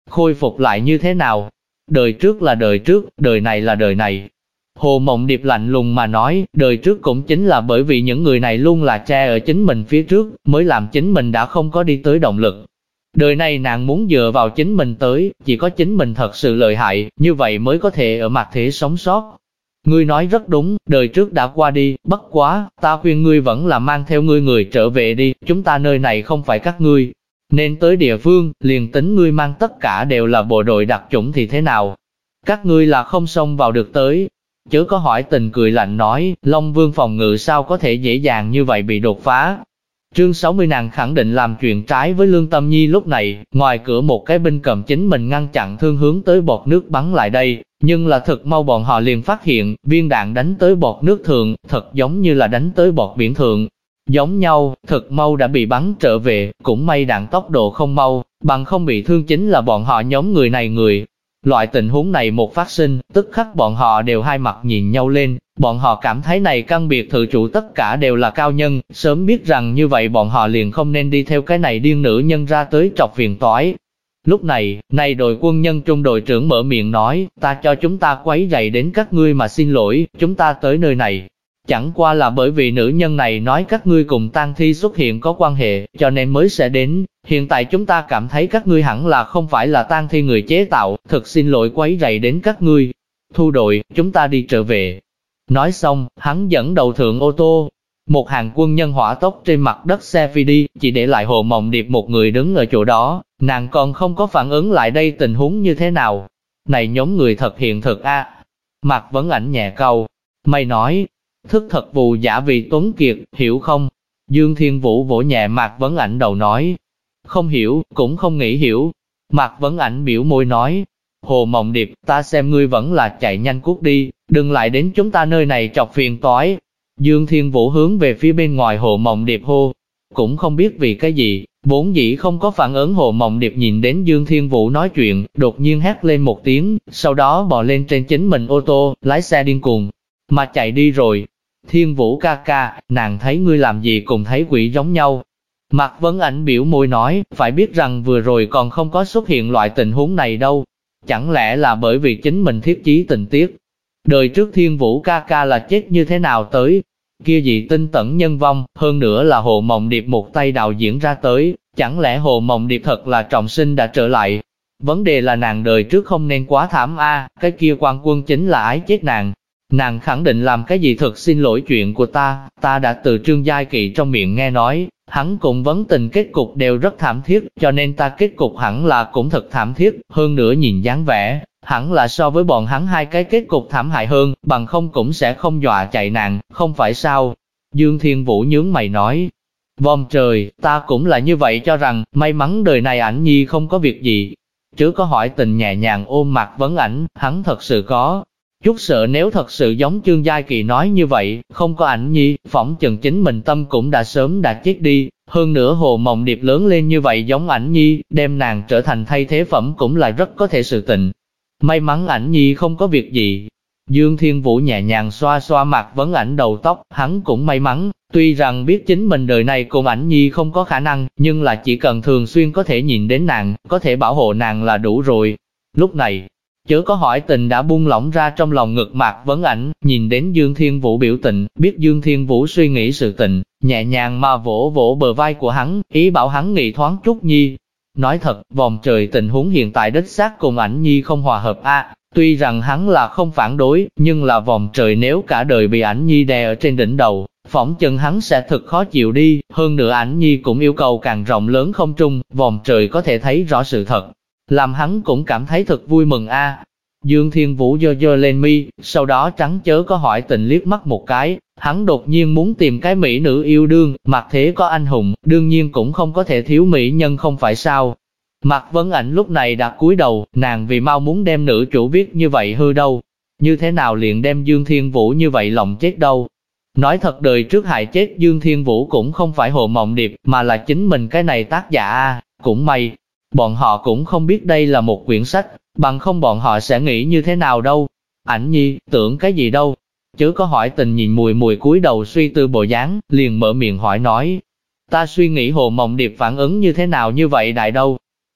khôi phục lại như thế nào? Đời trước là đời trước, đời này là đời này. Hồ Mộng Điệp lạnh lùng mà nói, đời trước cũng chính là bởi vì những người này luôn là che ở chính mình phía trước, mới làm chính mình đã không có đi tới động lực. Đời này nàng muốn dựa vào chính mình tới, chỉ có chính mình thật sự lợi hại, như vậy mới có thể ở mặt thế sống sót. Ngươi nói rất đúng, đời trước đã qua đi, bất quá, ta khuyên ngươi vẫn là mang theo ngươi người trở về đi, chúng ta nơi này không phải các ngươi. Nên tới địa phương, liền tính ngươi mang tất cả đều là bộ đội đặc chủng thì thế nào? Các ngươi là không xông vào được tới. Chớ có hỏi Tình cười lạnh nói, Long Vương phòng ngự sao có thể dễ dàng như vậy bị đột phá. Chương 60 nàng khẳng định làm chuyện trái với lương tâm nhi. Lúc này, ngoài cửa một cái binh cầm chính mình ngăn chặn thương hướng tới bọt nước bắn lại đây, nhưng là thật mau bọn họ liền phát hiện, viên đạn đánh tới bọt nước thượng, thật giống như là đánh tới bọt biển thượng. Giống nhau, thật mau đã bị bắn trở về, cũng may đạn tốc độ không mau, bằng không bị thương chính là bọn họ nhóm người này người. Loại tình huống này một phát sinh, tức khắc bọn họ đều hai mặt nhìn nhau lên, bọn họ cảm thấy này căn biệt thự chủ tất cả đều là cao nhân, sớm biết rằng như vậy bọn họ liền không nên đi theo cái này điên nữ nhân ra tới trọc phiền toái. Lúc này, đội quân nhân trung đội trưởng mở miệng nói, ta cho chúng ta quấy rầy đến các ngươi mà xin lỗi, chúng ta tới nơi này. Chẳng qua là bởi vì nữ nhân này nói các ngươi cùng tang thi xuất hiện có quan hệ, cho nên mới sẽ đến. Hiện tại chúng ta cảm thấy các ngươi hẳn là không phải là tang thi người chế tạo, thực xin lỗi quấy rầy đến các ngươi. Thu đội, chúng ta đi trở về. Nói xong, hắn dẫn đầu thượng ô tô. Một hàng quân nhân hỏa tốc trên mặt đất xe phi đi, chỉ để lại Hồ Mộng Điệp một người đứng ở chỗ đó, nàng còn không có phản ứng lại đây tình huống như thế nào. Này nhóm người thật hiện thực a. Mạc Vấn Ảnh nhẹ câu, mày nói, thức thật vù giả vì tuấn kiệt, hiểu không? Dương Thiên Vũ vỗ nhẹ Mạc Vấn Ảnh đầu nói, không hiểu, cũng không nghĩ hiểu. Mạc Vấn Ảnh biểu môi nói, Hồ Mộng Điệp, ta xem ngươi vẫn là chạy nhanh cút đi, đừng lại đến chúng ta nơi này chọc phiền toái. Dương Thiên Vũ hướng về phía bên ngoài Hồ Mộng Điệp hô, cũng không biết vì cái gì, vốn dĩ không có phản ứng Hồ Mộng Điệp nhìn đến Dương Thiên Vũ nói chuyện, đột nhiên hét lên một tiếng, sau đó bò lên trên chính mình ô tô, lái xe điên cuồng, mà chạy đi rồi. Thiên Vũ ca ca, nàng thấy ngươi làm gì cùng thấy quỷ giống nhau. Mạc Vấn Ảnh biểu môi nói, phải biết rằng vừa rồi còn không có xuất hiện loại tình huống này đâu. Chẳng lẽ là bởi vì chính mình thiết chí tình tiết. Đời trước Thiên Vũ ca ca là chết như thế nào tới? Kia gì tinh tẩn nhân vong, hơn nữa là Hồ Mộng Điệp một tay đạo diễn ra tới, chẳng lẽ Hồ Mộng Điệp thật là trọng sinh đã trở lại? Vấn đề là nàng đời trước không nên quá thảm a, cái kia quan quân chính là ái chết nàng. Nàng khẳng định làm cái gì thật xin lỗi chuyện của ta đã từ Trương Giai Kỵ trong miệng nghe nói, hắn cùng vấn tình kết cục đều rất thảm thiết, cho nên ta kết cục hẳn là cũng thật thảm thiết, hơn nữa nhìn dáng vẻ, hẳn là so với bọn hắn hai cái kết cục thảm hại hơn, bằng không cũng sẽ không dọa chạy nàng, không phải sao? Dương Thiên Vũ nhướng mày nói, vòm trời, ta cũng là như vậy cho rằng, may mắn đời này Ảnh Nhi không có việc gì. Chứ có hỏi tình nhẹ nhàng ôm Mạc Vấn Ảnh, hắn thật sự có chút sợ nếu thật sự giống Trương Giai Kỳ nói như vậy, không có Ảnh Nhi, phỏng chừng chính mình tâm cũng đã sớm đã chết đi. Hơn nữa Hồ Mộng Điệp lớn lên như vậy giống Ảnh Nhi, đem nàng trở thành thay thế phẩm cũng là rất có thể sự tình. May mắn Ảnh Nhi không có việc gì. Dương Thiên Vũ nhẹ nhàng xoa xoa Mạc Vấn Ảnh đầu tóc, hắn cũng may mắn, tuy rằng biết chính mình đời này cùng Ảnh Nhi không có khả năng, nhưng là chỉ cần thường xuyên có thể nhìn đến nàng, có thể bảo hộ nàng là đủ rồi. Lúc này, chớ có hỏi tình đã buông lỏng ra trong lòng ngực Mạc Vấn Ảnh, nhìn đến Dương Thiên Vũ biểu tình, biết Dương Thiên Vũ suy nghĩ sự tình, nhẹ nhàng mà vỗ vỗ bờ vai của hắn, ý bảo hắn nghĩ thoáng chút nhi. Nói thật, vòm trời tình huống hiện tại đích xác cùng Ảnh Nhi không hòa hợp a. Tuy rằng hắn là không phản đối, nhưng là vòm trời nếu cả đời bị Ảnh Nhi đè ở trên đỉnh đầu, phỏng chừng hắn sẽ thật khó chịu đi. Hơn nữa Ảnh Nhi cũng yêu cầu càng rộng lớn không trung, vòm trời có thể thấy rõ sự thật, làm hắn cũng cảm thấy thật vui mừng a. Dương Thiên Vũ giơ giơ lên mi, sau đó trắng chớ có hỏi tình liếc mắt một cái, hắn đột nhiên muốn tìm cái mỹ nữ yêu đương, mặt thế có anh hùng, đương nhiên cũng không có thể thiếu mỹ nhân không phải sao. Mạc Vấn Ảnh lúc này đã cúi đầu, nàng vì mau muốn đem nữ chủ viết như vậy hư đâu, như thế nào liền đem Dương Thiên Vũ như vậy lòng chết đâu. Nói thật đời trước hại chết Dương Thiên Vũ cũng không phải Hồ Mộng Điệp, mà là chính mình cái này tác giả a. Cũng may, bọn họ cũng không biết đây là một quyển sách, bằng không bọn họ sẽ nghĩ như thế nào đâu. Ảnh Nhi, tưởng cái gì đâu? Chớ có hỏi tình nhìn mùi mùi cúi đầu suy tư bộ dáng, liền mở miệng hỏi nói. Ta suy nghĩ Hồ Mộng Điệp phản ứng như thế nào như vậy đại đâu?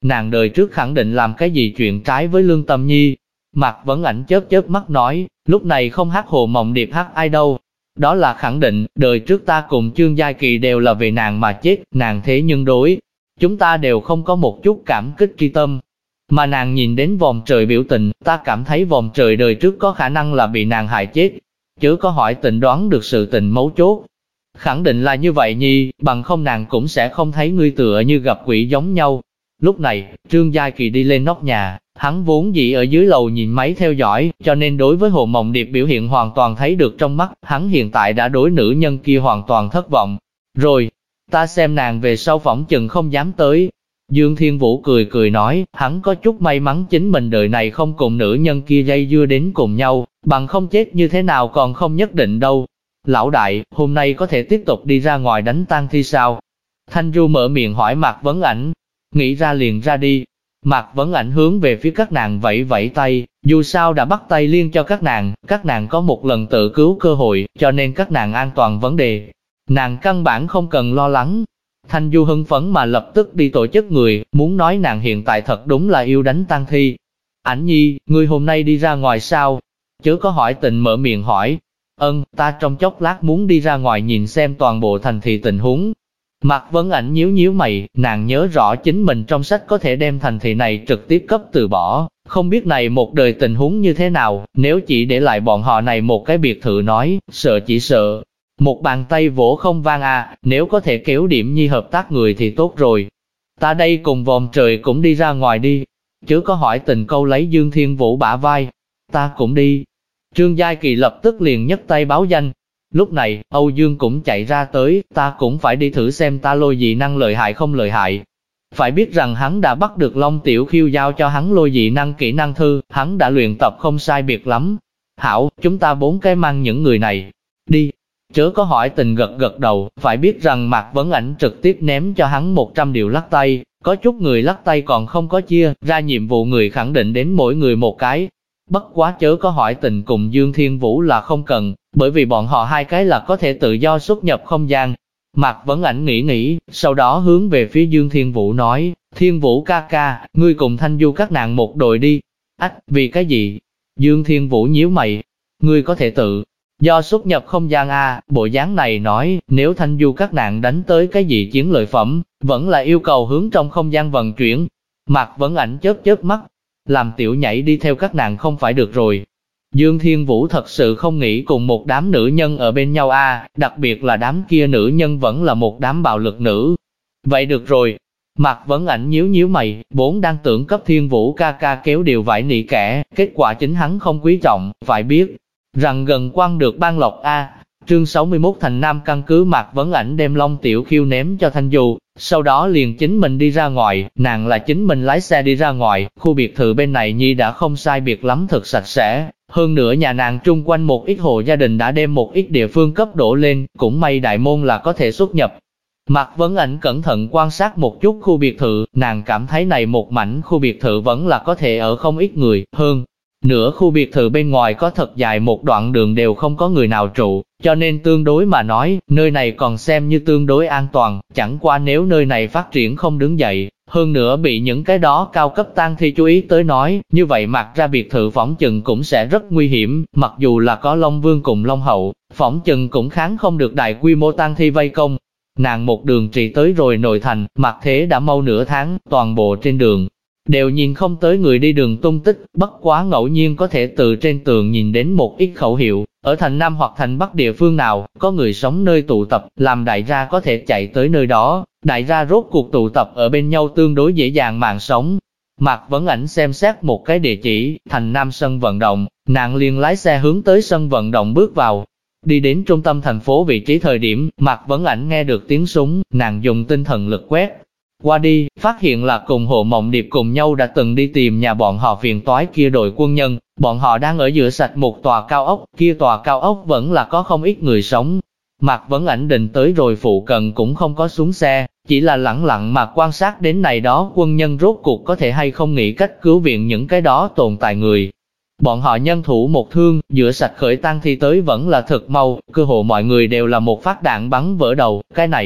nàng đời trước khẳng định làm cái gì chuyện trái với lương tâm nhi. Mạc Vấn Ảnh chớp chớp mắt nói, lúc này không hát Hồ Mộng Điệp hát ai đâu. Đó là khẳng định, đời trước ta cùng Trương Giai Kỳ đều là vì nàng mà chết, nàng thế nhưng đối. Chúng ta đều không có một chút cảm kích tri tâm. Mà nàng nhìn đến vòm trời biểu tình, ta cảm thấy vòm trời đời trước có khả năng là bị nàng hại chết. Chớ có hỏi Tình đoán được sự tình mấu chốt. Khẳng định là như vậy nhi, bằng không nàng cũng sẽ không thấy ngươi tựa như gặp quỷ giống nhau. Lúc này, Trương Giai Kỳ đi lên nóc nhà, hắn vốn dĩ ở dưới lầu nhìn máy theo dõi, cho nên đối với Hồ Mộng Điệp biểu hiện hoàn toàn thấy được trong mắt, hắn hiện tại đã đối nữ nhân kia hoàn toàn thất vọng. Rồi, ta xem nàng về sau phỏng chừng không dám tới. Dương Thiên Vũ cười cười nói, hắn có chút may mắn chính mình đời này không cùng nữ nhân kia dây dưa đến cùng nhau, bằng không chết như thế nào còn không nhất định đâu. Lão đại, hôm nay có thể tiếp tục đi ra ngoài đánh tang thi sao? Thanh Du mở miệng hỏi Mạc Vấn Ảnh, nghĩ ra liền ra đi. Mạc Vấn Ảnh hướng về phía các nàng vẫy vẫy tay, dù sao đã bắt tay liên cho các nàng có một lần tự cứu cơ hội, cho nên các nàng an toàn vấn đề. Nàng căn bản không cần lo lắng. Thanh Du hưng phấn mà lập tức đi tổ chức người, muốn nói nàng hiện tại thật đúng là yêu đánh tang thi. Ảnh nhi, ngươi hôm nay đi ra ngoài sao? Chớ có hỏi Tình mở miệng hỏi. Ta trong chốc lát muốn đi ra ngoài nhìn xem toàn bộ thành thị tình huống. Mạc Vấn Ảnh nhíu nhíu mày, nàng nhớ rõ chính mình trong sách có thể đem thành thị này trực tiếp cấp từ bỏ, không biết này một đời tình huống như thế nào, nếu chỉ để lại bọn họ này một cái biệt thự nói, sợ chỉ sợ. Một bàn tay vỗ không vang nếu có thể kéo điểm nhi hợp tác người thì tốt rồi. Ta đây cùng vòm trời cũng đi ra ngoài đi. Chớ có hỏi Tình câu lấy Dương Thiên Vũ bả vai. Ta cũng đi. Trương Giai Kỳ lập tức liền nhấc tay báo danh. Lúc này, Âu Dương cũng chạy ra tới, ta cũng phải đi thử xem ta lôi dị năng lợi hại không lợi hại. Phải biết rằng hắn đã bắt được Long Tiểu Khiêu giao cho hắn lôi dị năng kỹ năng thư, hắn đã luyện tập không sai biệt lắm. Hảo, chúng ta 4 cái mang những người này. Đi. Chớ có hỏi Tình gật gật đầu, phải biết rằng Mạc Vấn Ảnh trực tiếp ném cho hắn 100 điều lắc tay, có chút người lắc tay còn không có chia, ra nhiệm vụ người khẳng định đến mỗi người một cái. Bất quá chớ có hỏi Tình cùng Dương Thiên Vũ là không cần, bởi vì bọn họ hai cái là có thể tự do xuất nhập không gian. Mạc Vấn Ảnh nghĩ, sau đó hướng về phía Dương Thiên Vũ nói, Thiên Vũ ca ca, ngươi cùng Thanh Du các nàng một đội đi. Vì cái gì? Dương Thiên Vũ nhíu mày, ngươi có thể tự do xuất nhập không gian bộ dáng này nói, nếu Thanh Du các nàng đánh tới cái gì chiến lợi phẩm, vẫn là yêu cầu hướng trong không gian vận chuyển. Mạc Vấn Ảnh chớp chớp mắt, làm tiểu nhảy đi theo các nàng không phải được rồi. Dương Thiên Vũ thật sự không nghĩ cùng một đám nữ nhân ở bên nhau đặc biệt là đám kia nữ nhân vẫn là một đám bạo lực nữ. Vậy được rồi. Mạc Vấn Ảnh nhíu mày, vốn đang tưởng cấp Thiên Vũ ca ca kéo điều vải nị kẻ, kết quả chính hắn không quý trọng, phải biết rằng gần quan được ban lộc Chương 61 thành Nam căn cứ. Mạc Vấn Ảnh đem Long Tiểu Khiêu ném cho Thanh Du, sau đó liền chính mình đi ra ngoài, nàng là chính mình lái xe đi ra ngoài, khu biệt thự bên này nhi đã không sai biệt lắm thật sạch sẽ, hơn nữa nhà nàng trung quanh một ít hộ gia đình đã đem một ít địa phương cấp đổ lên, cũng may đại môn là có thể xuất nhập. Mạc Vấn Ảnh cẩn thận quan sát một chút khu biệt thự, nàng cảm thấy này một mảnh khu biệt thự vẫn là có thể ở không ít người, hơn nửa khu biệt thự bên ngoài có thật dài một đoạn đường đều không có người nào trụ, cho nên tương đối mà nói, nơi này còn xem như tương đối an toàn, chẳng qua nếu nơi này phát triển không đứng dậy, hơn nữa bị những cái đó cao cấp tang thi chú ý tới nói, như vậy mặc ra biệt thự phỏng chừng cũng sẽ rất nguy hiểm, mặc dù là có Long Vương cùng Long Hậu, phỏng chừng cũng kháng không được đại quy mô tang thi vây công. Nàng một đường trị tới rồi nội thành, mặc thế đã mau nửa tháng, toàn bộ trên đường đều nhìn không tới người đi đường tung tích, bất quá ngẫu nhiên có thể từ trên tường nhìn đến một ít khẩu hiệu, ở thành Nam hoặc thành Bắc địa phương nào, có người sống nơi tụ tập, làm đại gia có thể chạy tới nơi đó, đại gia rốt cuộc tụ tập ở bên nhau tương đối dễ dàng mạng sống. Mạc Vấn Ảnh xem xét một cái địa chỉ, thành Nam sân vận động, nàng liền lái xe hướng tới sân vận động bước vào. Đi đến trung tâm thành phố vị trí thời điểm, Mạc Vấn Ảnh nghe được tiếng súng, nàng dùng tinh thần lực quét qua đi, phát hiện là cùng Hồ Mộng Điệp cùng nhau đã từng đi tìm nhà bọn họ phiền toái kia đội quân nhân, bọn họ đang ở giữa sạch một tòa cao ốc, kia tòa cao ốc vẫn là có không ít người sống. Mạc Vấn Ảnh định tới rồi phụ cận cũng không có xuống xe, chỉ là lẳng lặng mà quan sát đến này đó quân nhân rốt cuộc có thể hay không nghĩ cách cứu viện những cái đó tồn tại người. Bọn họ nhân thủ một thương, giữa sạch khởi tang thi tới vẫn là thật mau, cơ hồ mọi người đều là một phát đạn bắn vỡ đầu, cái này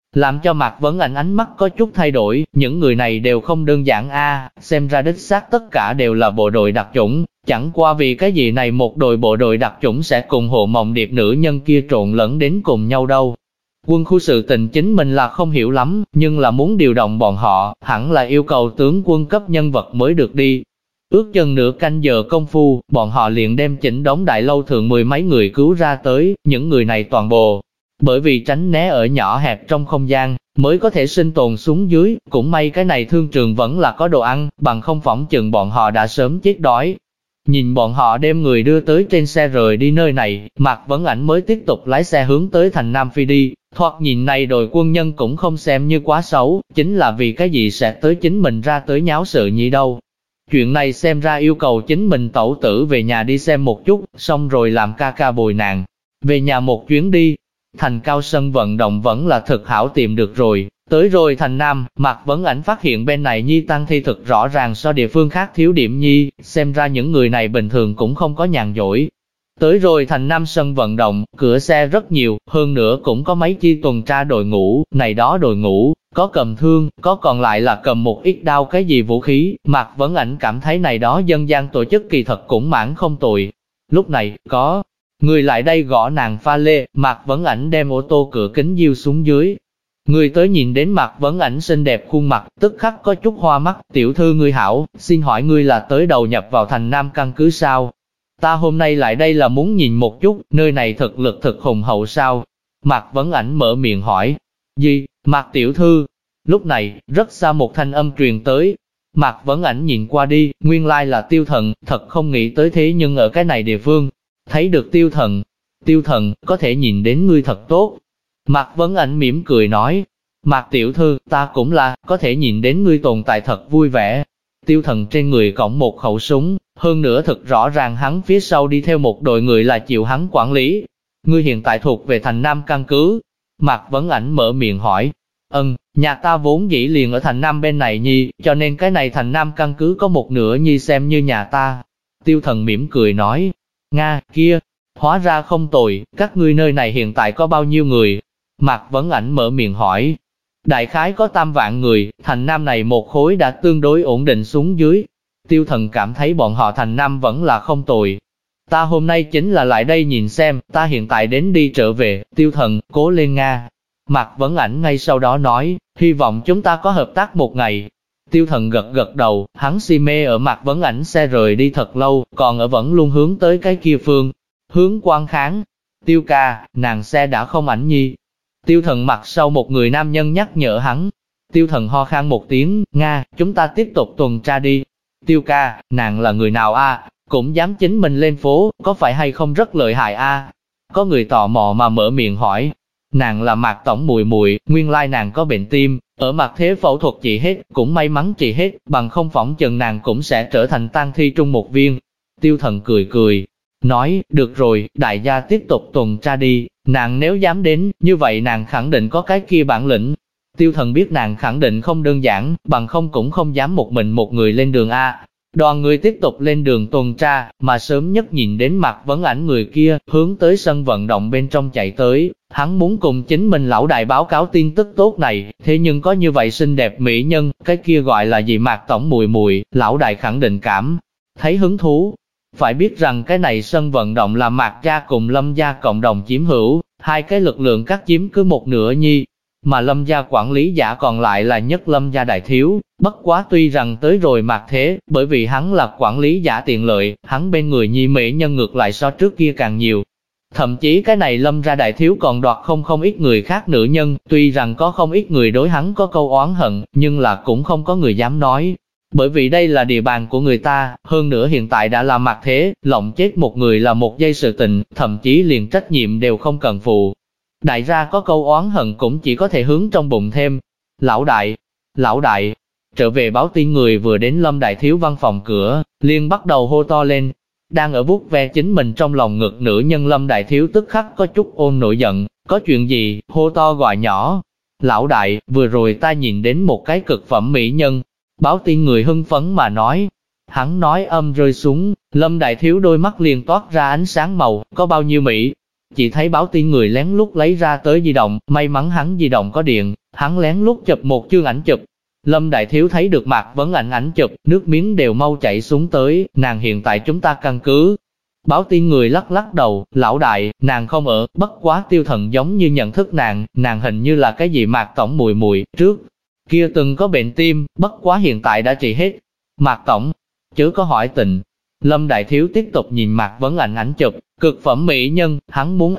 làm cho Mạc Vấn Ảnh ánh mắt có chút thay đổi, những người này đều không đơn giản a, xem ra đích xác tất cả đều là bộ đội đặc chủng, chẳng qua vì cái gì này một đội bộ đội đặc chủng sẽ cùng Hồ Mộng Điệp nữ nhân kia trộn lẫn đến cùng nhau đâu. Quân khu sự tình chính mình là không hiểu lắm, nhưng là muốn điều động bọn họ, hẳn là yêu cầu tướng quân cấp nhân vật mới được đi. Ước chừng nửa canh giờ công phu, bọn họ liền đem chỉnh đống đại lâu thượng 10 mấy người cứu ra tới, những người này toàn bộ. Bởi vì tránh né ở nhỏ hẹp trong không gian, mới có thể sinh tồn xuống dưới, cũng may cái này thương trường vẫn là có đồ ăn, bằng không phỏng chừng bọn họ đã sớm chết đói. Nhìn bọn họ đem người đưa tới trên xe rời đi nơi này, Mạc Vấn Ảnh mới tiếp tục lái xe hướng tới thành Nam Phi đi, thoạt nhìn này đội quân nhân cũng không xem như quá xấu, chính là vì cái gì sẽ tới chính mình ra tới nháo sự nhỉ đâu. Chuyện này xem ra yêu cầu chính mình tẩu tử về nhà đi xem một chút, xong rồi làm ca ca bồi nàng. Về nhà một chuyến đi, thành Cao sân vận động vẫn là thực hảo tìm được rồi. Tới rồi thành Nam, Mạc Vấn Ảnh phát hiện bên này nhi tăng thi thực rõ ràng so địa phương khác thiếu điểm nhi, xem ra những người này bình thường cũng không có nhàn rỗi. Tới rồi thành Nam sân vận động, cửa xe rất nhiều, hơn nữa cũng có mấy chi tuần tra đội ngũ, này đó đội ngũ, có cầm thương, có còn lại là cầm một ít đao cái gì vũ khí, Mạc Vấn Ảnh cảm thấy này đó dân gian tổ chức kỳ thật cũng mãn không tồi. Lúc này, có người lại đây gõ nàng pha lê, Mạc Vấn Ảnh đem ô tô cửa kính diêu xuống dưới. Người tới nhìn đến Mạc Vấn Ảnh xinh đẹp khuôn mặt, tức khắc có chút hoa mắt, tiểu thư ngươi hảo, xin hỏi ngươi là tới đầu nhập vào thành Nam căn cứ sao? Ta hôm nay lại đây là muốn nhìn một chút, nơi này thực lực thực hùng hậu sao? Mạc Vấn Ảnh mở miệng hỏi. Gì, Mạc tiểu thư? Lúc này, rất xa một thanh âm truyền tới. Mạc Vấn Ảnh nhìn qua đi, nguyên lai là Tiêu Thần, thật không nghĩ tới thế nhưng ở cái này địa phương, thấy được Tiêu Thần. Tiêu Thần, có thể nhìn đến ngươi thật tốt. Mạc Vấn Ảnh mỉm cười nói. Mạc tiểu thư, ta cũng là, có thể nhìn đến ngươi tồn tại thật vui vẻ. Tiêu Thần trên người cõng một khẩu súng, hơn nữa thật rõ ràng hắn phía sau đi theo một đội người là chịu hắn quản lý. Ngươi hiện tại thuộc về thành Nam căn cứ. Mạc Vấn Ảnh mở miệng hỏi. Nhà ta vốn dĩ liền ở thành Nam bên này nhi, cho nên cái này thành Nam căn cứ có một nửa nhi xem như nhà ta. Tiêu Thần mỉm cười nói. Nga, kia, hóa ra không tồi, các ngươi nơi này hiện tại có bao nhiêu người? Mạc Vấn Ảnh mở miệng hỏi. Đại khái có 3 vạn người, thành Nam này một khối đã tương đối ổn định xuống dưới. Tiêu Thần cảm thấy bọn họ thành Nam vẫn là không tồi. Ta hôm nay chính là lại đây nhìn xem, ta hiện tại đến đi trở về, Tiêu Thần, cố lên Nga. Mạc Vấn Ảnh ngay sau đó nói, hy vọng chúng ta có hợp tác một ngày. Tiêu Thần gật gật đầu, hắn si mê ở Mạc Vấn Ảnh xe rời đi thật lâu, còn ở vẫn luôn hướng tới cái kia phương, hướng Quan Kháng. Tiêu ca, nàng xe đã không ảnh nhi. Tiêu Thần mặt sau một người nam nhân nhắc nhở hắn. Tiêu Thần ho khan một tiếng, Nga, chúng ta tiếp tục tuần tra đi. Tiêu ca, nàng là người nào a? Cũng dám chính mình lên phố, có phải hay không rất lợi hại a? Có người tò mò mà mở miệng hỏi. Nàng là Mạc tổng muội muội, nguyên lai nàng có bệnh tim, ở mặt thế phẫu thuật trị hết, cũng may mắn trị hết, bằng không phỏng chừng nàng cũng sẽ trở thành tang thi trung một viên. Tiêu Thần cười cười, nói, được rồi, đại gia tiếp tục tuần tra đi, nàng nếu dám đến, như vậy nàng khẳng định có cái kia bản lĩnh. Tiêu Thần biết nàng khẳng định không đơn giản, bằng không cũng không dám một mình một người lên đường A. Đoàn người tiếp tục lên đường tuần tra, mà sớm nhất nhìn đến Mạc Vấn Ảnh người kia, hướng tới sân vận động bên trong chạy tới. Hắn muốn cùng chính mình lão đại báo cáo tin tức tốt này, thế nhưng có như vậy xinh đẹp mỹ nhân, cái kia gọi là gì Mạc tổng muội muội, lão đại khẳng định cảm thấy hứng thú. Phải biết rằng cái này sân vận động là Mạc gia cùng Lâm gia cộng đồng chiếm hữu, hai cái lực lượng cắt chiếm cứ một nửa nhi. Mà Lâm gia quản lý giả còn lại là nhất Lâm gia đại thiếu, bất quá tuy rằng tới rồi Mạc thế, bởi vì hắn là quản lý giả tiện lợi, hắn bên người nhi mỹ nhân ngược lại so trước kia càng nhiều. Thậm chí cái này Lâm gia đại thiếu còn đoạt không ít người khác nữ nhân, tuy rằng có không ít người đối hắn có câu oán hận, nhưng là cũng không có người dám nói. Bởi vì đây là địa bàn của người ta, hơn nữa hiện tại đã là Mạc thế, lộng chết một người là một giây sự tình, thậm chí liền trách nhiệm đều không cần phụ. Đại gia có câu oán hận cũng chỉ có thể hướng trong bụng thêm. Lão đại, trở về báo tin người vừa đến Lâm đại thiếu văn phòng cửa, liền bắt đầu hô to lên. Đang ở vuốt ve chính mình trong lòng ngực nữ nhân Lâm đại thiếu tức khắc có chút ôn nổi giận, có chuyện gì, hô to gọi nhỏ. Lão đại, vừa rồi ta nhìn đến một cái cực phẩm mỹ nhân. Báo tin người hưng phấn mà nói. Hắn nói âm rơi xuống, Lâm đại thiếu đôi mắt liền toát ra ánh sáng màu, có bao nhiêu mỹ. Chỉ thấy báo tin người lén lút lấy ra tới di động, may mắn hắn di động có điện, hắn lén lút chụp một chương ảnh chụp. Lâm Đại Thiếu thấy được Mạc Vấn Ảnh ảnh chụp, nước miếng đều mau chảy xuống tới, nàng hiện tại chúng ta căn cứ. Báo tin người lắc lắc đầu, lão đại, nàng không ở, bất quá Tiêu Thần giống như nhận thức nàng hình như là cái gì Mạc Tổng mùi mùi, trước kia từng có bệnh tim, bất quá hiện tại đã trị hết. Mạc Tổng, chớ có hỏi tình. Lâm Đại Thiếu tiếp tục nhìn Mạc Vấn Ảnh ảnh chụp, cực phẩm mỹ nhân, hắn muốn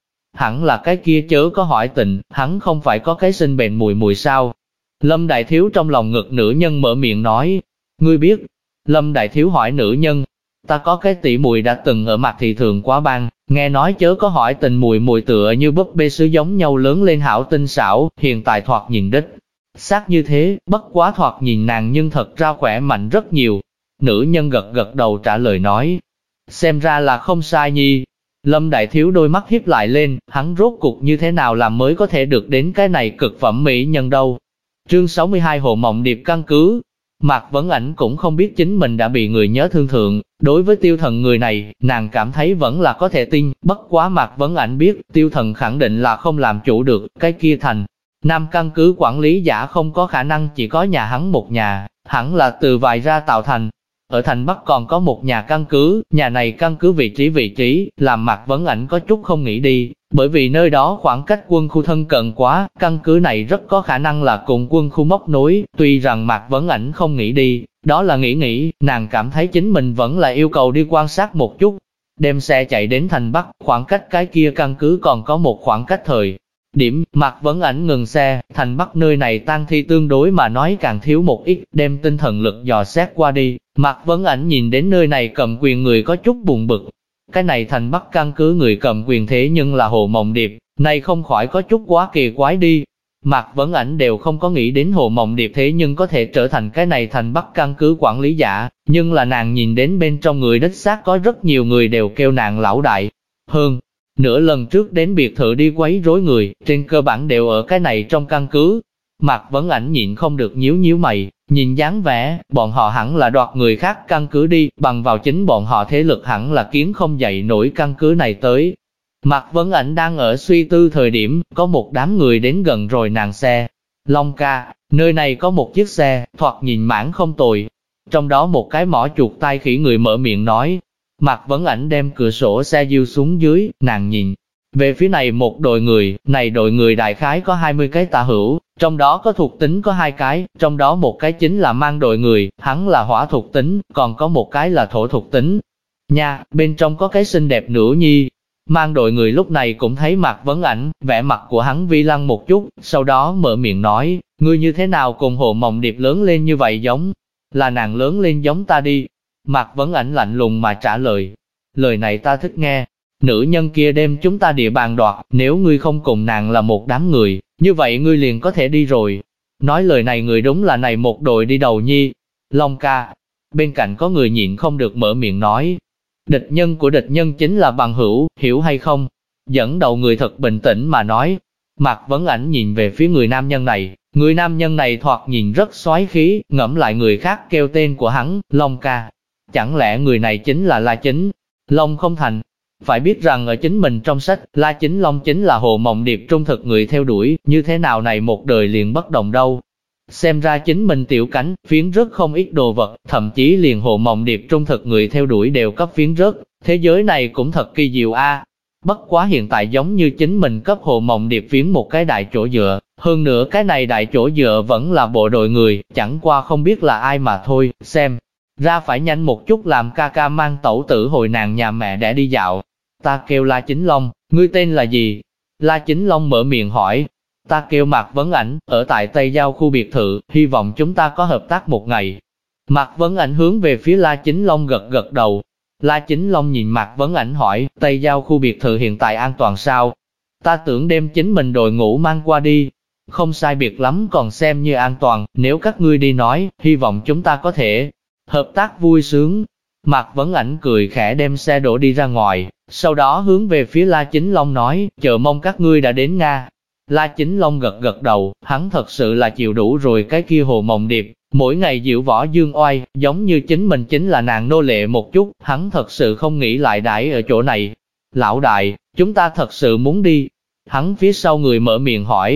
hẳn là cái kia chớ có hỏi tình, hắn không phải có cái sinh bệnh mùi mùi sao. Lâm Đại Thiếu trong lòng ngực nữ nhân mở miệng nói, ngươi biết. Lâm Đại Thiếu hỏi nữ nhân, ta có cái tỷ mùi đã từng ở mặt thị thường quá ban, nghe nói chớ có hỏi tình mùi mùi tựa như búp bê sứ giống nhau lớn lên hảo tinh xảo, hiện tại thoạt nhìn đích. Xác như thế, bất quá thoạt nhìn nàng nhưng thật ra khỏe mạnh rất nhiều. Nữ nhân gật gật đầu trả lời nói, xem ra là không sai nhi. Lâm Đại Thiếu đôi mắt hiếp lại lên, hắn rốt cuộc như thế nào làm mới có thể được đến cái này cực phẩm mỹ nhân đâu. Chương 62 Hồ Mộng Điệp căn cứ. Mạc Vấn Ảnh cũng không biết chính mình đã bị người nhớ thương thượng, đối với Tiêu Thần người này, nàng cảm thấy vẫn là có thể tin, bất quá Mạc Vấn Ảnh biết, Tiêu Thần khẳng định là không làm chủ được, cái kia thành. Nam căn cứ quản lý giả không có khả năng chỉ có nhà hắn một nhà, hẳn là từ vài ra tạo thành. Ở thành Bắc còn có một nhà căn cứ, nhà này căn cứ vị trí, làm Mạc Vấn Ảnh có chút không nghĩ đi, bởi vì nơi đó khoảng cách quân khu thân cận quá, căn cứ này rất có khả năng là cùng quân khu móc nối, tuy rằng Mạc Vấn Ảnh không nghĩ đi, đó là nghĩ, nàng cảm thấy chính mình vẫn là yêu cầu đi quan sát một chút. Đem xe chạy đến thành Bắc, khoảng cách cái kia căn cứ còn có một khoảng cách thời. Điểm, Mạc Vấn Ảnh ngừng xe, thành Bắc nơi này tang thi tương đối mà nói càng thiếu một ít, đem tinh thần lực dò xét qua đi. Mạc Vấn Ảnh nhìn đến nơi này cầm quyền người có chút buồn bực. Cái này thành Bắc căn cứ người cầm quyền thế nhưng là Hồ Mộng Điệp, này không khỏi có chút quá kỳ quái đi. Mạc Vấn Ảnh đều không có nghĩ đến Hồ Mộng Điệp thế nhưng có thể trở thành cái này thành Bắc căn cứ quản lý giả, nhưng là nàng nhìn đến bên trong người đích xác có rất nhiều người đều kêu nàng lão đại. Hơn nửa lần trước đến biệt thự đi quấy rối người, trên cơ bản đều ở cái này trong căn cứ. Mạc Vấn Ảnh nhịn không được nhíu mày, nhìn dáng vẻ, bọn họ hẳn là đoạt người khác căn cứ đi, bằng vào chính bọn họ thế lực hẳn là kiến không dậy nổi căn cứ này tới. Mạc Vấn Ảnh đang ở suy tư thời điểm, có một đám người đến gần rồi nàng xe. Long ca, nơi này có một chiếc xe, thoạt nhìn mãn không tồi. Trong đó một cái mỏ chuột tai khỉ người mở miệng nói. Mạc Vấn Ảnh đem cửa sổ xe giưu xuống dưới, nàng nhìn. Về phía này một đội người, này đội người đại khái có 20 cái tả hữu, trong đó có thuộc tính có 2 cái, trong đó một cái chính là mang đội người, hắn là hỏa thuộc tính, còn có một cái là thổ thuộc tính. Nha, bên trong có cái xinh đẹp nữ nhi. Mang đội người lúc này cũng thấy Mạc Vấn Ảnh, vẻ mặt của hắn vi lăng một chút, sau đó mở miệng nói, ngươi như thế nào cùng Hồ Mộng Điệp lớn lên như vậy giống, là nàng lớn lên giống ta đi. Mạc Vấn Ảnh lạnh lùng mà trả lời, lời này ta thích nghe. Nữ nhân kia đem chúng ta địa bàn đoạt, nếu ngươi không cùng nàng là một đám người, như vậy ngươi liền có thể đi rồi. Nói lời này người đúng là này một đội đi đầu nhi. Long ca, bên cạnh có người nhịn không được mở miệng nói. Địch nhân của địch nhân chính là bằng hữu, hiểu hay không? Dẫn đầu người thật bình tĩnh mà nói. Mạc Vấn Ảnh nhìn về phía người nam nhân này. Người nam nhân này thoạt nhìn rất xoáy khí, ngẫm lại người khác kêu tên của hắn, Long ca. Chẳng lẽ người này chính là La Chính Long không thành? Phải biết rằng ở chính mình trong sách, La Chính Long chính là Hồ Mộng Điệp trung thực người theo đuổi, như thế nào này một đời liền bất đồng đâu. Xem ra chính mình tiểu cánh, phiến rớt không ít đồ vật, thậm chí liền Hồ Mộng Điệp trung thực người theo đuổi đều cấp phiến rớt, thế giới này cũng thật kỳ diệu a. Bất quá hiện tại giống như chính mình cấp Hồ Mộng Điệp phiến một cái đại chỗ dựa, hơn nữa cái này đại chỗ dựa vẫn là bộ đội người, chẳng qua không biết là ai mà thôi, xem. Ra phải nhanh một chút làm ca ca mang tẩu tử hồi nàng nhà mẹ để đi dạo. Ta kêu La Chính Long, ngươi tên là gì? La Chính Long mở miệng hỏi. Ta kêu Mạc Vấn Ảnh, ở tại Tây Giao khu biệt thự, hy vọng chúng ta có hợp tác một ngày. Mạc Vấn Ảnh hướng về phía La Chính Long gật gật đầu. La Chính Long nhìn Mạc Vấn Ảnh hỏi, Tây Giao khu biệt thự hiện tại an toàn sao? Ta tưởng đem chính mình đội ngũ mang qua đi. Không sai biệt lắm còn xem như an toàn, nếu các ngươi đi nói, hy vọng chúng ta có thể hợp tác vui sướng. Mạc Vấn Ảnh cười khẽ đem xe đổ đi ra ngoài, sau đó hướng về phía La Chính Long nói, chờ mong các ngươi đã đến Nga. La Chính Long gật gật đầu, hắn thật sự là chịu đủ rồi cái kia Hồ Mộng Điệp, mỗi ngày diễu võ dương oai, giống như chính mình chính là nàng nô lệ một chút, hắn thật sự không nghĩ lại đãi ở chỗ này. Lão đại, chúng ta thật sự muốn đi. Hắn phía sau người mở miệng hỏi,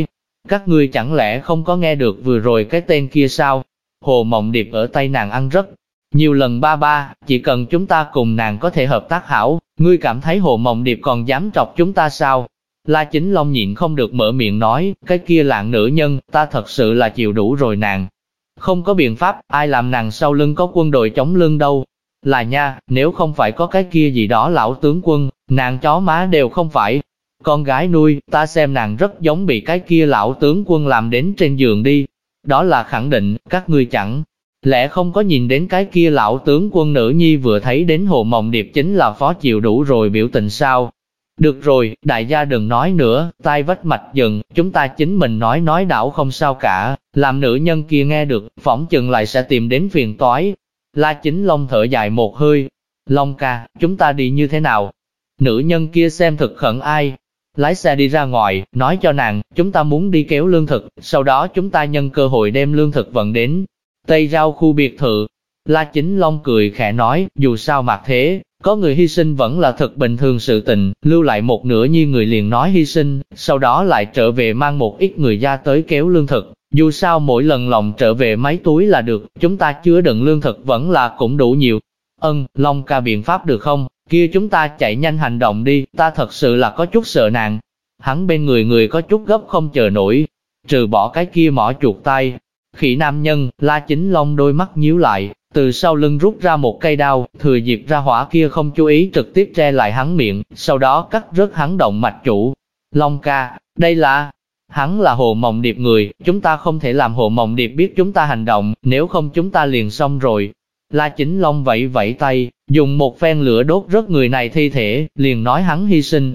Các ngươi chẳng lẽ không có nghe được vừa rồi cái tên kia sao? Hồ Mộng Điệp ở tay nàng ăn rất nhiều lần ba ba, chỉ cần chúng ta cùng nàng có thể hợp tác hảo, ngươi cảm thấy Hồ Mộng Điệp còn dám trọc chúng ta sao? La Chính Long nhịn không được mở miệng nói, cái kia lạng nữ nhân, ta thật sự là chịu đủ rồi nàng. Không có biện pháp, ai làm nàng sau lưng có quân đội chống lưng đâu. Là nha, nếu không phải có cái kia gì đó lão tướng quân, nàng chó má đều không phải. Con gái nuôi, ta xem nàng rất giống bị cái kia lão tướng quân làm đến trên giường đi. Đó là khẳng định, các ngươi chẳng lẽ không có nhìn đến cái kia lão tướng quân nữ nhi vừa thấy đến Hồ Mộng Điệp chính là phó chịu đủ rồi biểu tình sao? Được rồi, đại gia đừng nói nữa, tai vách mạch dừng, chúng ta chính mình nói đảo không sao cả, làm nữ nhân kia nghe được, phỏng chừng lại sẽ tìm đến phiền toái. La Chính Long thở dài một hơi, Long ca, chúng ta đi như thế nào? Nữ nhân kia xem thực khẩn ai? Lái xe đi ra ngoài, nói cho nàng, chúng ta muốn đi kéo lương thực, sau đó chúng ta nhân cơ hội đem lương thực vận đến Tây Rao khu biệt thự. La Chính Long cười khẽ nói, dù sao mặc thế, có người hy sinh vẫn là thật bình thường sự tình, lưu lại một nửa nhi người liền nói hy sinh, sau đó lại trở về mang một ít người ra tới kéo lương thực. Dù sao mỗi lần lòng trở về mấy túi là được, chúng ta chứa đựng lương thực vẫn là cũng đủ nhiều. Long ca biện pháp được không? Kia chúng ta chạy nhanh hành động đi, ta thật sự là có chút sợ nàng. Hắn bên người có chút gấp không chờ nổi, trừ bỏ cái kia mỏ chuột tay. Khỉ nam nhân, La Chính Long đôi mắt nhíu lại, từ sau lưng rút ra một cây đao, thừa dịp ra hỏa kia không chú ý trực tiếp che lại hắn miệng, sau đó cắt rớt hắn động mạch chủ. Long ca, đây là... Hắn là Hồ Mộng Điệp người, chúng ta không thể làm Hồ Mộng Điệp biết chúng ta hành động, nếu không chúng ta liền xong rồi. La Chính Long vẫy vẫy tay, dùng một phen lửa đốt rớt người này thi thể, liền nói hắn hy sinh.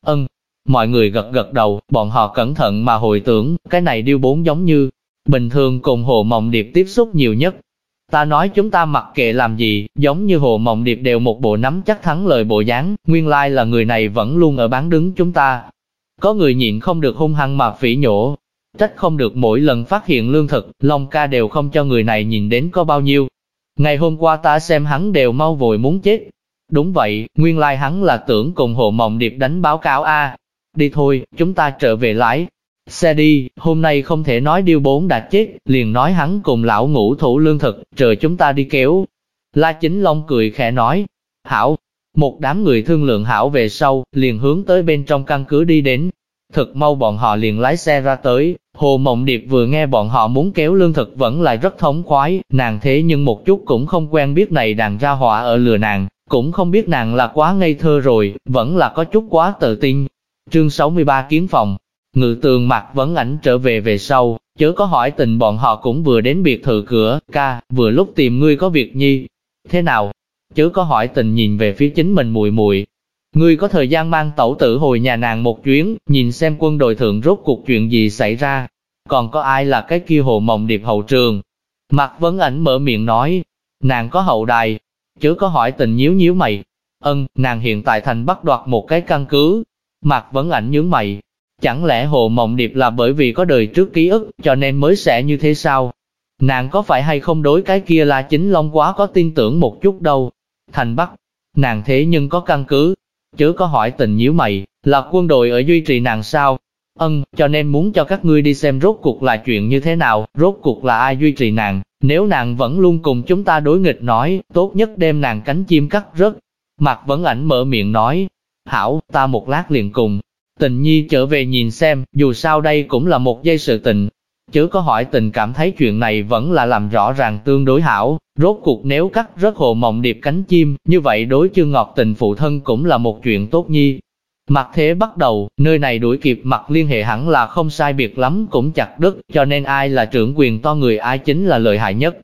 Mọi người gật gật đầu, bọn họ cẩn thận mà hồi tưởng, cái này điêu bốn giống như bình thường cùng Hồ Mộng Điệp tiếp xúc nhiều nhất. Ta nói chúng ta mặc kệ làm gì, giống như Hồ Mộng Điệp đều một bộ nắm chắc thắng lời bộ dáng, nguyên lai là người này vẫn luôn ở bán đứng chúng ta. Có người nhịn không được hung hăng mà phỉ nhổ, trách không được mỗi lần phát hiện lương thực, Long ca đều không cho người này nhìn đến có bao nhiêu. Ngày hôm qua ta xem hắn đều mau vội muốn chết. Đúng vậy, nguyên lai hắn là tưởng cùng Hồ Mộng Điệp đánh báo cáo a. Đi thôi, chúng ta trở về lái xe đi, hôm nay không thể nói điêu bốn đã chết, liền nói hắn cùng lão ngũ thủ lương thực, chờ chúng ta đi kéo. La Chính Long cười khẽ nói, hảo. Một đám người thương lượng hảo về sau, liền hướng tới bên trong căn cứ đi đến. Thực mau bọn họ liền lái xe ra tới, Hồ Mộng Điệp vừa nghe bọn họ muốn kéo lương thực vẫn lại rất thống khoái, nàng thế nhưng một chút cũng không quen biết này đàn ra họa ở lừa nàng, cũng không biết nàng là quá ngây thơ rồi, vẫn là có chút quá tự tin. Chương 63 Kiến phòng. Ngự Tường Mặc Vấn Ảnh trở về sau, chớ có hỏi tình bọn họ cũng vừa đến biệt thự cửa, ca, vừa lúc tìm ngươi có việc nhi. Thế nào? Chớ có hỏi tình nhìn về phía chính mình muội muội. Ngươi có thời gian mang tẩu tử hồi nhà nàng một chuyến, nhìn xem quân đội thượng rốt cuộc chuyện gì xảy ra. Còn có ai là cái kia Hồ Mộng Điệp hậu trường? Mạc Vấn Ảnh mở miệng nói, nàng có hậu đài. Chớ có hỏi tình nhíu mày. Nàng hiện tại thành Bắc đoạt một cái căn cứ. Mạc Vấn Ảnh nhướng mày. Chẳng lẽ Hồ Mộng Điệp là bởi vì có đời trước ký ức, cho nên mới sẽ như thế sao? Nàng có phải hay không đối cái kia là Chính Long quá có tin tưởng một chút đâu? Thành Bắc, nàng thế nhưng có căn cứ. Chớ có hỏi tình nhíu mày, là quân đội ở duy trì nàng sao? Cho nên muốn cho các ngươi đi xem rốt cuộc là chuyện như thế nào, rốt cuộc là ai duy trì nàng, nếu nàng vẫn luôn cùng chúng ta đối nghịch nói, tốt nhất đem nàng cánh chim cắt rớt. Mạc Vấn Ảnh mở miệng nói, hảo, ta một lát liền cùng Tình Nhi trở về nhìn xem, dù sao đây cũng là một giây sự tình. Chớ có hỏi tình cảm thấy chuyện này vẫn là làm rõ ràng tương đối hảo, rốt cuộc nếu cắt rớt Hồ Mộng Điệp cánh chim, như vậy đối Chương Ngọc Tình phụ thân cũng là một chuyện tốt nhi. Mặt thế bắt đầu, nơi này đuổi kịp mặt liên hệ hẳn là không sai biệt lắm cũng chặt đứt, cho nên ai là trưởng quyền to người ai chính là lợi hại nhất.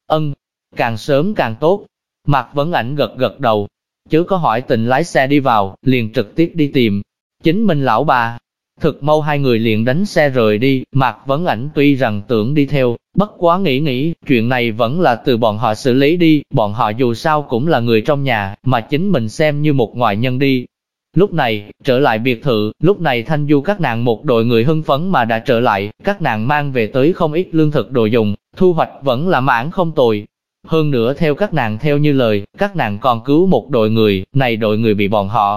Càng sớm càng tốt. Mạc Vấn Ảnh gật gật đầu. Chớ có hỏi tình lái xe đi vào, liền trực tiếp đi tìm chính mình lão bà. Thực mau hai người liền đánh xe rời đi, Mạc Vấn Ảnh tuy rằng tưởng đi theo, bất quá nghĩ, chuyện này vẫn là từ bọn họ xử lý đi, bọn họ dù sao cũng là người trong nhà, mà chính mình xem như một ngoại nhân đi. Lúc này, trở lại biệt thự, lúc này Thanh Du các nàng một đội người hưng phấn mà đã trở lại, các nàng mang về tới không ít lương thực đồ dùng, thu hoạch vẫn là mãn không tồi. Hơn nữa theo các nàng theo như lời, các nàng còn cứu một đội người, này đội người bị bọn họ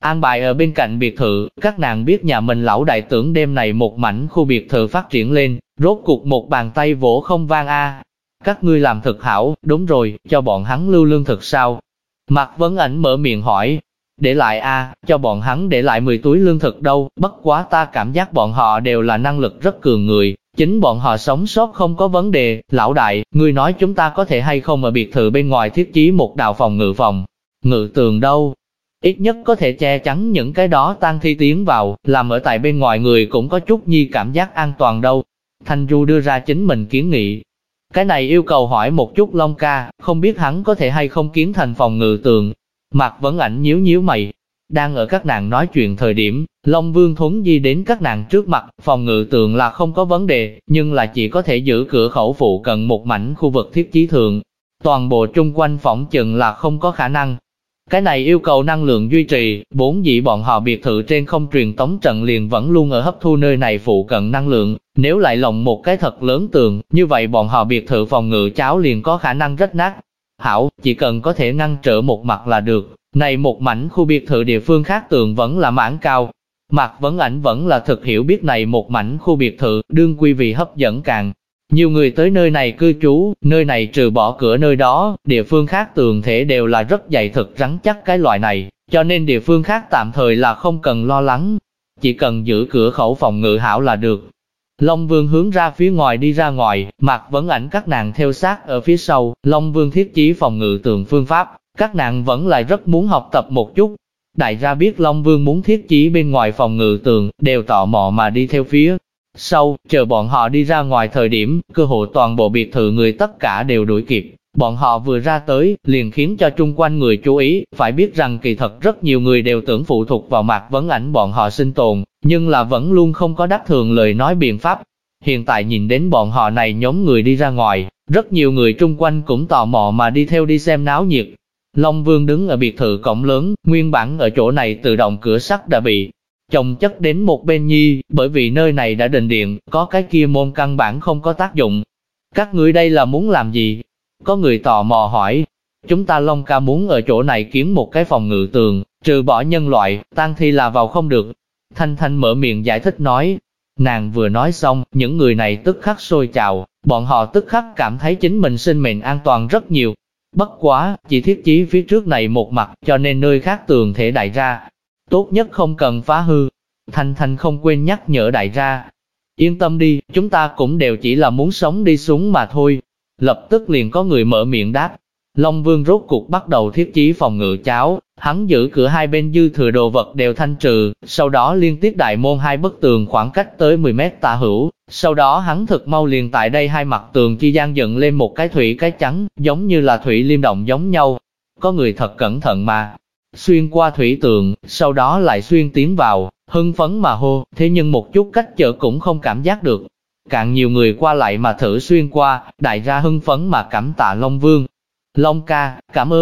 an bài ở bên cạnh biệt thự, các nàng biết nhà mình lão đại tưởng đêm này một mảnh khu biệt thự phát triển lên, rốt cuộc một bàn tay vỗ không vang a. Các ngươi làm thực hảo, đúng rồi, cho bọn hắn lưu lương thực sao? Mạc Vấn Ảnh mở miệng hỏi, để lại a, cho bọn hắn để lại 10 túi lương thực đâu, bất quá ta cảm giác bọn họ đều là năng lực rất cường người, chính bọn họ sống sót không có vấn đề. Lão đại, ngươi nói chúng ta có thể hay không ở biệt thự bên ngoài thiết trí một đạo phòng ngự tường đâu? Ít nhất có thể che chắn những cái đó tang thi tiến vào, làm ở tại bên ngoài người cũng có chút nhi cảm giác an toàn đâu. Thanh Du đưa ra chính mình kiến nghị. Cái này yêu cầu hỏi một chút Long ca, không biết hắn có thể hay không kiến thành phòng ngự tường. Mạc Vấn Ảnh nhíu nhíu mày. Đang ở các nàng nói chuyện thời điểm, Long Vương Thuấn Di đến các nàng trước mặt, phòng ngự tường là không có vấn đề, nhưng là chỉ có thể giữ cửa khẩu phụ cận một mảnh khu vực thiết chí thượng. Toàn bộ trung quanh phỏng chừng là không có khả năng. Cái này yêu cầu năng lượng duy trì, vốn dĩ bọn họ biệt thự trên không truyền tống trận liền vẫn luôn ở hấp thu nơi này phụ cận năng lượng, nếu lại lộng một cái thật lớn tường, như vậy bọn họ biệt thự phòng ngự cháo liền có khả năng rách nát. Hảo, chỉ cần có thể ngăn trở một mặt là được, này một mảnh khu biệt thự địa phương khác tường vẫn là mảng cao. Mạc Vấn Ảnh vẫn là thực hiểu biết này một mảnh khu biệt thự, đương quy vì hấp dẫn càng nhiều người tới nơi này cư trú, nơi này trừ bỏ cửa nơi đó, địa phương khác tường thể đều là rất dày thực rắn chắc cái loại này, cho nên địa phương khác tạm thời là không cần lo lắng, chỉ cần giữ cửa khẩu phòng ngự hảo là được. Long Vương hướng ra phía ngoài đi ra ngoài, Mạc Vấn Ảnh các nàng theo sát ở phía sau, Long Vương thiết chí phòng ngự tường phương pháp, các nàng vẫn lại rất muốn học tập một chút. Đại gia biết Long Vương muốn thiết chí bên ngoài phòng ngự tường, đều tò mò mà đi theo phía sau, chờ bọn họ đi ra ngoài thời điểm, cơ hội toàn bộ biệt thự người tất cả đều đuổi kịp. Bọn họ vừa ra tới, liền khiến cho chung quanh người chú ý, phải biết rằng kỳ thật rất nhiều người đều tưởng phụ thuộc vào Mạc Vấn Ảnh bọn họ sinh tồn, nhưng là vẫn luôn không có đắc thường lời nói biện pháp. Hiện tại nhìn đến bọn họ này nhóm người đi ra ngoài, rất nhiều người chung quanh cũng tò mò mà đi theo đi xem náo nhiệt. Long Vương đứng ở biệt thự cổng lớn, nguyên bản ở chỗ này tự động cửa sắt đã bị chồng chất đến một bên nhi, bởi vì nơi này đã đình điện, có cái kia môn căn bản không có tác dụng. Các ngươi đây là muốn làm gì? Có người tò mò hỏi. Chúng ta Long ca muốn ở chỗ này kiến một cái phòng ngự tường, trừ bỏ nhân loại, tang thi là vào không được. Thanh Thanh mở miệng giải thích nói. Nàng vừa nói xong, những người này tức khắc sôi trào, bọn họ tức khắc cảm thấy chính mình sinh mệnh an toàn rất nhiều. Bất quá, chỉ thiết chí phía trước này một mặt, cho nên nơi khác tường thể đại ra. Tốt nhất không cần phá hư. Thanh Thanh không quên nhắc nhở đại gia. Yên tâm đi, chúng ta cũng đều chỉ là muốn sống đi xuống mà thôi. Lập tức liền có người mở miệng đáp. Long Vương rốt cuộc bắt đầu thiết chí phòng ngự cháo, hắn giữ cửa hai bên dư thừa đồ vật đều thanh trừ, sau đó liên tiếp đại môn hai bức tường khoảng cách tới 10 mét tả hữu, sau đó hắn thực mau liền tại đây hai mặt tường chi gian dựng lên một cái thủy cái chắn, giống như là thủy liêm động giống nhau. Có người thật cẩn thận mà xuyên qua thủy tường, sau đó lại xuyên tiến vào, hưng phấn mà hô, thế nhưng một chút cách trở cũng không cảm giác được. Càng nhiều người qua lại mà thử xuyên qua, đại gia hưng phấn mà cảm tạ Long Vương. Long ca, cảm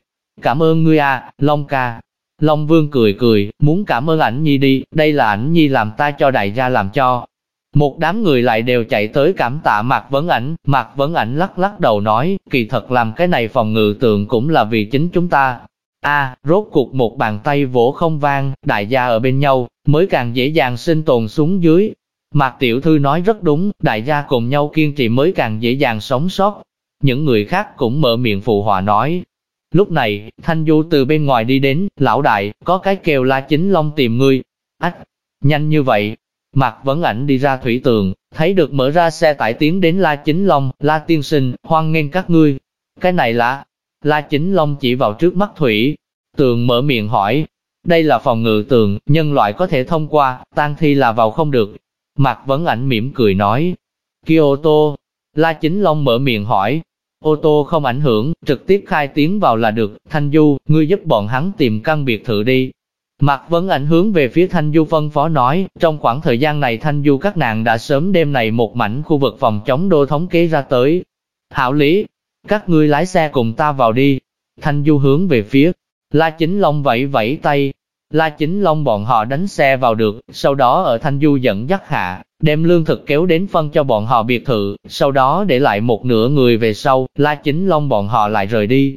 ơn ngươi à, Long ca. Long Vương cười cười, muốn cảm ơn ảnh nhi đi, đây là ảnh nhi làm ta cho đại gia làm cho. Một đám người lại đều chạy tới cảm tạ Mạc Vấn Ảnh, Mạc Vấn Ảnh lắc lắc đầu nói, kỳ thật làm cái này phòng ngự tường cũng là vì chính chúng ta. Rốt cuộc một bàn tay vỗ không vang, đại gia ở bên nhau, mới càng dễ dàng sinh tồn xuống dưới. Mạc Tiểu Thư nói rất đúng, đại gia cùng nhau kiên trì mới càng dễ dàng sống sót. Những người khác cũng mở miệng phụ họa nói. Lúc này, Thanh Du từ bên ngoài đi đến, lão đại, có cái kêu La Chính Long tìm ngươi. Nhanh như vậy. Mạc Vấn Ảnh đi ra thủy tường, thấy được mở ra xe tải tiến đến La Chính Long, La tiên sinh, hoan nghênh các ngươi. Cái này là... La Chính Long chỉ vào trước mắt thủy tường mở miệng hỏi. Đây là phòng ngự tường, nhân loại có thể thông qua, tang thi là vào không được. Mạc Vấn Ảnh mỉm cười nói. Kia ô tô? La Chính Long mở miệng hỏi. Ô tô không ảnh hưởng, trực tiếp khai tiến vào là được. Thanh Du, ngươi giúp bọn hắn tìm căn biệt thự đi. Mạc Vấn Ảnh hướng về phía Thanh Du phân phó nói, trong khoảng thời gian này Thanh Du các nàng đã sớm đêm này một mảnh khu vực phòng chống đô thống kế ra tới. Hảo lý, các ngươi lái xe cùng ta vào đi. Thanh Du hướng về phía La Chính Long vẫy vẫy tay. La Chính Long bọn họ đánh xe vào được, sau đó ở Thanh Du dẫn dắt hạ, đem lương thực kéo đến phân cho bọn họ biệt thự, sau đó để lại một nửa người về sau, La Chính Long bọn họ lại rời đi.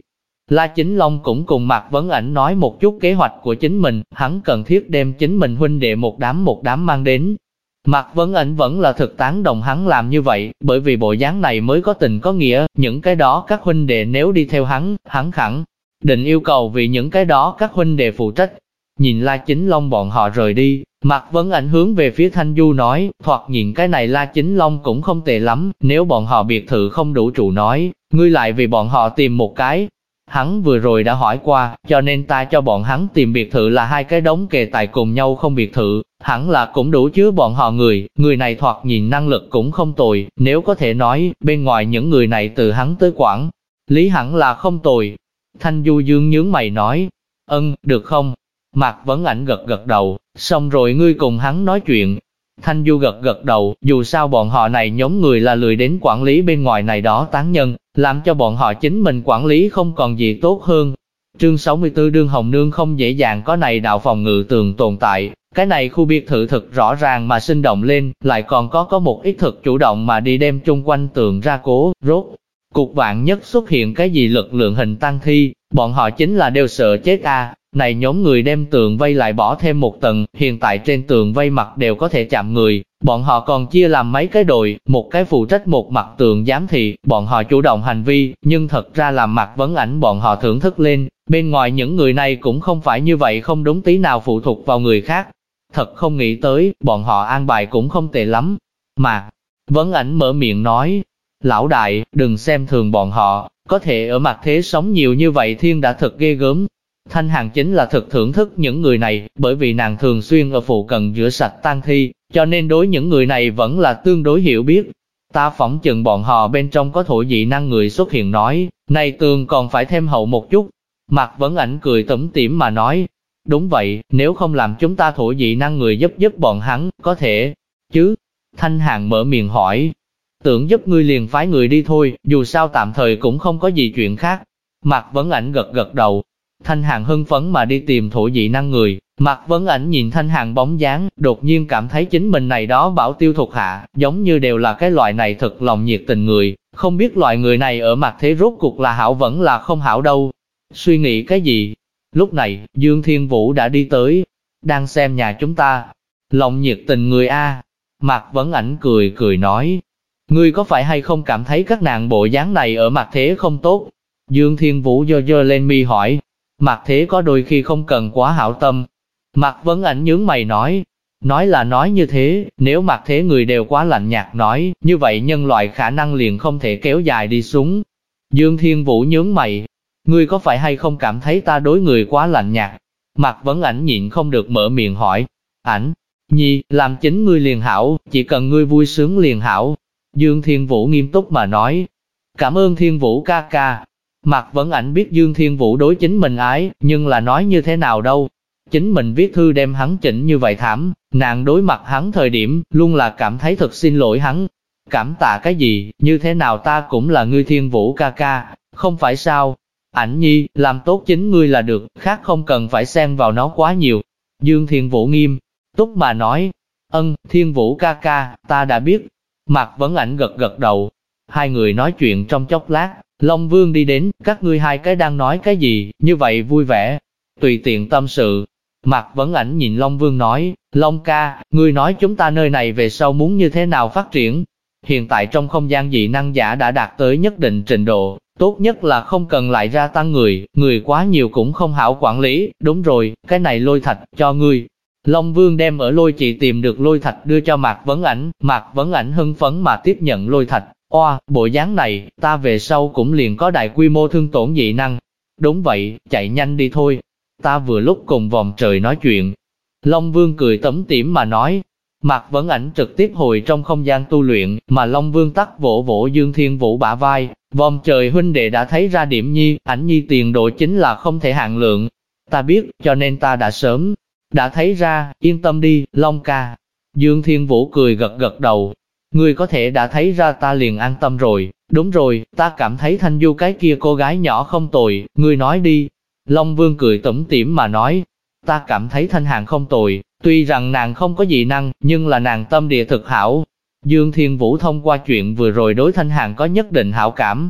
La Chính Long cũng cùng Mạc Vấn Ảnh nói một chút kế hoạch của chính mình, hắn cần thiết đem chính mình huynh đệ một đám mang đến. Mạc Vấn Ảnh vẫn là thực tán đồng hắn làm như vậy, bởi vì bộ dáng này mới có tình có nghĩa, những cái đó các huynh đệ nếu đi theo hắn khẳng định yêu cầu vì những cái đó các huynh đệ phụ trách. Nhìn La Chính Long bọn họ rời đi, Mạc Vấn Ảnh hướng về phía Thanh Du nói, thoạt nhìn cái này La Chính Long cũng không tệ lắm, nếu bọn họ biệt thự không đủ trụ nói, ngươi lại vì bọn họ tìm một cái. Hắn vừa rồi đã hỏi qua, cho nên ta cho bọn hắn tìm biệt thự là hai cái đống kề tại cùng nhau không biệt thự, hẳn là cũng đủ chứa bọn họ người này thoạt nhìn năng lực cũng không tồi, nếu có thể nói, bên ngoài những người này từ hắn tới quản lý hẳn là không tồi. Thanh Du Dương nhướng mày nói, được không? Mạc Vấn Ảnh gật đầu, xong rồi ngươi cùng hắn nói chuyện. Thanh Du gật đầu, dù sao bọn họ này nhóm người là lười đến quản lý bên ngoài này đó tán nhân, làm cho bọn họ chính mình quản lý không còn gì tốt hơn. Chương 64 Đương Hồng Nương không dễ dàng có này đạo phòng ngự tường tồn tại, cái này khu biệt thự thực rõ ràng mà sinh động lên, lại còn có một ít thực chủ động mà đi đem chung quanh tường ra cố, rốt. Cục vạn nhất xuất hiện cái gì lực lượng hình tăng thi, bọn họ chính là đều sợ chết Này nhóm người đem tường vây lại bỏ thêm một tầng, hiện tại trên tường vây mặt đều có thể chạm người, bọn họ còn chia làm mấy cái đội, một cái phụ trách một mặt tường giám thị, bọn họ chủ động hành vi, nhưng thật ra làm Mạc Vấn Ảnh bọn họ thưởng thức lên, bên ngoài những người này cũng không phải như vậy không đúng tí nào phụ thuộc vào người khác. Thật không nghĩ tới, bọn họ an bài cũng không tệ lắm. Mạc Vấn Ảnh mở miệng nói, lão đại, đừng xem thường bọn họ, có thể ở mặt thế sống nhiều như vậy thiên đã thật ghê gớm. Thanh Hàn chính là thực thưởng thức những người này, bởi vì nàng thường xuyên ở phụ cận rửa sạch tang thi, cho nên đối những người này vẫn là tương đối hiểu biết. Ta phỏng chừng bọn họ bên trong có thổ dị năng người xuất hiện nói, này tường còn phải thêm hậu một chút. Mạc Vấn Ảnh cười tủm tỉm mà nói, đúng vậy, nếu không làm chúng ta thổ dị năng người giúp bọn hắn, có thể chứ? Thanh Hàn mở miệng hỏi, tưởng giúp ngươi liền phái người đi thôi, dù sao tạm thời cũng không có gì chuyện khác. Mạc Vấn Ảnh gật đầu. Thanh Hàn hưng phấn mà đi tìm thổ dị năng người, Mạc Vấn Ảnh nhìn Thanh Hàn bóng dáng, đột nhiên cảm thấy chính mình này đó bảo tiêu thuộc hạ, giống như đều là cái loại này thật lòng nhiệt tình người, không biết loại người này ở mặt thế rốt cuộc là hảo vẫn là không hảo đâu. Suy nghĩ cái gì? Lúc này, Dương Thiên Vũ đã đi tới, đang xem nhà chúng ta. Lòng nhiệt tình người Mạc Vấn Ảnh cười nói, ngươi có phải hay không cảm thấy các nàng bộ dáng này ở mặt thế không tốt? Dương Thiên Vũ giơ lên mi hỏi, mặt thế có đôi khi không cần quá hảo tâm. Mạc Vấn Ảnh nhướng mày nói là nói như thế, nếu mặt thế người đều quá lạnh nhạt nói, như vậy nhân loại khả năng liền không thể kéo dài đi xuống. Dương Thiên Vũ nhướng mày, ngươi có phải hay không cảm thấy ta đối người quá lạnh nhạt? Mạc Vấn Ảnh nhịn không được mở miệng hỏi, Ảnh nhi, làm chính ngươi liền hảo, chỉ cần ngươi vui sướng liền hảo. Dương Thiên Vũ nghiêm túc mà nói, cảm ơn Thiên Vũ ca ca. Mạc Vấn Ảnh biết Dương Thiên Vũ đối chính mình ái, nhưng là nói như thế nào đâu. Chính mình viết thư đem hắn chỉnh như vậy thảm, nàng đối mặt hắn thời điểm, luôn là cảm thấy thật xin lỗi hắn. Cảm tạ cái gì, như thế nào ta cũng là ngươi Thiên Vũ ca ca, không phải sao? Ảnh nhi, làm tốt chính ngươi là được, khác không cần phải xen vào nó quá nhiều. Dương Thiên Vũ nghiêm túc mà nói, Thiên Vũ ca ca, ta đã biết. Mạc Vấn Ảnh gật đầu. Hai người nói chuyện trong chốc lát, Long Vương đi đến, các ngươi hai cái đang nói cái gì, như vậy vui vẻ. Tùy tiện tâm sự. Mạc Vấn Ảnh nhìn Long Vương nói, Long ca, ngươi nói chúng ta nơi này về sau muốn như thế nào phát triển? Hiện tại trong không gian dị năng giả đã đạt tới nhất định trình độ, tốt nhất là không cần lại gia tăng người quá nhiều cũng không hảo quản lý, đúng rồi, cái này lôi thạch, cho ngươi. Long Vương đem ở lôi chỉ tìm được lôi thạch đưa cho Mạc Vấn Ảnh, Mạc Vấn Ảnh hưng phấn mà tiếp nhận lôi thạch. Bộ dáng này, ta về sau cũng liền có đại quy mô thương tổn dị năng. Đúng vậy, chạy nhanh đi thôi. Ta vừa lúc cùng vòng trời nói chuyện. Long Vương cười tủm tỉm mà nói. Mạc Vấn Ảnh trực tiếp hồi trong không gian tu luyện, mà Long Vương tắc vỗ vỗ Dương Thiên Vũ bả vai. Vòng trời huynh đệ đã thấy ra điểm nhi, Ảnh nhi tiền đồ chính là không thể hạn lượng. Ta biết, cho nên ta đã sớm đã thấy ra, yên tâm đi, Long ca. Dương Thiên Vũ cười gật đầu. Ngươi có thể đã thấy ra ta liền an tâm rồi, đúng rồi, ta cảm thấy Thanh Du cái kia cô gái nhỏ không tồi, ngươi nói đi. Long Vương cười tủm tỉm mà nói, ta cảm thấy Thanh Hàn không tồi, tuy rằng nàng không có dị năng, nhưng là nàng tâm địa thực hảo. Dương Thiên Vũ thông qua chuyện vừa rồi đối Thanh Hàn có nhất định hảo cảm.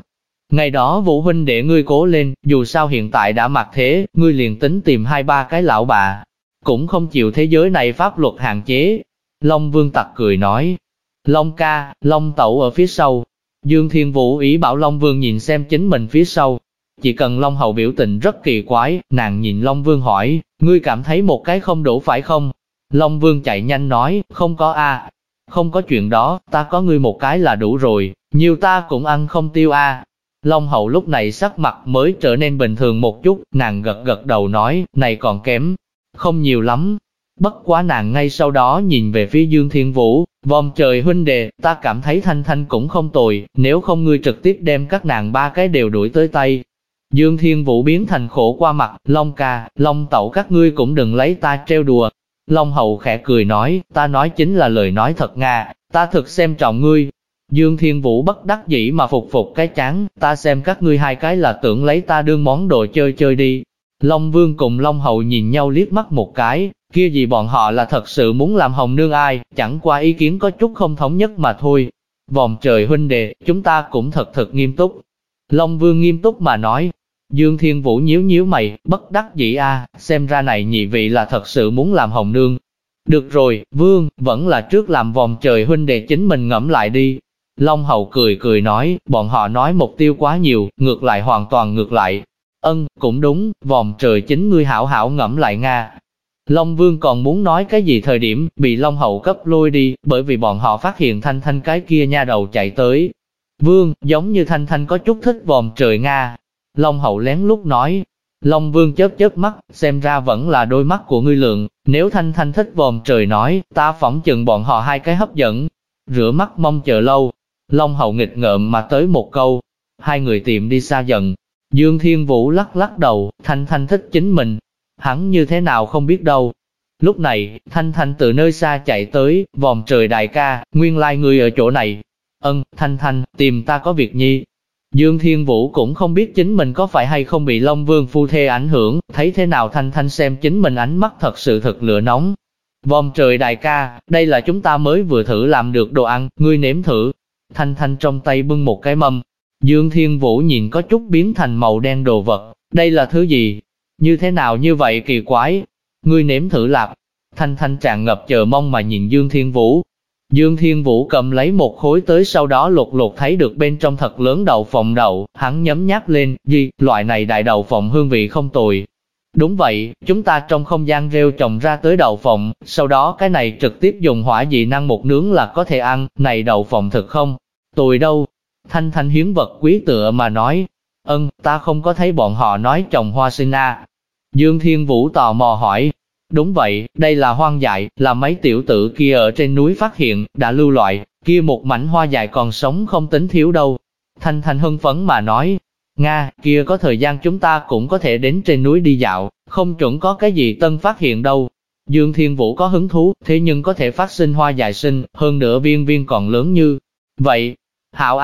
Ngày đó Vũ huynh để ngươi cố lên, dù sao hiện tại đã mặc thế, ngươi liền tính tìm 2-3 cái lão bà, cũng không chịu thế giới này pháp luật hạn chế. Long Vương tặc cười nói, Long ca, Long tẩu ở phía sau. Dương Thiên Vũ ý bảo Long Vương nhìn xem chính mình phía sau. Chỉ cần Long hậu biểu tình rất kỳ quái, nàng nhìn Long Vương hỏi, ngươi cảm thấy một cái không đủ phải không? Long Vương chạy nhanh nói, không có a, không có chuyện đó, ta có ngươi một cái là đủ rồi, nhiều ta cũng ăn không tiêu a. Long hậu lúc này sắc mặt mới trở nên bình thường một chút, nàng gật gật đầu nói, này còn kém, không nhiều lắm. Bất quá nàng ngay sau đó nhìn về phía Dương Thiên Vũ, vòng trời huynh đệ, ta cảm thấy Thanh Thanh cũng không tồi, nếu không ngươi trực tiếp đem các nàng 3 cái đều đuổi tới tay. Dương Thiên Vũ biến thành khổ qua mặt, Long ca, Long tẩu các ngươi cũng đừng lấy ta trêu đùa. Long hậu khẽ cười nói, ta nói chính là lời nói thật Nga, ta thực xem trọng ngươi. Dương Thiên Vũ bất đắc dĩ mà phục cái chán, ta xem các ngươi 2 cái là tưởng lấy ta đương món đồ chơi đi. Long Vương cùng Long hậu nhìn nhau liếc mắt một cái, kia gì bọn họ là thật sự muốn làm hồng nương ai, chẳng qua ý kiến có chút không thống nhất mà thôi. Vòng trời huynh đệ, chúng ta cũng thật nghiêm túc. Long Vương nghiêm túc mà nói. Dương Thiên Vũ nhíu mày, bất đắc dĩ xem ra này nhị vị là thật sự muốn làm hồng nương. Được rồi, Vương, vẫn là trước làm vòng trời huynh đệ chính mình ngẫm lại đi. Long hậu cười nói, bọn họ nói mục tiêu quá nhiều, ngược lại hoàn toàn ngược lại. Cũng đúng, vòng trời chính ngươi hảo hảo ngẫm lại Nga. Long Vương còn muốn nói cái gì thời điểm, bị Long hậu cấp lôi đi, bởi vì bọn họ phát hiện Thanh Thanh cái kia nha đầu chạy tới. Vương, giống như Thanh Thanh có chút thích vòng trời Nga. Long hậu lén lút nói. Long Vương chớp mắt, xem ra vẫn là đôi mắt của ngươi lượng, nếu Thanh Thanh thích vòng trời nói, ta phỏng chừng bọn họ 2 cái hấp dẫn. Rửa mắt mong chờ lâu. Long hậu nghịch ngợm mà tới một câu. 2 người tìm đi xa dần. Dương Thiên Vũ lắc đầu, Thanh Thanh thích chính mình. Hắn như thế nào không biết đâu. Lúc này, Thanh Thanh từ nơi xa chạy tới, vòng trời đại ca, nguyên lai ngươi ở chỗ này. Thanh Thanh, tìm ta có việc nhi. Dương Thiên Vũ cũng không biết chính mình có phải hay không bị Long Vương phu thê ảnh hưởng, thấy thế nào Thanh Thanh xem chính mình ánh mắt thật sự thật lửa nóng. Vòng trời đại ca, đây là chúng ta mới vừa thử làm được đồ ăn, ngươi nếm thử. Thanh Thanh trong tay bưng một cái mâm. Dương Thiên Vũ nhìn có chút biến thành màu đen đồ vật, đây là thứ gì? Như thế nào như vậy kỳ quái? Ngươi nếm thử lạp. Thanh Thanh tràn ngập chờ mong mà nhìn Dương Thiên Vũ. Dương Thiên Vũ cầm lấy một khối tới sau đó lột thấy được bên trong thật lớn đậu phộng đậu, hắn nhấm nháp lên, loại này đại đậu phộng hương vị không tồi. Đúng vậy, chúng ta trong không gian rêu trồng ra tới đậu phộng, sau đó cái này trực tiếp dùng hỏa dị năng một nướng là có thể ăn, này đậu phộng thực không? Tồi đâu? Thanh Thanh hiếm vật quý tựa mà nói, ta không có thấy bọn họ nói trồng hoa sinh Dương Thiên Vũ tò mò hỏi, đúng vậy, đây là hoang dại, là mấy tiểu tử kia ở trên núi phát hiện, đã lưu loại, kia một mảnh hoa dại còn sống không tính thiếu đâu. Thanh Thanh hưng phấn mà nói, Nga, kia có thời gian chúng ta cũng có thể đến trên núi đi dạo, không chuẩn có cái gì tân phát hiện đâu. Dương Thiên Vũ có hứng thú, thế nhưng có thể phát sinh hoa dại sinh, hơn nữa viên còn lớn như vậy. Hảo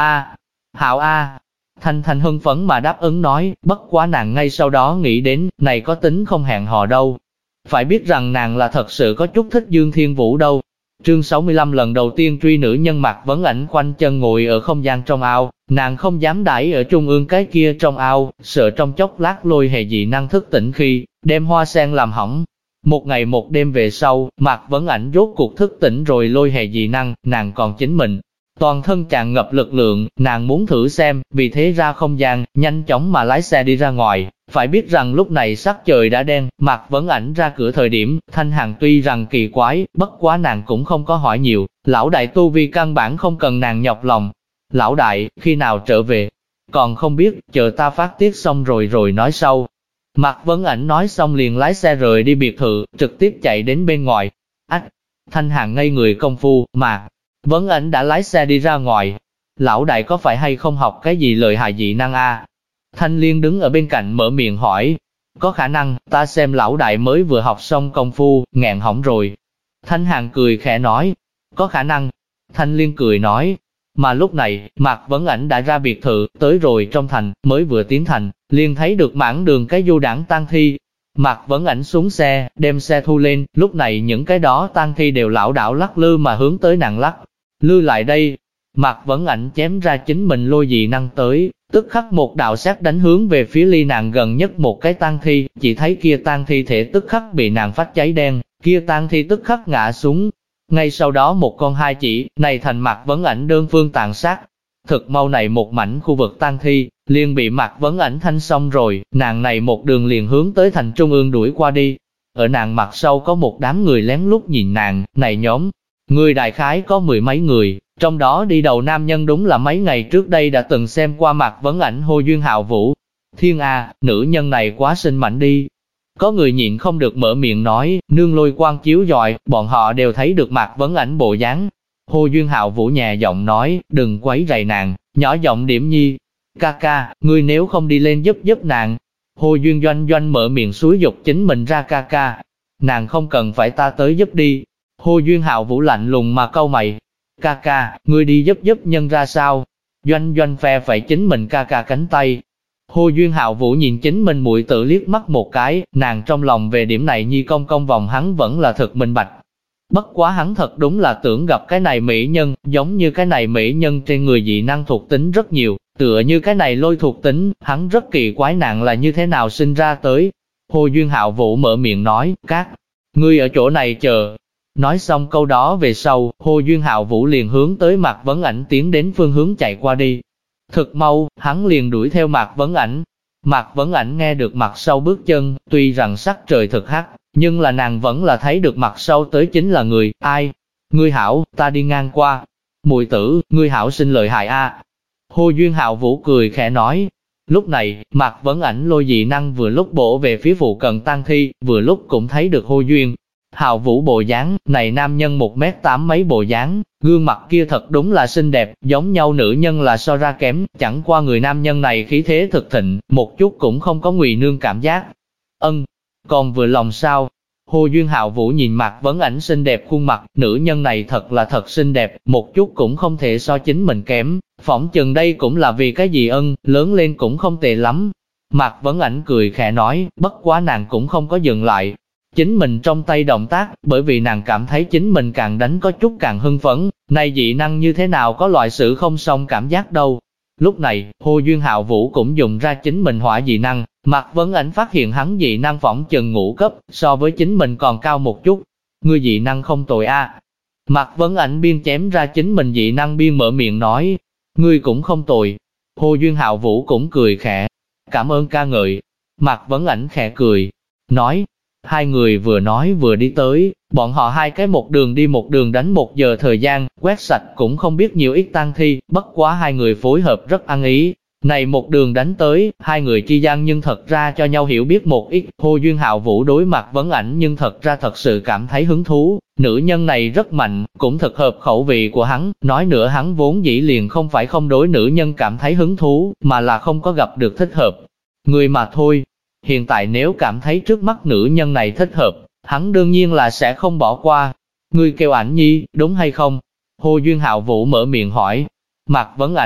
a. Thanh Thanh hưng phấn mà đáp ứng nói, bất quá nàng ngay sau đó nghĩ đến, này có tính không hẹn hò đâu. Phải biết rằng nàng là thật sự có chút thích Dương Thiên Vũ đâu. Chương 65 lần đầu tiên truy nữ nhân Mạc Vấn Ảnh khoanh chân ngồi ở không gian trong ao, nàng không dám đãi ở trung ương cái kia trong ao, sợ trong chốc lát lôi hề dị năng thức tỉnh khi, đem hoa sen làm hỏng. Một ngày một đêm về sau, Mạc Vấn Ảnh rốt cuộc thức tỉnh rồi lôi hề dị năng, nàng còn chính mình. Toàn thân tràn ngập lực lượng, nàng muốn thử xem, vì thế ra không gian, nhanh chóng mà lái xe đi ra ngoài. Phải biết rằng lúc này sắc trời đã đen, Mạc Vấn Ảnh ra cửa thời điểm, Thanh Hằng tuy rằng kỳ quái, bất quá nàng cũng không có hỏi nhiều, lão đại tu vi căn bản không cần nàng nhọc lòng. Lão đại, khi nào trở về? Còn không biết, chờ ta phát tiết xong rồi nói sau. Mạc Vấn Ảnh nói xong liền lái xe rời đi biệt thự, trực tiếp chạy đến bên ngoài. Thanh Hằng ngây người công phu, Mạc Vấn Ảnh đã lái xe đi ra ngoài. Lão đại có phải hay không học cái gì lợi hại dị năng Thanh Liên đứng ở bên cạnh mở miệng hỏi. Có khả năng, ta xem lão đại mới vừa học xong công phu, nghẹn hỏng rồi. Thanh Hằng cười khẽ nói. Có khả năng. Thanh Liên cười nói. Mà lúc này, Mạc Vấn Ảnh đã ra biệt thự, tới rồi trong thành, mới vừa tiến thành, liền thấy được mảng đường cái du đảng tang thi. Mạc Vấn Ảnh xuống xe, đem xe thu lên, lúc này những cái đó tang thi đều lảo đảo lắc lư mà hướng tới nàng lắc lư lại đây. Mạc Vấn Ảnh chém ra chính mình lôi dị năng tới, tức khắc một đạo sát đánh hướng về phía ly nàng gần nhất một cái tang thi, chỉ thấy kia tang thi thể tức khắc bị nàng phách cháy đen, kia tang thi tức khắc ngã xuống. Ngay sau đó một con hai chỉ, này thành Mạc Vấn Ảnh đơn phương tàn sát. Thực mau này một mảnh khu vực tang thi, liền bị Mạc Vấn Ảnh thanh xong rồi, nàng này một đường liền hướng tới thành trung ương đuổi qua đi. Ở nàng mặt sau có một đám người lén lút nhìn nàng, này nhóm người đại khái có mười mấy người, trong đó đi đầu nam nhân đúng là mấy ngày trước đây đã từng xem qua Mạc Vấn Ảnh Hồ Duyên Hạo Vũ. Thiên A, nữ nhân này quá xinh mạnh đi. Có người nhịn không được mở miệng nói, nương lôi quang chiếu rọi, bọn họ đều thấy được Mạc Vấn Ảnh bộ dáng. Hồ Duyên Hạo Vũ nhẹ giọng nói, đừng quấy rầy nàng, nhỏ giọng điểm nhi. Ca ca, ngươi nếu không đi lên giúp nàng. Hồ Duyên Doanh Doanh mở miệng xúi dục chính mình ra ca ca. Nàng không cần phải ta tới giúp đi. Hồ Duyên Hạo Vũ lạnh lùng mà cau mày. Ca ca, ngươi đi giúp nhân ra sao? Doanh Doanh phe phẩy chính mình ca ca cánh tay. Hồ Duyên Hạo Vũ nhìn chính mình muội tử liếc mắt một cái, nàng trong lòng về điểm này nhi công công vòng hắn vẫn là thật minh bạch. Bất quá hắn thật đúng là tưởng gặp cái này mỹ nhân, giống như cái này mỹ nhân trên người dị năng thuộc tính rất nhiều, tựa như cái này lôi thuộc tính, hắn rất kỳ quái nàng là như thế nào sinh ra tới. Hồ Duyên Hạo Vũ mở miệng nói, các ngươi ở chỗ này chờ. Nói xong câu đó về sau, Hồ Duyên Hạo Vũ liền hướng tới Mạc Vấn Ảnh tiến đến phương hướng chạy qua đi. Thực mau, hắn liền đuổi theo Mạc Vấn Ảnh. Mạc Vấn Ảnh nghe được mặt sau bước chân, tuy rằng sắc trời thực hắc, nhưng là nàng vẫn là thấy được mặt sau tới chính là người, ai? Ngươi hảo, ta đi ngang qua. Muội tử, ngươi hảo sinh lợi hại a. Hồ Duyên Hạo Vũ cười khẽ nói. Lúc này, Mạc Vấn Ảnh lôi dị năng vừa lúc bổ về phía phụ cận tang thi, vừa lúc cũng thấy được Hồ Duyên Hạo Vũ bộ dáng, này nam nhân 1m8 mấy bộ dáng, gương mặt kia thật đúng là xinh đẹp, giống nhau nữ nhân là so ra kém, chẳng qua người nam nhân này khí thế thực thịnh, một chút cũng không có ngụy nương cảm giác. Còn vừa lòng sao? Hồ Duyên Hạo Vũ nhìn Mạc Vấn Ảnh xinh đẹp khuôn mặt, nữ nhân này thật là thật xinh đẹp, một chút cũng không thể so chính mình kém, phỏng chừng đây cũng là vì cái gì lớn lên cũng không tệ lắm. Mạc Vấn Ảnh cười khẽ nói, bất quá nàng cũng không có dừng lại chính mình trong tay động tác, bởi vì nàng cảm thấy chính mình càng đánh có chút càng hưng phấn, này dị năng như thế nào có loại sự không xong cảm giác đâu. Lúc này, Hồ Duyên Hạo Vũ cũng dùng ra chính mình hỏa dị năng, Mạc Vấn Ảnh phát hiện hắn dị năng phỏng chừng ngũ cấp, so với chính mình còn cao một chút. Ngươi dị năng không tồi a. Mạc Vấn Ảnh biên chém ra chính mình dị năng biên mở miệng nói, ngươi cũng không tồi. Hồ Duyên Hạo Vũ cũng cười khẽ, cảm ơn ca ngợi. Mạc Vấn Ảnh khẽ cười, nói, hai người vừa nói vừa đi tới, bọn họ hai cái một đường đi một đường đánh 1 giờ thời gian, quét sạch cũng không biết nhiều ít tang thi, bất quá hai người phối hợp rất ăn ý. Này một đường đánh tới, hai người chi gian nhưng thật ra cho nhau hiểu biết một ít, Hồ Duyên Hạo Vũ đối Mạc Vấn Ảnh nhưng thật ra thật sự cảm thấy hứng thú, nữ nhân này rất mạnh, cũng thật hợp khẩu vị của hắn, nói nữa hắn vốn dĩ liền không phải không đối nữ nhân cảm thấy hứng thú, mà là không có gặp được thích hợp người mà thôi. Hiện tại nếu cảm thấy trước mắt nữ nhân này thích hợp, hắn đương nhiên là sẽ không bỏ qua. Ngươi kêu Ảnh nhi, đúng hay không? Hồ Duyên Hạo Vũ mở miệng hỏi. Mạc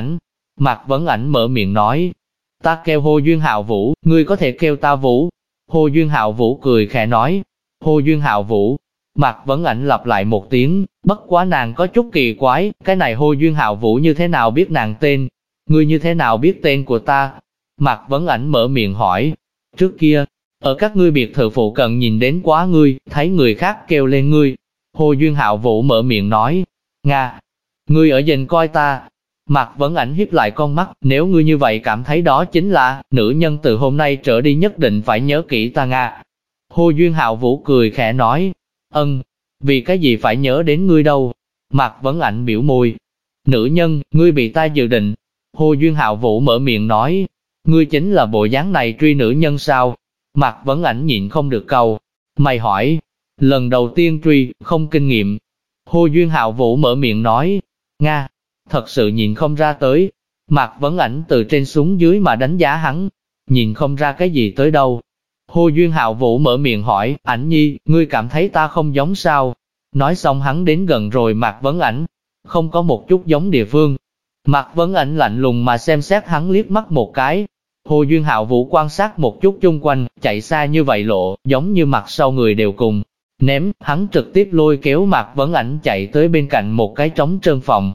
Vấn Ảnh mở miệng nói. Ta kêu Hồ Duyên Hạo Vũ, ngươi có thể kêu ta Vũ. Hồ Duyên Hạo Vũ cười khẽ nói. Hồ Duyên Hạo Vũ. Mạc Vấn Ảnh lặp lại một tiếng, bất quá nàng có chút kỳ quái, cái này Hồ Duyên Hạo Vũ như thế nào biết nàng tên? Ngươi như thế nào biết tên của ta? Mạc Vấn Ảnh mở miệng hỏi. Trước kia, ở các ngươi biệt thự phụ cận nhìn đến quá ngươi, thấy người khác kêu lên ngươi. Hồ Duyên Hạo Vũ mở miệng nói, Nga, ngươi ở dình coi ta. Mạc Vấn Ảnh hiếp lại con mắt, nếu ngươi như vậy cảm thấy đó chính là, nữ nhân từ hôm nay trở đi nhất định phải nhớ kỹ ta Nga. Hồ Duyên Hạo Vũ cười khẽ nói, vì cái gì phải nhớ đến ngươi đâu? Mạc Vấn Ảnh biểu môi, nữ nhân, ngươi bị ta dự định. Hồ Duyên Hạo Vũ mở miệng nói, ngươi chính là bộ dáng này truy nữ nhân sao? Mạc Vấn Ảnh nhịn không được câu mày hỏi, lần đầu tiên truy, không kinh nghiệm. Hồ Duyên Hạo Vũ mở miệng nói, Nga, thật sự nhìn không ra tới. Mạc Vấn Ảnh từ trên xuống dưới mà đánh giá hắn, nhìn không ra cái gì tới đâu. Hồ Duyên Hạo Vũ mở miệng hỏi, Ảnh nhi, ngươi cảm thấy ta không giống sao? Nói xong hắn đến gần rồi Mạc Vấn Ảnh, không có một chút giống địa phương. Mạc Vấn Ảnh lạnh lùng mà xem xét hắn liếc mắt một cái. Hồ Duyên Hạo Vũ quan sát một chút chung quanh, chạy xa như vậy lộ, giống như mặt sau người đều cùng ném, hắn trực tiếp lôi kéo Mạc Vấn Ảnh chạy tới bên cạnh một cái trống trơn phòng.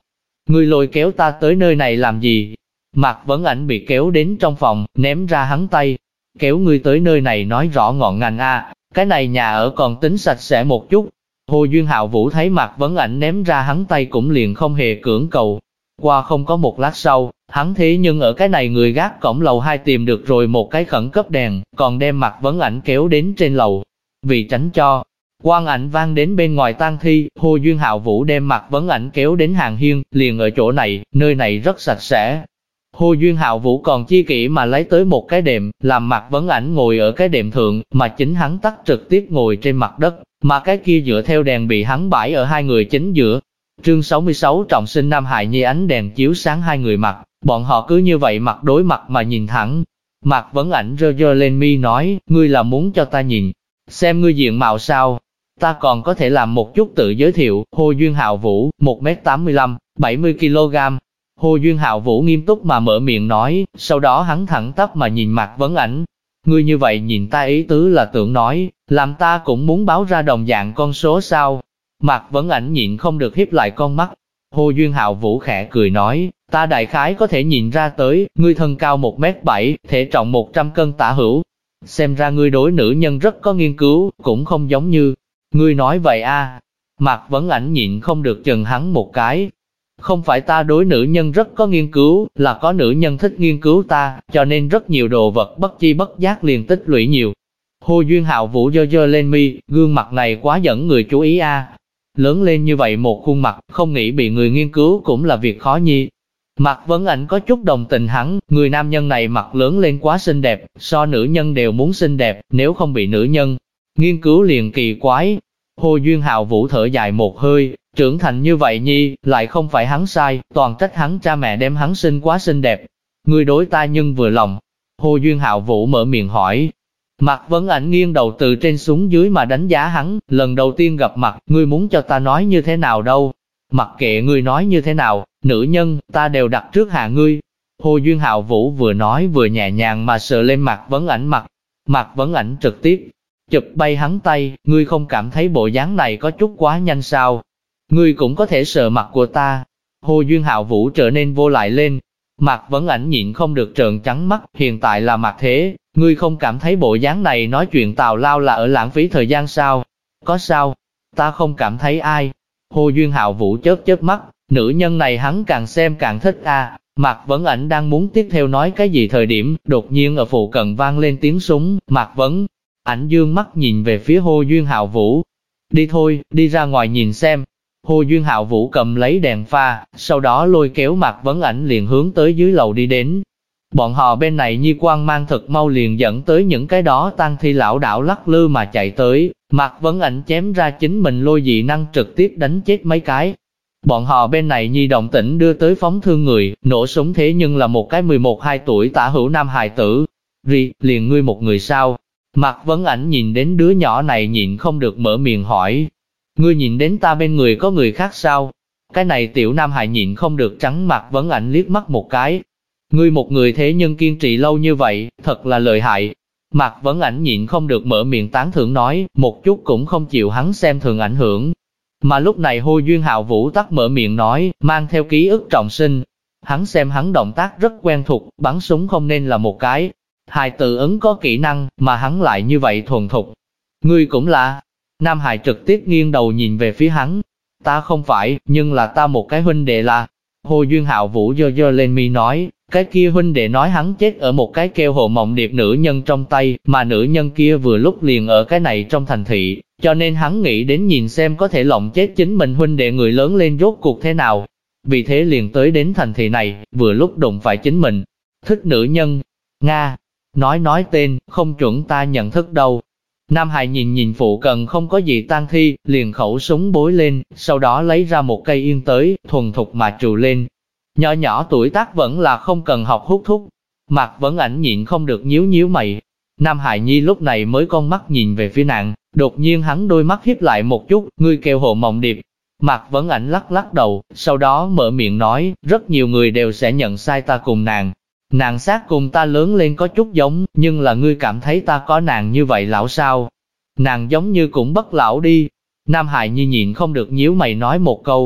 ngươi lôi kéo ta tới nơi này làm gì? Mạc Vấn Ảnh bị kéo đến trong phòng, ném ra hắn tay. Kéo ngươi tới nơi này nói rõ ngọn ngành a, cái này nhà ở còn tính sạch sẽ một chút. Hồ Duyên Hạo Vũ thấy Mạc Vấn Ảnh ném ra hắn tay cũng liền không hề cưỡng cầu. Qua không có một lát sau, hắn thế nhưng ở cái này người gác cổng lầu 2 tìm được rồi một cái khẩn cấp đèn, còn đem Mạc Vấn Ảnh kéo đến trên lầu. Vì tránh cho quang ảnh vang đến bên ngoài tang thi, Hồ Duyên Hạo Vũ đem Mạc Vấn Ảnh kéo đến hàng hiên, liền ở chỗ này, nơi này rất sạch sẽ. Hồ Duyên Hạo Vũ còn chi kỷ mà lấy tới một cái đệm, làm Mạc Vấn Ảnh ngồi ở cái đệm thượng, mà chính hắn tắt trực tiếp ngồi trên mặt đất, mà cái kia dựa theo đèn bị hắn bãi ở hai người chính giữa. Chương 66 trọng sinh Nam Hải Nhi, ánh đèn chiếu sáng hai người mặt, bọn họ cứ như vậy mặt đối mặt mà nhìn thẳng. Mạc Vấn Ảnh rơ rơ lên mi nói, ngươi là muốn cho ta nhìn, xem ngươi diện mạo sao? Ta còn có thể làm một chút tự giới thiệu. Hồ Duyên Hạo Vũ, 1m85, 70kg. Hồ Duyên Hạo Vũ nghiêm túc mà mở miệng nói, sau đó hắn thẳng tắp mà nhìn Mạc Vấn Ảnh. Ngươi như vậy nhìn ta ý tứ là tưởng nói, làm ta cũng muốn báo ra đồng dạng con số sao? Mạc Vấn Ảnh nhịn không được hiếp lại con mắt. Hồ Duyên Hạo Vũ khẽ cười nói, ta đại khái có thể nhìn ra tới, ngươi thân cao 1m7, thể trọng 100 cân tả hữu. Xem ra ngươi đối nữ nhân rất có nghiên cứu, cũng không giống như ngươi nói vậy a. Mạc Vấn Ảnh nhịn không được chừng hắn một cái. Không phải ta đối nữ nhân rất có nghiên cứu, là có nữ nhân thích nghiên cứu ta, cho nên rất nhiều đồ vật bất chi bất giác liền tích lũy nhiều. Hồ Duyên Hạo Vũ giơ giơ lên mi, gương mặt này quá dẫn người chú ý a. Lớn lên như vậy một khuôn mặt, không nghĩ bị người nghiên cứu cũng là việc khó nhi. Mạc Vấn Ảnh có chút đồng tình hắn, người nam nhân này mặt lớn lên quá xinh đẹp, so nữ nhân đều muốn xinh đẹp, nếu không bị nữ nhân nghiên cứu liền kỳ quái. Hồ Duyên Hạo Vũ thở dài một hơi, trưởng thành như vậy nhi, lại không phải hắn sai, toàn trách hắn cha mẹ đem hắn sinh quá xinh đẹp. Người đối ta nhưng vừa lòng. Hồ Duyên Hạo Vũ mở miệng hỏi. Mạc Vấn Ảnh nghiêng đầu từ trên xuống dưới mà đánh giá hắn, lần đầu tiên gặp mặt, ngươi muốn cho ta nói như thế nào đâu? Mặc kệ ngươi nói như thế nào, nữ nhân, ta đều đặt trước hạ ngươi. Hồ Duyên Hạo Vũ vừa nói vừa nhẹ nhàng mà sờ lên Mạc Vấn Ảnh mặt. Mạc Vấn Ảnh trực tiếp chụp bay hắn tay, ngươi không cảm thấy bộ dáng này có chút quá nhanh sao? Ngươi cũng có thể sờ mặt của ta. Hồ Duyên Hạo Vũ trở nên vô lại lên. Mạc Vấn Ảnh nhịn không được trợn trắng mắt, hiện tại là mặt thế, ngươi không cảm thấy bộ dáng này nói chuyện tào lao là ở lãng phí thời gian sao? Có sao? Ta không cảm thấy ai. Hồ Duyên Hạo Vũ chớp chớp mắt, nữ nhân này hắn càng xem càng thích a. Mạc Vấn Ảnh đang muốn tiếp theo nói cái gì thời điểm, đột nhiên ở phụ cận vang lên tiếng súng. Mạc Vấn Ảnh dương mắt nhìn về phía Hồ Duyên Hạo Vũ. Đi thôi, đi ra ngoài nhìn xem. Hồ Duyên Hạo Vũ cầm lấy đèn pha, sau đó lôi kéo Mạc Vấn Ảnh liền hướng tới dưới lầu đi đến. Bọn họ bên này nhi quang mang thật mau liền dẫn tới những cái đó tang thi lão đảo lắc lư mà chạy tới. Mạc Vấn Ảnh chém ra chính mình lôi dị năng trực tiếp đánh chết mấy cái. Bọn họ bên này nhi động tĩnh đưa tới phóng thương người, nổ súng thế nhưng là một cái 11-12 tuổi tả hữu nam hài tử. Liền ngươi một người sao? Mạc Vấn Ảnh nhìn đến đứa nhỏ này nhịn không được mở miệng hỏi. Ngươi nhìn đến ta bên người có người khác sao? Cái này tiểu nam hài nhịn không được trắng Mạc Vấn Ảnh liếc mắt một cái. Ngươi một người thế nhưng kiên trì lâu như vậy, thật là lợi hại. Mạc Vấn Ảnh nhịn không được mở miệng tán thưởng nói, một chút cũng không chịu hắn xem thường ảnh hưởng. Mà lúc này Hồ Duyên Hạo Vũ tắt mở miệng nói, mang theo ký ức trọng sinh. Hắn xem hắn động tác rất quen thuộc, bắn súng không nên là một cái hài tự ứng có kỹ năng, mà hắn lại như vậy thuần thục. Ngươi cũng là. Nam hài trực tiếp nghiêng đầu nhìn về phía hắn. Ta không phải, nhưng là ta một cái huynh đệ là. Hồ Duyên Hạo Vũ giơ giơ lên mi nói, cái kia huynh đệ nói hắn chết ở một cái kêu Hồ Mộng Điệp nữ nhân trong tay, mà nữ nhân kia vừa lúc liền ở cái này trong thành thị, cho nên hắn nghĩ đến nhìn xem có thể lộng chết chính mình huynh đệ người lớn lên rốt cuộc thế nào. Vì thế liền tới đến thành thị này, vừa lúc đụng phải chính mình thích nữ nhân. Nga, nói tên, không chuẩn ta nhận thức đâu. Nam hài nhìn nhìn phụ cận không có gì tang thi, liền khẩu súng bối lên, sau đó lấy ra một cây yên tới, thuần thục mà trù lên. Nhỏ nhỏ tuổi tác vẫn là không cần học hút thuốc. Mạc Vấn Ảnh nhịn không được nhíu nhíu mày. Nam hài nhi lúc này mới con mắt nhìn về phía nàng, đột nhiên hắn đôi mắt hiếp lại một chút, ngươi kêu Hồ Mộng Điệp. Mạc Vấn Ảnh lắc lắc đầu, sau đó mở miệng nói, rất nhiều người đều sẽ nhận sai ta cùng nàng. Nàng xác cùng ta lớn lên có chút giống, nhưng là ngươi cảm thấy ta có nàng như vậy lão sao? Nàng giống như cũng bất lão đi. Nam hài nhi nhịn không được nhíu mày nói một câu.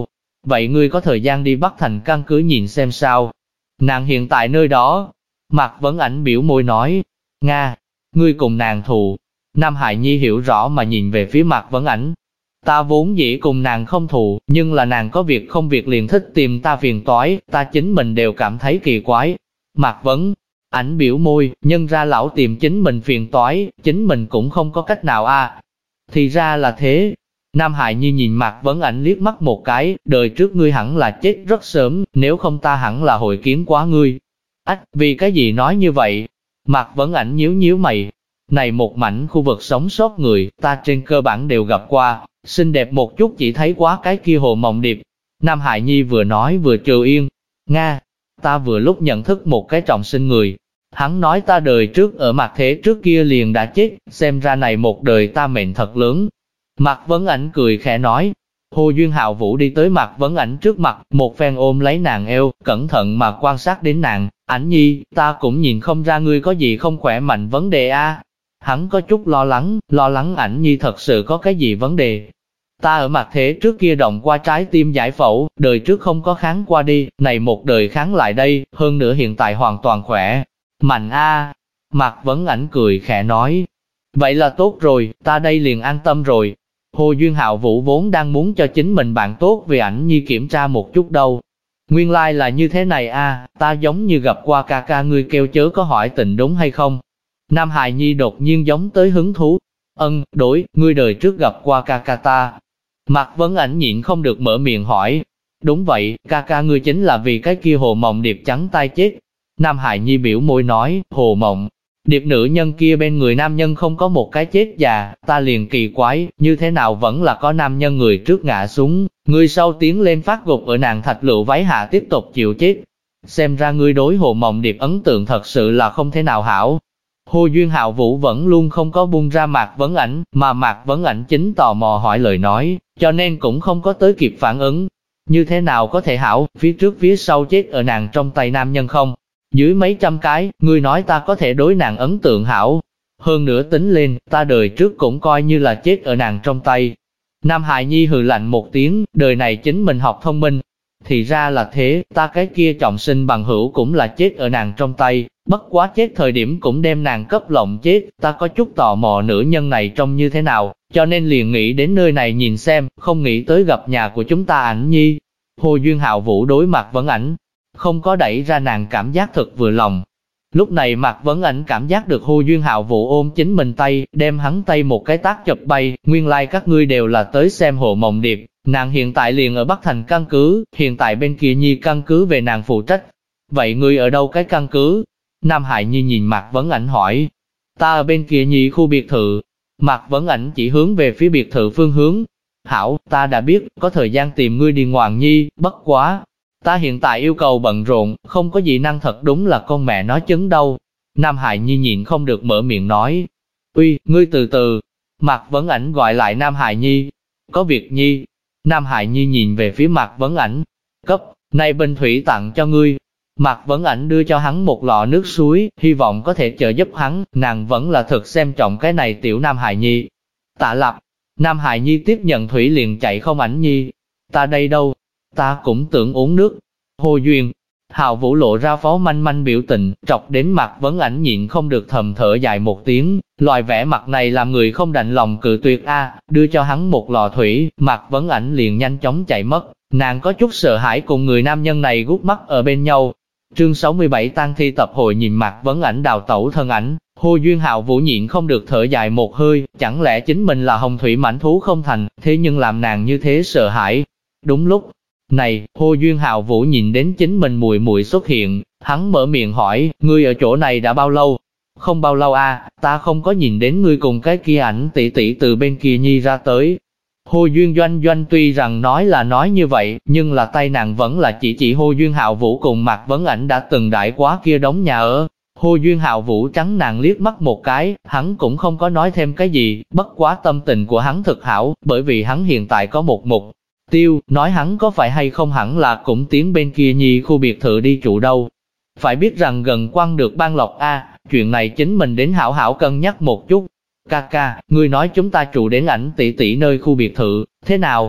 Vậy ngươi có thời gian đi Bắc Thành căn cứ nhìn xem sao? Nàng hiện tại nơi đó. Mạc Vấn Ảnh biểu môi nói, Nga, ngươi cùng nàng thù. Nam Hải Nhi hiểu rõ mà nhìn về phía Mạc Vấn Ảnh. Ta vốn dĩ cùng nàng không thù, nhưng là nàng có việc không việc liền thích tìm ta phiền toái, ta chính mình đều cảm thấy kỳ quái. Mạc Vấn Ảnh biểu môi, nhân ra lão tìm chính mình phiền toái, chính mình cũng không có cách nào a. Thì ra là thế. Nam Hải Nhi nhìn Mạc Vấn Ảnh liếc mắt một cái, đời trước ngươi hẳn là chết rất sớm, nếu không ta hẳn là hội kiến quá ngươi. Ách, vì cái gì nói như vậy? Mạc Vấn Ảnh nhíu nhíu mày. Này một mảnh khu vực sống sót người, ta trên cơ bản đều gặp qua, xinh đẹp một chút chỉ thấy quá cái kia Hồ Mộng Điệp. Nam Hải Nhi vừa nói vừa trừ yên. Nga, ta vừa lúc nhận thức một cái trọng sinh người. Hắn nói ta đời trước ở mặt thế trước kia liền đã chết, xem ra này một đời ta mệnh thật lớn. Mạc Vấn Ảnh cười khẽ nói. Hồ Duyên Hạo Vũ đi tới Mạc Vấn Ảnh trước mặt, một phen ôm lấy nàng eo, cẩn thận mà quan sát đến nàng. Ảnh Nhi, ta cũng nhìn không ra ngươi có gì không khỏe mạnh vấn đề a. Hắn có chút lo lắng Ảnh Nhi thật sự có cái gì vấn đề. Ta ở mặt thế trước kia động qua trái tim giải phẫu, đời trước không có kháng qua đi, này một đời kháng lại đây, hơn nữa hiện tại hoàn toàn khỏe. Mạnh a. Mạc Vấn Ảnh cười khẽ nói. Vậy là tốt rồi, ta đây liền an tâm rồi. Hồ Duyên Hạo Vũ vốn đang muốn cho chính mình bạn tốt về Ảnh Nhi kiểm tra một chút đâu. Nguyên lai là như thế này a, ta giống như gặp qua ca ca ngươi kêu chớ có hỏi tình đúng hay không. Nam Hải Nhi đột nhiên giống tới hứng thú. Đối, ngươi đời trước gặp qua ca ca ta. Mạc Vấn Ảnh nhịn không được mở miệng hỏi. Đúng vậy, ca ca ngươi chính là vì cái kia Hồ Mộng Điệp trắng tay chết. Nam Hải Nhi biểu môi nói, Hồ Mộng Điệp nữ nhân kia bên người nam nhân không có một cái chết già, ta liền kỳ quái, như thế nào vẫn là có nam nhân người trước ngã xuống, người sau tiến lên phát gục ở nàng thạch lựu váy hạ tiếp tục chịu chết. Xem ra ngươi đối Hồ Mộng Điệp ấn tượng thật sự là không thể nào hảo. Hồ Duyên Hạo Vũ vẫn luôn không có buông ra Mạc Vấn Ảnh, mà Mạc Vấn Ảnh chính tò mò hỏi lời nói, cho nên cũng không có tới kịp phản ứng. Như thế nào có thể hảo, phía trước phía sau chết ở nàng trong tay nam nhân không? Dưới mấy trăm cái, ngươi nói ta có thể đối nàng ấn tượng hảo. Hơn nữa tính lên, ta đời trước cũng coi như là chết ở nàng trong tay. Nam Hải Nhi hừ lạnh một tiếng, đời này chính mình học thông minh. Thì ra là thế, ta cái kia trọng sinh bằng hữu cũng là chết ở nàng trong tay, bất quá chết thời điểm cũng đem nàng cấp lộng chết, ta có chút tò mò nữ nhân này trông như thế nào, cho nên liền nghĩ đến nơi này nhìn xem, không nghĩ tới gặp nhà của chúng ta Ảnh Nhi. Hồ Duyên Hạo Vũ đối Mạc Vấn Ảnh, không có đẩy ra nàng cảm giác thật vừa lòng. Lúc này Mạc Vấn Ảnh cảm giác được Hồ Duyên Hạo Vũ ôm chính mình tay, đem hắn tay một cái tát chụp bay, nguyên lai các ngươi đều là tới xem Hồ Mộng Điệp. Nàng hiện tại liền ở Bắc Thành căn cứ, hiện tại bên kia Nhi căn cứ về nàng phụ trách. Vậy ngươi ở đâu cái căn cứ? Nam Hải Nhi nhìn Mạc Vấn Ảnh hỏi. Ta ở bên kia Nhi khu biệt thự. Mạc Vấn Ảnh chỉ hướng về phía biệt thự phương hướng. Hảo, ta đã biết, có thời gian tìm ngươi đi ngoạn Nhi, bất quá. Ta hiện tại yêu cầu bận rộn, không có gì năng thật đúng là con mẹ nói chứng đâu. Nam Hải Nhi nhịn không được mở miệng nói. Uy, ngươi từ từ. Mạc Vấn Ảnh gọi lại Nam Hải Nhi. Có việc Nhi. Nam Hải Nhi nhìn về phía Mạc Vấn Ảnh. Cấp, này bình thủy tặng cho ngươi. Mạc Vấn Ảnh đưa cho hắn một lọ nước suối, hy vọng có thể trợ giúp hắn, nàng vẫn là thực xem trọng cái này tiểu Nam Hải Nhi. Tạ Lập, Nam Hải Nhi tiếp nhận thủy liền chạy không Ảnh Nhi. Ta đây đâu? Ta cũng tưởng uống nước. Hồ Duyên Hạo Vũ lộ ra phó manh manh biểu tình, trọc đến Mạc Vấn Ảnh nhịn không được thầm thở dài một tiếng, loại vẻ mặt này làm người không đành lòng cự tuyệt a. Đưa cho hắn một lọ thủy, Mạc Vấn Ảnh liền nhanh chóng chạy mất, nàng có chút sợ hãi cùng người nam nhân này gút mắt ở bên nhau. Chương 67 tang thi tập hội nhìn Mạc Vấn Ảnh đào tẩu thân ảnh, Hồ Duyên Hạo Vũ nhịn không được thở dài một hơi, chẳng lẽ chính mình là hồng thủy mãnh thú không thành, thế nhưng làm nàng như thế sợ hãi. Đúng lúc này, Hồ Duyên Hạo Vũ nhìn đến chính mình muội muội xuất hiện, hắn mở miệng hỏi, ngươi ở chỗ này đã bao lâu? Không bao lâu a, ta không có nhìn đến ngươi cùng cái kia Ảnh tỷ tỷ từ bên kia Nhi ra tới. Hồ Duyên Doanh Doanh tuy rằng nói là nói như vậy, nhưng là tay nàng vẫn là chỉ Hồ Duyên Hạo Vũ cùng Mạc Vấn Ảnh đã từng đãi quá kia đống nhà ở. Hồ Duyên Hạo Vũ trắng nàng liếc mắt một cái, hắn cũng không có nói thêm cái gì, bất quá tâm tình của hắn thực hảo, bởi vì hắn hiện tại có một mục tiêu, nói hắn có phải hay không hẳn là cũng tiến bên kia Nhi khu biệt thự đi trụ đâu. Phải biết rằng gần quăng được ban lộc a, chuyện này chính mình đến hảo hảo cân nhắc một chút. Ca ca, ngươi nói chúng ta trụ đến Ảnh tỷ tỷ nơi khu biệt thự, thế nào?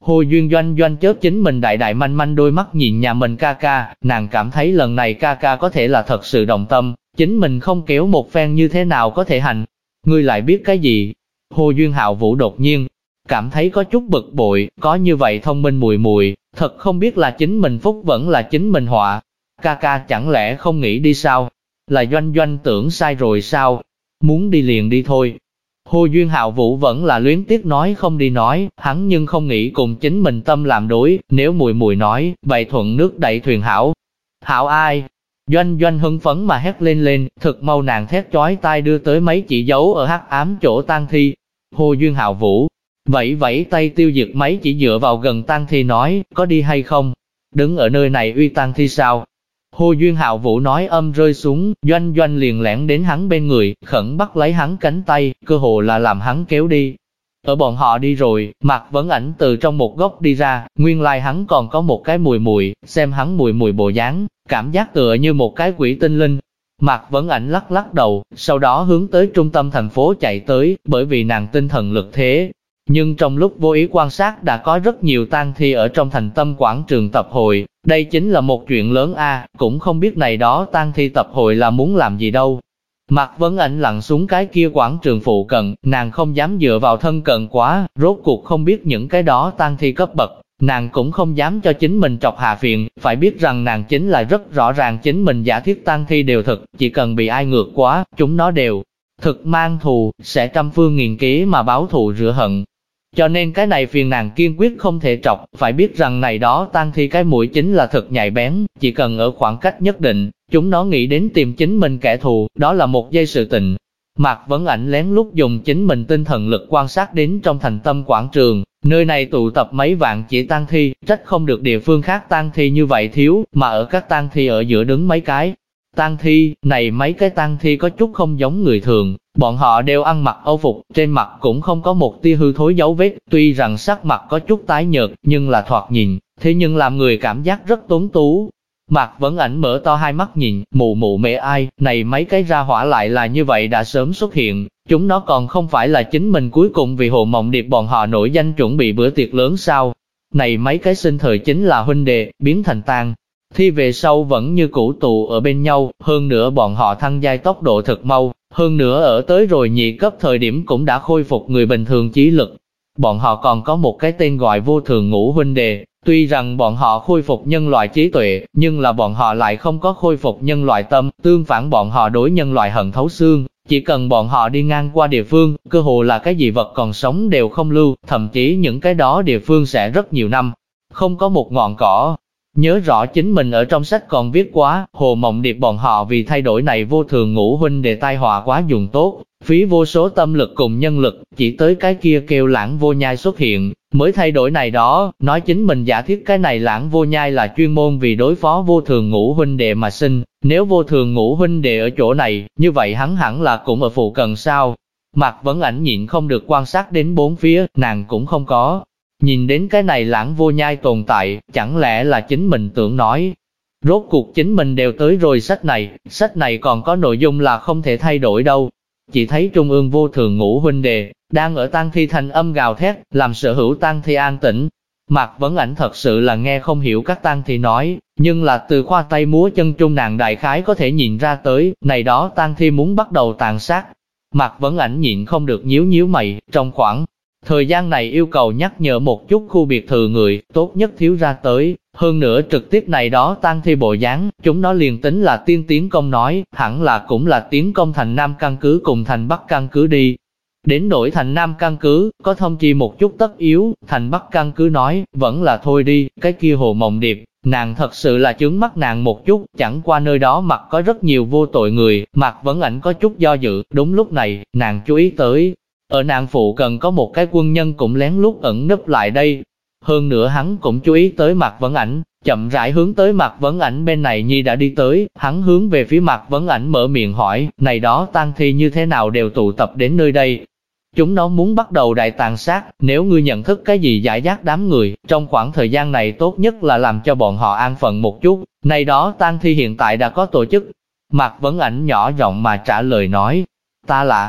Hồ Duyên Doanh Doanh chớp chính mình đại đại manh manh đôi mắt nhìn nhà mình ca ca, nàng cảm thấy lần này ca ca có thể là thật sự động tâm, chính mình không kéo một phen như thế nào có thể hành. Ngươi lại biết cái gì? Hồ Duyên Hạo Vũ đột nhiên cảm thấy có chút bực bội, có như vậy thông minh mùi mùi, thật không biết là chính mình phúc vẫn là chính mình họa. Ca ca chẳng lẽ không nghĩ đi sao? Là Doanh Doanh tưởng sai rồi sao? Muốn đi liền đi thôi. Hồ Duyên Hạo Vũ vẫn là luyến tiếc nói không đi nói, hắn nhưng không nghĩ cùng chính mình tâm làm đối, nếu mùi mùi nói, vậy thuận nước đẩy thuyền hảo. Hảo ai? Doanh Doanh hưng phấn mà hét lên, thực mau nàng thét chói tai đưa tới mấy chỉ dấu ở hắc ám chỗ tang thi. Hồ Duyên Hạo Vũ vẫy tay tiêu diệt mấy chỉ dựa vào gần tang thi nói, có đi hay không? Đứng ở nơi này uy tang thi sao? Hồ Duyên Hạo Vũ nói âm rơi xuống, Doanh Doanh liền lẻn đến hắn bên người, khẩn bắt lấy hắn cánh tay, cơ hồ là làm hắn kéo đi. Ở bọn họ đi rồi, Mạc Vấn Ảnh từ trong một góc đi ra, nguyên lai hắn còn có một cái mùi mùi, xem hắn mùi mùi bộ dáng, cảm giác tựa như một cái quỷ tinh linh. Mạc Vấn Ảnh lắc lắc đầu, sau đó hướng tới trung tâm thành phố chạy tới, bởi vì nàng tinh thần lực thế. Nhưng trong lúc vô ý quan sát đã có rất nhiều tang thi ở trong thành tâm quảng trường tập hội, đây chính là một chuyện lớn a, cũng không biết này đó tang thi tập hội là muốn làm gì đâu. Mạc Vấn Ảnh lặn xuống cái kia quảng trường phụ cận, nàng không dám dựa vào thân cận quá, rốt cuộc không biết những cái đó tang thi cấp bậc, nàng cũng không dám cho chính mình trọc hạ phiền, phải biết rằng nàng chính là rất rõ ràng chính mình giả thiết tang thi đều thực, chỉ cần bị ai ngược quá, chúng nó đều thực mang thù, sẽ trăm phương nghìn kế mà báo thù rửa hận. Cho nên cái này phiền nàng kiên quyết không thể trọc, phải biết rằng này đó tang thi cái mũi chính là thật nhạy bén, chỉ cần ở khoảng cách nhất định, chúng nó nghĩ đến tìm chính mình kẻ thù, đó là một giây sự tình. Mạc Vấn Ảnh lén lút dùng chính mình tinh thần lực quan sát đến trong thành tâm quảng trường, nơi này tụ tập mấy vạn chỉ tang thi, trách không được địa phương khác tang thi như vậy thiếu, mà ở các tang thi ở giữa đứng mấy cái. Tang thi, này mấy cái tang thi có chút không giống người thường, bọn họ đều ăn mặc âu phục, trên mặt cũng không có một tia hư thối dấu vết, tuy rằng sắc mặt có chút tái nhợt, nhưng là thoạt nhìn, thế nhưng làm người cảm giác rất tuấn tú. Mạc Vấn Ảnh mở to hai mắt nhìn, mụ mẹ ai, này mấy cái ra hỏa lại là như vậy đã sớm xuất hiện, chúng nó còn không phải là chính mình cuối cùng vì Hồ Mộng Điệp bọn họ nổi danh chuẩn bị bữa tiệc lớn sao. Này mấy cái sinh thời chính là huynh đệ, biến thành tang thi về sau vẫn như cũ tụ ở bên nhau, hơn nữa bọn họ thăng giai tốc độ thực mau, hơn nữa ở tới rồi nhị cấp thời điểm cũng đã khôi phục người bình thường trí lực. Bọn họ còn có một cái tên gọi vô thường ngũ huynh đệ, tuy rằng bọn họ khôi phục nhân loại trí tuệ, nhưng là bọn họ lại không có khôi phục nhân loại tâm, tương phản bọn họ đối nhân loại hận thấu xương, chỉ cần bọn họ đi ngang qua địa phương, cơ hồ là cái gì vật còn sống đều không lưu, thậm chí những cái đó địa phương sẽ rất nhiều năm, không có một ngọn cỏ. Nhớ rõ chính mình ở trong sách còn viết quá, Hồ Mộng Điệp bọn họ vì thay đổi này vô thường ngũ huynh đệ tai họa quá dùng tốt, phí vô số tâm lực cùng nhân lực, chỉ tới cái kia kêu Lãng Vô Nhai xuất hiện, mới thay đổi này đó, nói chính mình giả thiết cái này Lãng Vô Nhai là chuyên môn vì đối phó vô thường ngũ huynh đệ mà sinh, nếu vô thường ngũ huynh đệ ở chỗ này, như vậy hắn hẳn là cũng ở phụ cận sao. Mạc Vấn Ảnh nhịn không được quan sát đến bốn phía, nàng cũng không có nhìn đến cái này Lãng Vô Nhai tồn tại, chẳng lẽ là chính mình tưởng nói. Rốt cuộc chính mình đều tới rồi sách này còn có nội dung là không thể thay đổi đâu. Chỉ thấy trung ương vô thường ngũ huynh đệ, đang ở tang thi thành âm gào thét, làm sở hữu tang thi an tĩnh. Mạc Vấn Ảnh thật sự là nghe không hiểu các tang thi nói, nhưng là từ khoa tay múa chân trung nàng đại khái có thể nhìn ra tới, này đó tang thi muốn bắt đầu tàn sát. Mạc Vấn Ảnh nhịn không được nhíu mày, trong khoảng thời gian này yêu cầu nhắc nhở một chút khu biệt thự người, tốt nhất thiếu ra tới, hơn nữa trực tiếp này đó tang thi bộ dáng, chúng nó liền tính là tiến công nói, hẳn là cũng là tiến công thành Nam căn cứ cùng thành Bắc căn cứ đi. Đến nỗi thành Nam căn cứ, có thông chi một chút tất yếu, thành Bắc căn cứ nói, vẫn là thôi đi, cái kia Hồ Mộng Điệp, nàng thật sự là chướng mắt nàng một chút, chẳng qua nơi đó mặt có rất nhiều vô tội người, Mạc Vấn Ảnh có chút do dự, đúng lúc này, nàng chú ý tới. Ở nàng phụ cần có một cái quân nhân cũng lén lút ẩn nấp lại đây. Hơn nữa hắn cũng chú ý tới Mạc Vấn Ảnh, chậm rãi hướng tới Mạc Vấn Ảnh bên này nhi đã đi tới, hắn hướng về phía Mạc Vấn Ảnh mở miệng hỏi, này đó tang thi như thế nào đều tụ tập đến nơi đây. Chúng nó muốn bắt đầu đại tàn sát, nếu ngươi nhận thức cái gì giải giác đám người, trong khoảng thời gian này tốt nhất là làm cho bọn họ an phận một chút, này đó tang thi hiện tại đã có tổ chức. Mạc Vấn Ảnh nhỏ giọng mà trả lời nói, ta là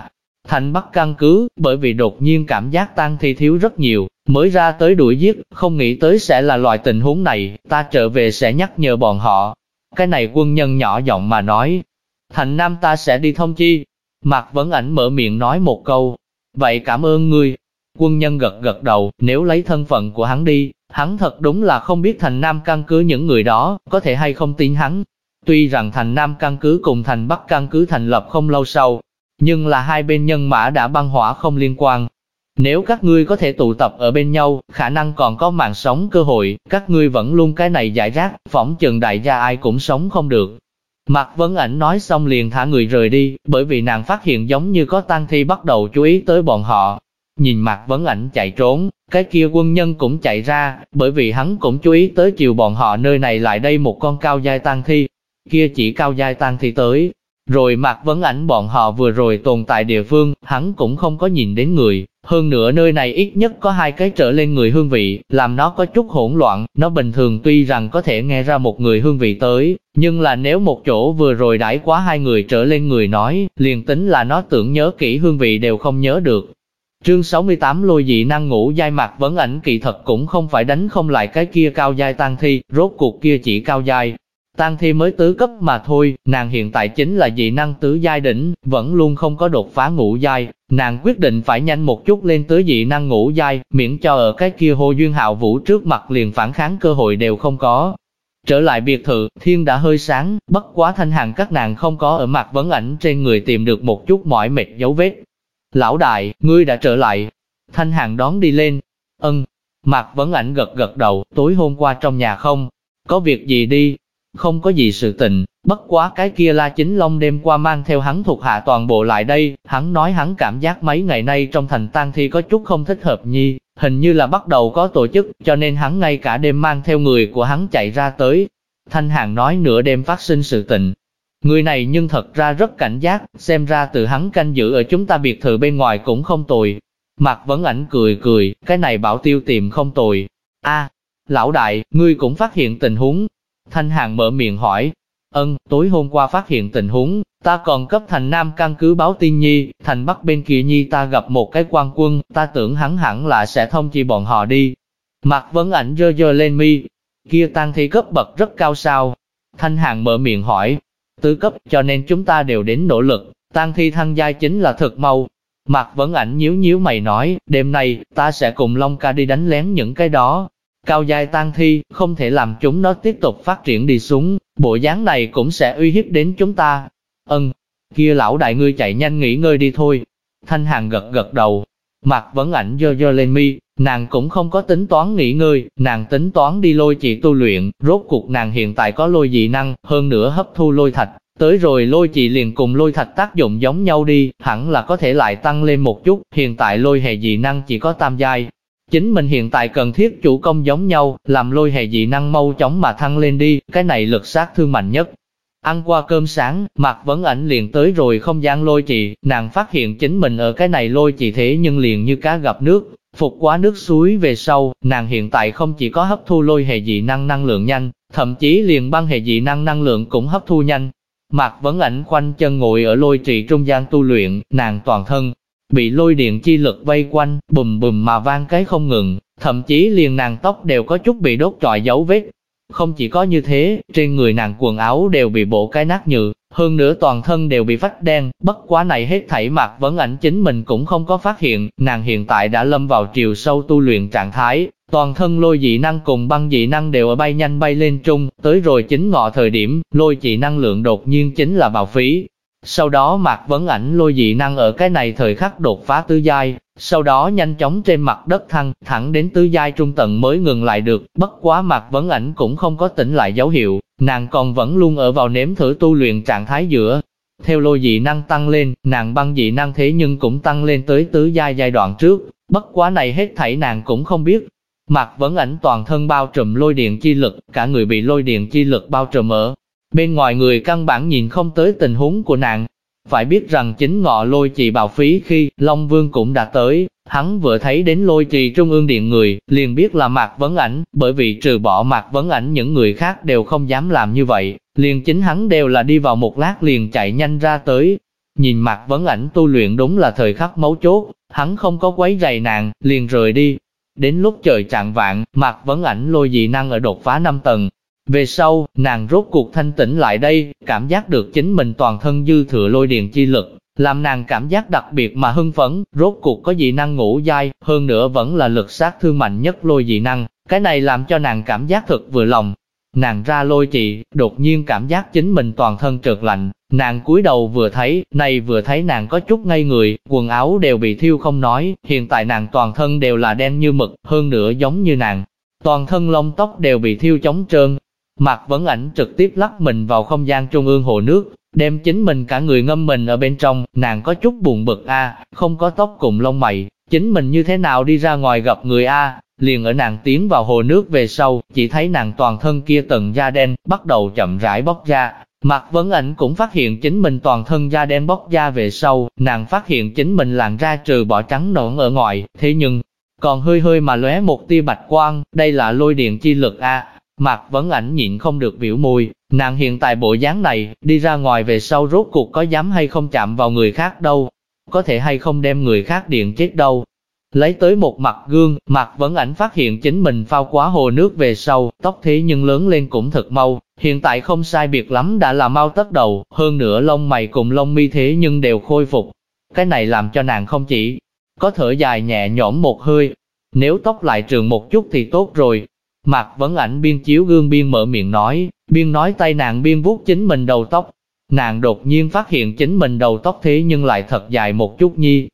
Thành Bắc căn cứ, bởi vì đột nhiên cảm giác tang thi thiếu rất nhiều, mới ra tới đuổi giết, không nghĩ tới sẽ là loại tình huống này, ta trở về sẽ nhắc nhở bọn họ. Cái này quân nhân nhỏ giọng mà nói. Thành Nam ta sẽ đi thông chi. Mạc Vấn Ảnh mở miệng nói một câu. Vậy cảm ơn ngươi. Quân nhân gật gật đầu, nếu lấy thân phận của hắn đi, hắn thật đúng là không biết Thành Nam căn cứ những người đó, có thể hay không tin hắn. Tuy rằng Thành Nam căn cứ cùng Thành Bắc căn cứ thành lập không lâu sau, nhưng là hai bên nhân mã đã băng hỏa không liên quan. Nếu các ngươi có thể tụ tập ở bên nhau, khả năng còn có mạng sống cơ hội, các ngươi vẫn luôn cái này giải rác, phỏng chừng đại gia ai cũng sống không được. Mạc Vấn Ảnh nói xong liền thả người rời đi, bởi vì nàng phát hiện giống như có tang thi bắt đầu chú ý tới bọn họ. Nhìn Mạc Vấn Ảnh chạy trốn, cái kia quân nhân cũng chạy ra, bởi vì hắn cũng chú ý tới chiều bọn họ nơi này lại đây một con cao giai tang thi. Kia chỉ cao giai tang thi tới. Rồi Mạc Vấn Ảnh bọn họ vừa rồi tồn tại địa phương, hắn cũng không có nhìn đến người. Hơn nữa nơi này ít nhất có 2 cái trở lên người hương vị, làm nó có chút hỗn loạn. Nó bình thường tuy rằng có thể nghe ra một người hương vị tới, nhưng là nếu một chỗ vừa rồi đãi quá 2 người trở lên người nói, liền tính là nó tưởng nhớ kỹ hương vị đều không nhớ được. Chương 68 lôi dị năng ngũ giai. Mạc Vấn Ảnh kỳ thật cũng không phải đánh không lại cái kia cao giai tang thi, rốt cuộc kia chỉ cao giai tang thi mới tứ cấp mà thôi, nàng hiện tại chính là dị năng tứ giai đỉnh, vẫn luôn không có đột phá ngũ giai, nàng quyết định phải nhanh một chút lên tới dị năng ngũ giai, miễn cho ở cái kia Hồ Duyên Hạo Vũ trước mặt liền phản kháng cơ hội đều không có. Trở lại biệt thự, thiên đã hơi sáng, bất quá Thanh Hàn các nàng không có ở Mạc Vấn Ảnh trên người tìm được một chút mỏi mệt dấu vết. Lão đại, ngươi đã trở lại. Thanh Hàn đón đi lên. Mạc Vấn Ảnh gật gật đầu, tối hôm qua trong nhà không có việc gì đi. Không có gì sự tình, bất quá cái kia La Chính Long đêm qua mang theo hắn thuộc hạ toàn bộ lại đây, hắn nói hắn cảm giác mấy ngày nay trong thành tang thi có chút không thích hợp nhi, hình như là bắt đầu có tổ chức, cho nên hắn ngay cả đêm mang theo người của hắn chạy ra tới. Thanh Hàn nói nửa đêm phát sinh sự tình. Người này nhưng thật ra rất cảnh giác, xem ra từ hắn canh giữ ở chúng ta biệt thự bên ngoài cũng không tồi. Mạc Vấn Ảnh cười cười, cái này bảo tiêu tìm không tồi. Lão đại, ngươi cũng phát hiện tình huống. Thanh Hàn mở miệng hỏi. Tối hôm qua phát hiện tình huống, ta còn cấp Thành Nam căn cứ báo tin nhi, Thành Bắc bên kia nhi ta gặp một cái quan quân, ta tưởng hắn hẳn là sẽ thông chi bọn họ đi. Mạc Vấn Ảnh giơ giơ lên mi, kia tang thi cấp bậc rất cao sao? Thanh Hàn mở miệng hỏi. Tứ cấp, cho nên chúng ta đều đến nỗ lực, tang thi thăng giai chính là thực mau. Mạc Vấn Ảnh nhíu nhíu mày nói, đêm nay, ta sẽ cùng Long ca đi đánh lén những cái đó cao giai tang thi, không thể làm chúng nó tiếp tục phát triển đi xuống, bộ dáng này cũng sẽ uy hiếp đến chúng ta. Kia lão đại ngươi chạy nhanh nghỉ ngơi đi thôi. Thanh Hàn gật gật đầu. Mạc Vấn Ảnh giơ giơ lên mi, nàng cũng không có tính toán nghỉ ngơi, nàng tính toán đi lôi chỉ tu luyện, rốt cuộc nàng hiện tại có lôi dị năng, hơn nữa hấp thu lôi thạch, tới rồi lôi chỉ liền cùng lôi thạch tác dụng giống nhau đi, hẳn là có thể lại tăng lên một chút, hiện tại lôi hệ dị năng chỉ có tam giai. Chính mình hiện tại cần thiết chủ công giống nhau, làm lôi hệ dị năng mau chóng mà thăng lên đi, cái này lực sát thương mạnh nhất. Ăn qua cơm sáng, Mạc Vấn Ảnh liền tới rồi không gian lôi trì, nàng phát hiện chính mình ở cái này lôi trì thế nhưng liền như cá gặp nước, phục quá nước suối về sau, nàng hiện tại không chỉ có hấp thu lôi hệ dị năng năng lượng nhanh, thậm chí liền băng hệ dị năng năng lượng cũng hấp thu nhanh. Mạc Vấn Ảnh khoanh chân ngồi ở lôi trì trung gian tu luyện, nàng toàn thân bị lôi điện chi lực vây quanh, bùm bùm mà vang cái không ngừng, thậm chí liền nàng tóc đều có chút bị đốt trọi dấu vết. Không chỉ có như thế, trên người nàng quần áo đều bị bổ cái nát nhừ, hơn nữa toàn thân đều bị vách đen, bất quá này hết thảy Mạc Vấn Ảnh chính mình cũng không có phát hiện, nàng hiện tại đã lâm vào chiều sâu tu luyện trạng thái, toàn thân lôi dị năng cùng băng dị năng đều ở bay nhanh bay lên trung, tới rồi chính ngọ thời điểm, lôi dị năng lượng đột nhiên chính là bạo phí. Sau đó Mạc Vấn Ảnh lôi dị năng ở cái này thời khắc đột phá tứ giai, sau đó nhanh chóng trên mặt đất thăng, thẳng đến tứ giai trung tầng mới ngừng lại được, bất quá Mạc Vấn Ảnh cũng không có tỉnh lại dấu hiệu, nàng còn vẫn luôn ở vào nếm thử tu luyện trạng thái giữa. Theo lôi dị năng tăng lên, nàng băng dị năng thế nhưng cũng tăng lên tới tứ giai giai đoạn trước, bất quá này hết thảy nàng cũng không biết. Mạc Vấn Ảnh toàn thân bao trùm lôi điện chi lực, cả người bị lôi điện chi lực bao trùm ở bên ngoài người căn bản nhìn không tới tình huống của nàng. Phải biết rằng chính ngọ lôi trì bạo phí khi Long Vương cũng đã tới, hắn vừa thấy đến lôi trì trung ương điện người, liền biết là Mạc Vấn Ảnh, bởi vì trừ bỏ Mạc Vấn Ảnh những người khác đều không dám làm như vậy, liền chính hắn đều là đi vào một lát liền chạy nhanh ra tới. Nhìn Mạc Vấn Ảnh tu luyện đúng là thời khắc mấu chốt, hắn không có quấy rầy nàng, liền rời đi. Đến lúc trời chạng vạng, Mạc Vấn Ảnh lôi dị năng ở đột phá 5 tầng. Về sau, nàng rốt cuộc thanh tỉnh lại đây, cảm giác được chính mình toàn thân dư thừa lôi điện chi lực, làm nàng cảm giác đặc biệt mà hưng phấn, rốt cuộc có dị năng ngũ giai, hơn nữa vẫn là lực sát thương mạnh nhất lôi dị năng, cái này làm cho nàng cảm giác thật vừa lòng. Nàng ra lôi trị, đột nhiên cảm giác chính mình toàn thân trượt lạnh, nàng cúi đầu vừa thấy nàng có chút ngây người, quần áo đều bị thiêu không nói, hiện tại nàng toàn thân đều là đen như mực, hơn nữa giống như nàng, toàn thân lông tóc đều bị thiêu trống trơn. Mạc Vấn Ảnh trực tiếp lắc mình vào không gian trung ương hồ nước, đem chính mình cả người ngâm mình ở bên trong, nàng có chút buồn bực không có tóc cùng lông mày, chính mình như thế nào đi ra ngoài gặp người liền ở nàng tiến vào hồ nước về sau, chỉ thấy nàng toàn thân kia tầng da đen, bắt đầu chậm rãi bóc ra. Mạc Vấn Ảnh cũng phát hiện chính mình toàn thân da đen bóc ra về sau, nàng phát hiện chính mình làn da trừ bỏ trắng nõn ở ngoài, thế nhưng, còn hơi hơi mà lóe một tia bạch quang, đây là lôi điện chi lực Mạc Vấn Ảnh nhịn không được biểu môi, nàng hiện tại bộ dáng này, đi ra ngoài về sau rốt cuộc có dám hay không chạm vào người khác đâu, có thể hay không đem người khác điện chết đâu. Lấy tới một mặt gương, Mạc Vấn Ảnh phát hiện chính mình phao quá hồ nước về sau, tóc thế nhưng lớn lên cũng thật mau, hiện tại không sai biệt lắm đã là mau tất đầu, hơn nữa lông mày cùng lông mi thế nhưng đều khôi phục. Cái này làm cho nàng không chỉ có thở dài nhẹ nhõm một hơi, nếu tóc lại trường một chút thì tốt rồi. Mạc Vấn Ảnh biên chiếu gương biên mở miệng nói, biên nói tay nàng biên vuốt chính mình đầu tóc. Nàng đột nhiên phát hiện chính mình đầu tóc thế nhưng lại thật dài một chút nhi.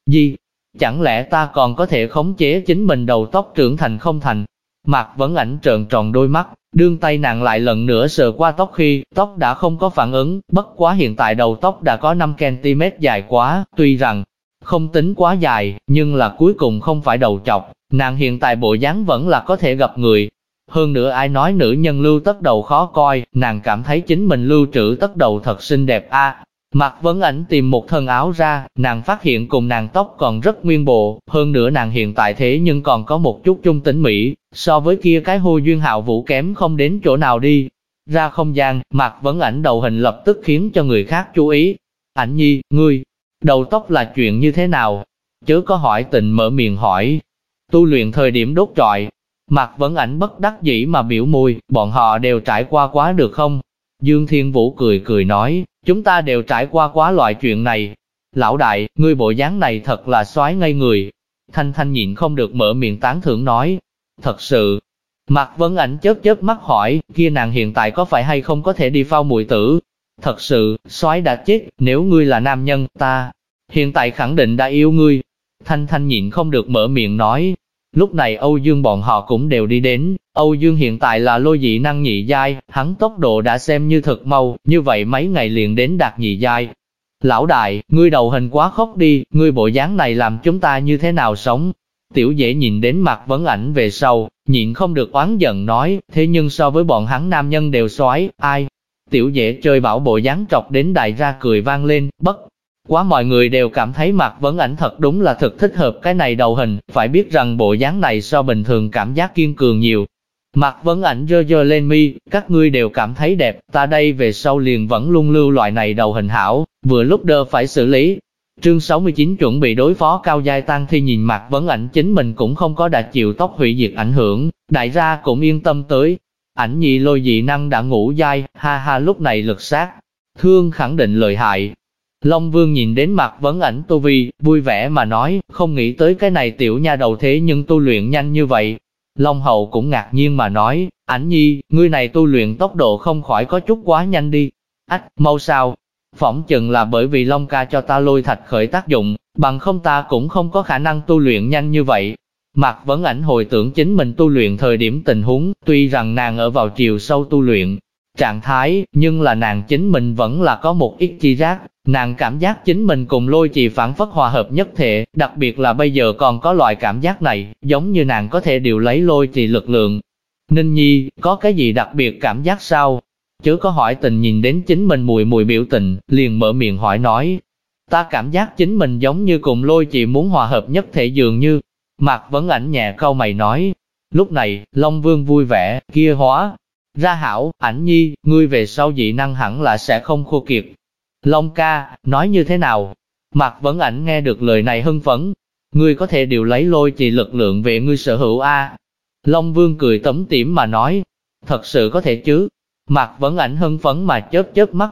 Chẳng lẽ ta còn có thể khống chế chính mình đầu tóc trưởng thành không thành? Mạc Vấn Ảnh trợn tròn đôi mắt, đương tay nàng lại lần nữa sờ qua tóc khi, tóc đã không có phản ứng, bất quá hiện tại đầu tóc đã có 5cm dài quá, tuy rằng không tính quá dài, nhưng là cuối cùng không phải đầu chọc, nàng hiện tại bộ dáng vẫn là có thể gặp người. Hơn nữa ai nói nữ nhân lưu tất đầu khó coi, nàng cảm thấy chính mình lưu trữ tất đầu thật xinh đẹp Mạc Vấn Ảnh tìm một thân áo ra, nàng phát hiện cùng nàng tóc còn rất nguyên bộ, hơn nữa nàng hiện tại thế nhưng còn có một chút trung tính mỹ, so với kia cái Hồ Duyên Hạo Vũ kém không đến chỗ nào đi. Ra không gian, Mạc Vấn Ảnh đầu hình lập tức khiến cho người khác chú ý. Ảnh nhi, ngươi, đầu tóc là chuyện như thế nào? Chớ có hỏi tình mở miệng hỏi. Tu luyện thời điểm đốt trọi. Mạc Vấn Ảnh bất đắc dĩ mà biểu môi, bọn họ đều trải qua quá được không? Dương Thiên Vũ cười cười nói, chúng ta đều trải qua quá loại chuyện này. Lão đại, ngươi bộ dáng này thật là soái ngây người. Thanh Thanh nhịn không được mở miệng tán thưởng nói. Thật sự. Mạc Vấn Ảnh chớp chớp mắt hỏi, kia nàng hiện tại có phải hay không có thể đi phao muội tử? Thật sự, soái đã chết, nếu ngươi là nam nhân, ta hiện tại khẳng định đã yêu ngươi. Thanh Thanh nhịn không được mở miệng nói. Lúc này Âu Dương bọn họ cũng đều đi đến, Âu Dương hiện tại là lôi dị năng nhị giai, hắn tốc độ đã xem như thật mau, như vậy mấy ngày liền đến đạt nhị giai. Lão đại, ngươi đầu hình quá khóc đi, ngươi bộ dáng này làm chúng ta như thế nào sống? Tiểu Dễ nhìn đến Mạc Vấn Ảnh về sau, nhịn không được oán giận nói, thế nhưng so với bọn hắn nam nhân đều soái, ai? Tiểu Dễ chơi bảo bộ dáng trọc đến đại ra cười vang lên, bất quá mọi người đều cảm thấy Mạc Vấn Ảnh thật đúng là thực thích hợp cái này đầu hình, phải biết rằng bộ dáng này so bình thường cảm giác kiên cường nhiều. Mạc Vấn Ảnh giơ giơ lên mi, các ngươi đều cảm thấy đẹp, ta đây về sau liền vẫn luôn lưu loại này đầu hình hảo, vừa lúc đơ phải xử lý. Chương 69 chuẩn bị đối phó cao giai tăng thi nhìn Mạc Vấn Ảnh chính mình cũng không có đã chịu tóc hủy diệt ảnh hưởng, đại gia cũng yên tâm tới. Ảnh nhị lôi dị năng đã ngũ giai, ha ha lúc này lực sát thương khẳng định lợi hại. Long Vương nhìn đến Mạc Vấn Ảnh tu vi, vui vẻ mà nói, không nghĩ tới cái này tiểu nha đầu thế nhưng tu luyện nhanh như vậy. Long Hậu cũng ngạc nhiên mà nói, Ảnh nhi, ngươi này tu luyện tốc độ không khỏi có chút quá nhanh đi. Mau sao? Phỏng chừng là bởi vì Long ca cho ta lôi thạch khởi tác dụng, bằng không ta cũng không có khả năng tu luyện nhanh như vậy. Mạc Vấn Ảnh hồi tưởng chính mình tu luyện thời điểm tình huống, tuy rằng nàng ở vào chiều sâu tu luyện trạng thái, nhưng là nàng chính mình vẫn là có một ít chi giác, nàng cảm giác chính mình cùng lôi trì phản phất hòa hợp nhất thể, đặc biệt là bây giờ còn có loại cảm giác này, giống như nàng có thể điều lấy lôi trì lực lượng. Ninh Nhi, có cái gì đặc biệt cảm giác sao? Chớ có hỏi tình nhìn đến chính mình mùi mùi biểu tình, liền mở miệng hỏi nói. Ta cảm giác chính mình giống như cùng lôi trì muốn hòa hợp nhất thể dường như. Mạc Vấn Ảnh nhẹ cau mày nói. Lúc này, Long Vương vui vẻ, kia hóa ra hảo, Ảnh nhi, ngươi về sau dị năng hẳn là sẽ không khô kiệt. Long ca, nói như thế nào? Mạc Vấn Ảnh nghe được lời này hưng phấn. Ngươi có thể điều lấy lôi trì lực lượng về ngươi sở hữu a. Long Vương cười tủm tỉm mà nói, thật sự có thể chứ? Mạc Vấn Ảnh hưng phấn mà chớp chớp mắt.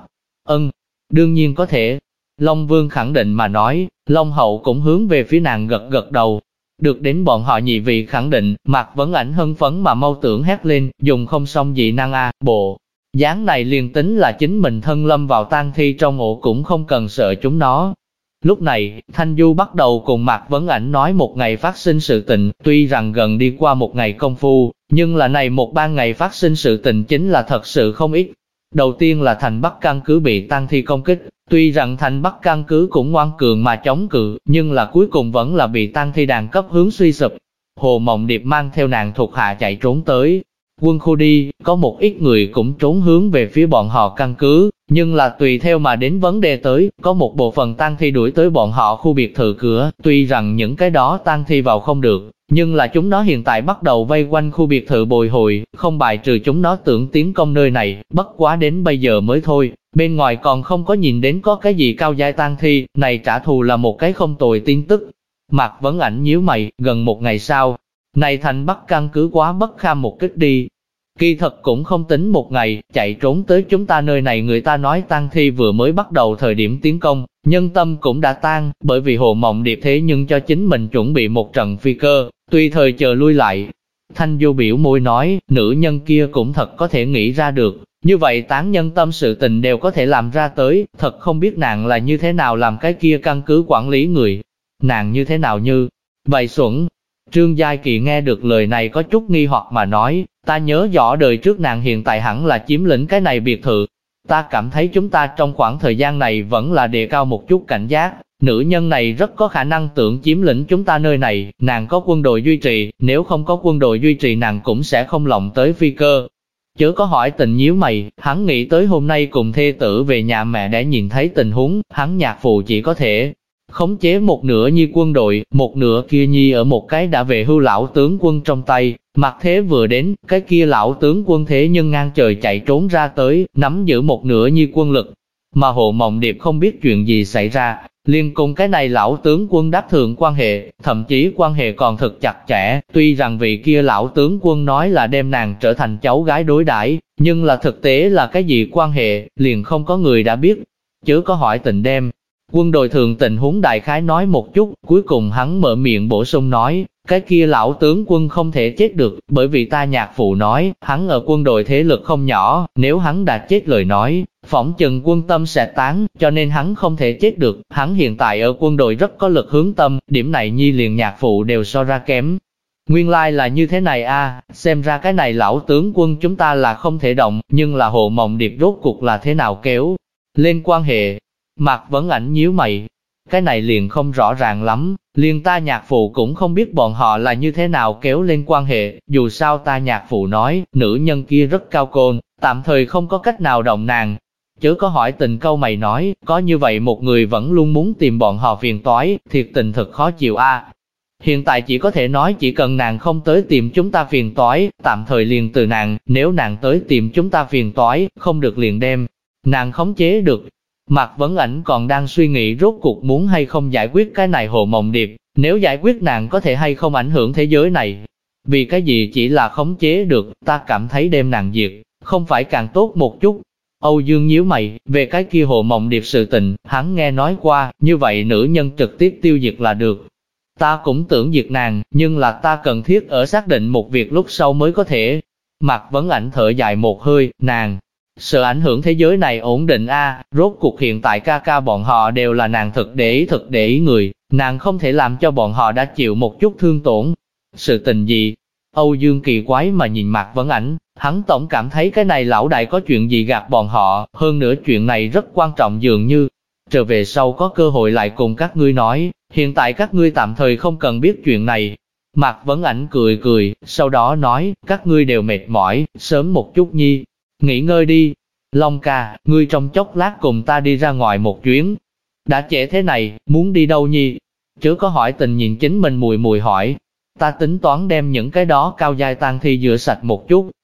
Đương nhiên có thể. Long Vương khẳng định mà nói, Long Hậu cũng hướng về phía nàng gật gật đầu. Được đến bọn họ nhị vị khẳng định, Mạc Vấn Ảnh hưng phấn mà mau tưởng hét lên, dùng không xong dị năng a, bộ. Dáng này liền tính là chính mình thân lâm vào tang thi trong ổ cũng không cần sợ chúng nó. Lúc này, Thanh Du bắt đầu cùng Mạc Vấn Ảnh nói một ngày phát sinh sự tình, tuy rằng gần đi qua một ngày công phu, nhưng là này một ban ngày phát sinh sự tình chính là thật sự không ít. Đầu tiên là thành Bắc căn cứ bị tang thi công kích, tuy rằng thành Bắc căn cứ cũng ngoan cường mà chống cự, nhưng là cuối cùng vẫn là bị tang thi đàn cấp hướng suy sụp. Hồ Mộng Điệp mang theo nàng thuộc hạ chạy trốn tới quân khu đi, có một ít người cũng trốn hướng về phía bọn họ căn cứ, nhưng là tùy theo mà đến vấn đề tới, có một bộ phận tang thi đuổi tới bọn họ khu biệt thự cửa, tuy rằng những cái đó tang thi vào không được, nhưng là chúng nó hiện tại bắt đầu vây quanh khu biệt thự bồi hồi, không bài trừ chúng nó tưởng tiến công nơi này, bất quá đến bây giờ mới thôi, bên ngoài còn không có nhìn đến có cái gì cao giai tang thi, này trả thù là một cái không tồi tin tức. Mạc Vấn Ảnh nhíu mày, gần một ngày sau, này thành Bắc căn cứ quá bất kham một kích đi. Kỳ thật cũng không tính một ngày, chạy trốn tới chúng ta nơi này người ta nói tang thi vừa mới bắt đầu thời điểm tiến công, nhân tâm cũng đã tan, bởi vì Hồ Mộng Điệp thế nhưng cho chính mình chuẩn bị một trận phi cơ, tùy thời chờ lui lại. Thanh Du biểu môi nói, nữ nhân kia cũng thật có thể nghĩ ra được, như vậy tán nhân tâm sự tình đều có thể làm ra tới, thật không biết nàng là như thế nào làm cái kia căn cứ quản lý người. Nàng như thế nào như vậy xuẩn. Trương Giai Kỳ nghe được lời này có chút nghi hoặc mà nói, ta nhớ rõ đời trước nàng hiện tại hẳn là chiếm lĩnh cái này biệt thự. Ta cảm thấy chúng ta trong khoảng thời gian này vẫn là đề cao một chút cảnh giác, nữ nhân này rất có khả năng tưởng chiếm lĩnh chúng ta nơi này, nàng có quân đội duy trì, nếu không có quân đội duy trì nàng cũng sẽ không lộng tới phi cơ. Chớ có hỏi tình nhíu mày, hắn nghĩ tới hôm nay cùng thê tử về nhà mẹ để nhìn thấy tình huống, hắn nhạc phụ chỉ có thể khống chế một nửa nhi quân đội, một nửa kia nhi ở một cái đã về hưu lão tướng quân trong tay. Mặt thế vừa đến, cái kia lão tướng quân thế nhưng ngang trời chạy trốn ra tới, nắm giữ một nửa nhi quân lực. Mà Hồ Mộng Điệp không biết chuyện gì xảy ra, liền cùng cái này lão tướng quân đáp thượng quan hệ, thậm chí quan hệ còn thực chặt chẽ. Tuy rằng vị kia lão tướng quân nói là đem nàng trở thành cháu gái đối đãi, nhưng là thực tế là cái gì quan hệ, liền không có người đã biết. Chớ có hỏi tình đem quân đội thường tình huống đại khái nói một chút, cuối cùng hắn mở miệng bổ sung nói, cái kia lão tướng quân không thể chết được, bởi vì ta nhạc phụ nói, hắn ở quân đội thế lực không nhỏ, nếu hắn đã chết lời nói, phỏng chừng quân tâm sẽ tán, cho nên hắn không thể chết được, hắn hiện tại ở quân đội rất có lực hướng tâm, điểm này nhi liền nhạc phụ đều so ra kém. Nguyên lai là như thế này a, xem ra cái này lão tướng quân chúng ta là không thể động, nhưng là Hồ Mộng Điệp rốt cuộc là thế nào kéo lên quan hệ. Mạc Vấn Ảnh nhíu mày, cái này liền không rõ ràng lắm, liền ta nhạc phụ cũng không biết bọn họ là như thế nào kéo lên quan hệ, dù sao ta nhạc phụ nói, nữ nhân kia rất cao côn, tạm thời không có cách nào động nàng. Chớ có hỏi tình câu mày nói, có như vậy một người vẫn luôn muốn tìm bọn họ phiền toái, thiệt tình thật khó chịu a. Hiện tại chỉ có thể nói chỉ cần nàng không tới tìm chúng ta phiền toái, tạm thời liền từ nàng, nếu nàng tới tìm chúng ta phiền toái, không được liền đem nàng khống chế được. Mạc Vấn Ảnh còn đang suy nghĩ rốt cuộc muốn hay không giải quyết cái này Hồ Mộng Điệp, nếu giải quyết nàng có thể hay không ảnh hưởng thế giới này. Vì cái gì chỉ là khống chế được, ta cảm thấy đem nàng diệt, không phải càng tốt một chút. Âu Dương nhíu mày, về cái kia Hồ Mộng Điệp sự tình, hắn nghe nói qua, như vậy nữ nhân trực tiếp tiêu diệt là được. Ta cũng tưởng diệt nàng, nhưng là ta cần thiết ở xác định một việc lúc sau mới có thể. Mạc Vấn Ảnh thở dài một hơi, nàng sợ ảnh hưởng thế giới này ổn định a, rốt cuộc hiện tại ca ca bọn họ đều là nàng thực để ý người, nàng không thể làm cho bọn họ đã chịu một chút thương tổn. Sự tình gì? Âu Dương kỳ quái mà nhìn Mạc Vấn Ảnh, hắn tổng cảm thấy cái này lão đại có chuyện gì gạt bọn họ, hơn nữa chuyện này rất quan trọng dường như. Trở về sau có cơ hội lại cùng các ngươi nói, hiện tại các ngươi tạm thời không cần biết chuyện này. Mạc Vấn Ảnh cười cười, sau đó nói, các ngươi đều mệt mỏi, sớm một chút nhi. Nghỉ ngơi đi. Long ca, ngươi trong chốc lát cùng ta đi ra ngoài một chuyến. Đã trễ thế này, muốn đi đâu nhi? Chớ có hỏi tình nhìn chính mình mùi hỏi. Ta tính toán đem những cái đó cao giai tang thi rửa sạch một chút,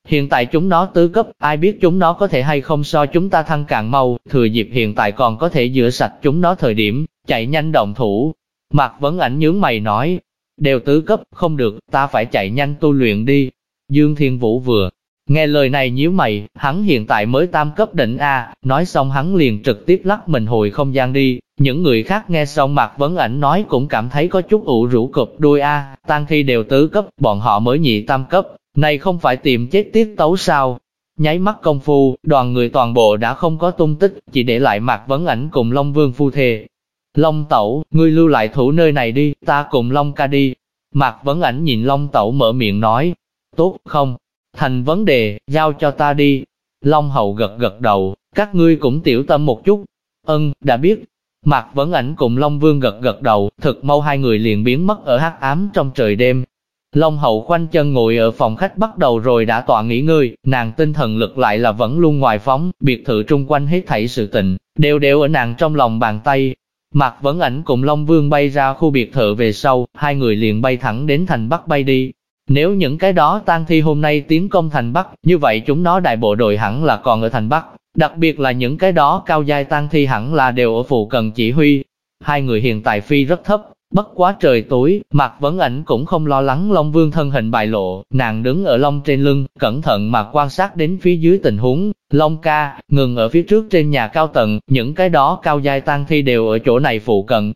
Hiện tại chúng nó tứ cấp, ai biết chúng nó có thể hay không so chúng ta thăng càng mau, thừa dịp hiện tại còn có thể rửa sạch chúng nó thời điểm, chạy nhanh động thủ. Mạc Vấn Ảnh nhướng mày nói, đều tứ cấp, không được, ta phải chạy nhanh tu luyện đi. Dương Thiên Vũ vừa nghe lời này nhíu mày, hắn hiện tại mới tam cấp đỉnh A, nói xong hắn liền trực tiếp lắc mình hồi không gian đi. Những người khác nghe xong Mạc Vấn Ảnh nói cũng cảm thấy có chút ủ rũ cụp đuôi A, tang thi đều tứ cấp, bọn họ mới nhị tam cấp, này không phải tìm chết tiết tấu sao? Nháy mắt công phu, đoàn người toàn bộ đã không có tung tích, chỉ để lại Mạc Vấn Ảnh cùng Long Vương phu thê. Long Tẩu, ngươi lưu lại thủ nơi này đi, ta cùng Long ca đi. Mạc Vấn Ảnh nhìn Long Tẩu mở miệng nói, tốt không? Thành vấn đề, giao cho ta đi. Long Hậu gật gật đầu, các ngươi cũng tiểu tâm một chút. Đã biết. Mạc Vấn Ảnh cùng Long Vương gật gật đầu, thực mau hai người liền biến mất ở hắc ám trong trời đêm. Long Hậu khoanh chân ngồi ở phòng khách bắt đầu rồi đã tọa nghỉ ngơi, nàng tinh thần lực lại là vẫn luôn ngoài phóng, biệt thự trung quanh hết thảy sự tình, đều ở nàng trong lòng bàn tay. Mạc Vấn Ảnh cùng Long Vương bay ra khu biệt thự về sau, hai người liền bay thẳng đến thành Bắc bay đi. Nếu những cái đó tang thi hôm nay tiến công thành Bắc, như vậy chúng nó đại bộ đội hẳn là còn ở thành Bắc, đặc biệt là những cái đó cao giai tang thi hẳn là đều ở phụ cận chỉ huy. Hai người hiện tại phi rất thấp, bất quá trời tối, Mạc Vấn Ảnh cũng không lo lắng Long Vương thân hình bại lộ, nàng đứng ở Long trên lưng, cẩn thận mà quan sát đến phía dưới tình huống. Long ca, ngừng ở phía trước trên nhà cao tầng, những cái đó cao giai tang thi đều ở chỗ này phụ cận.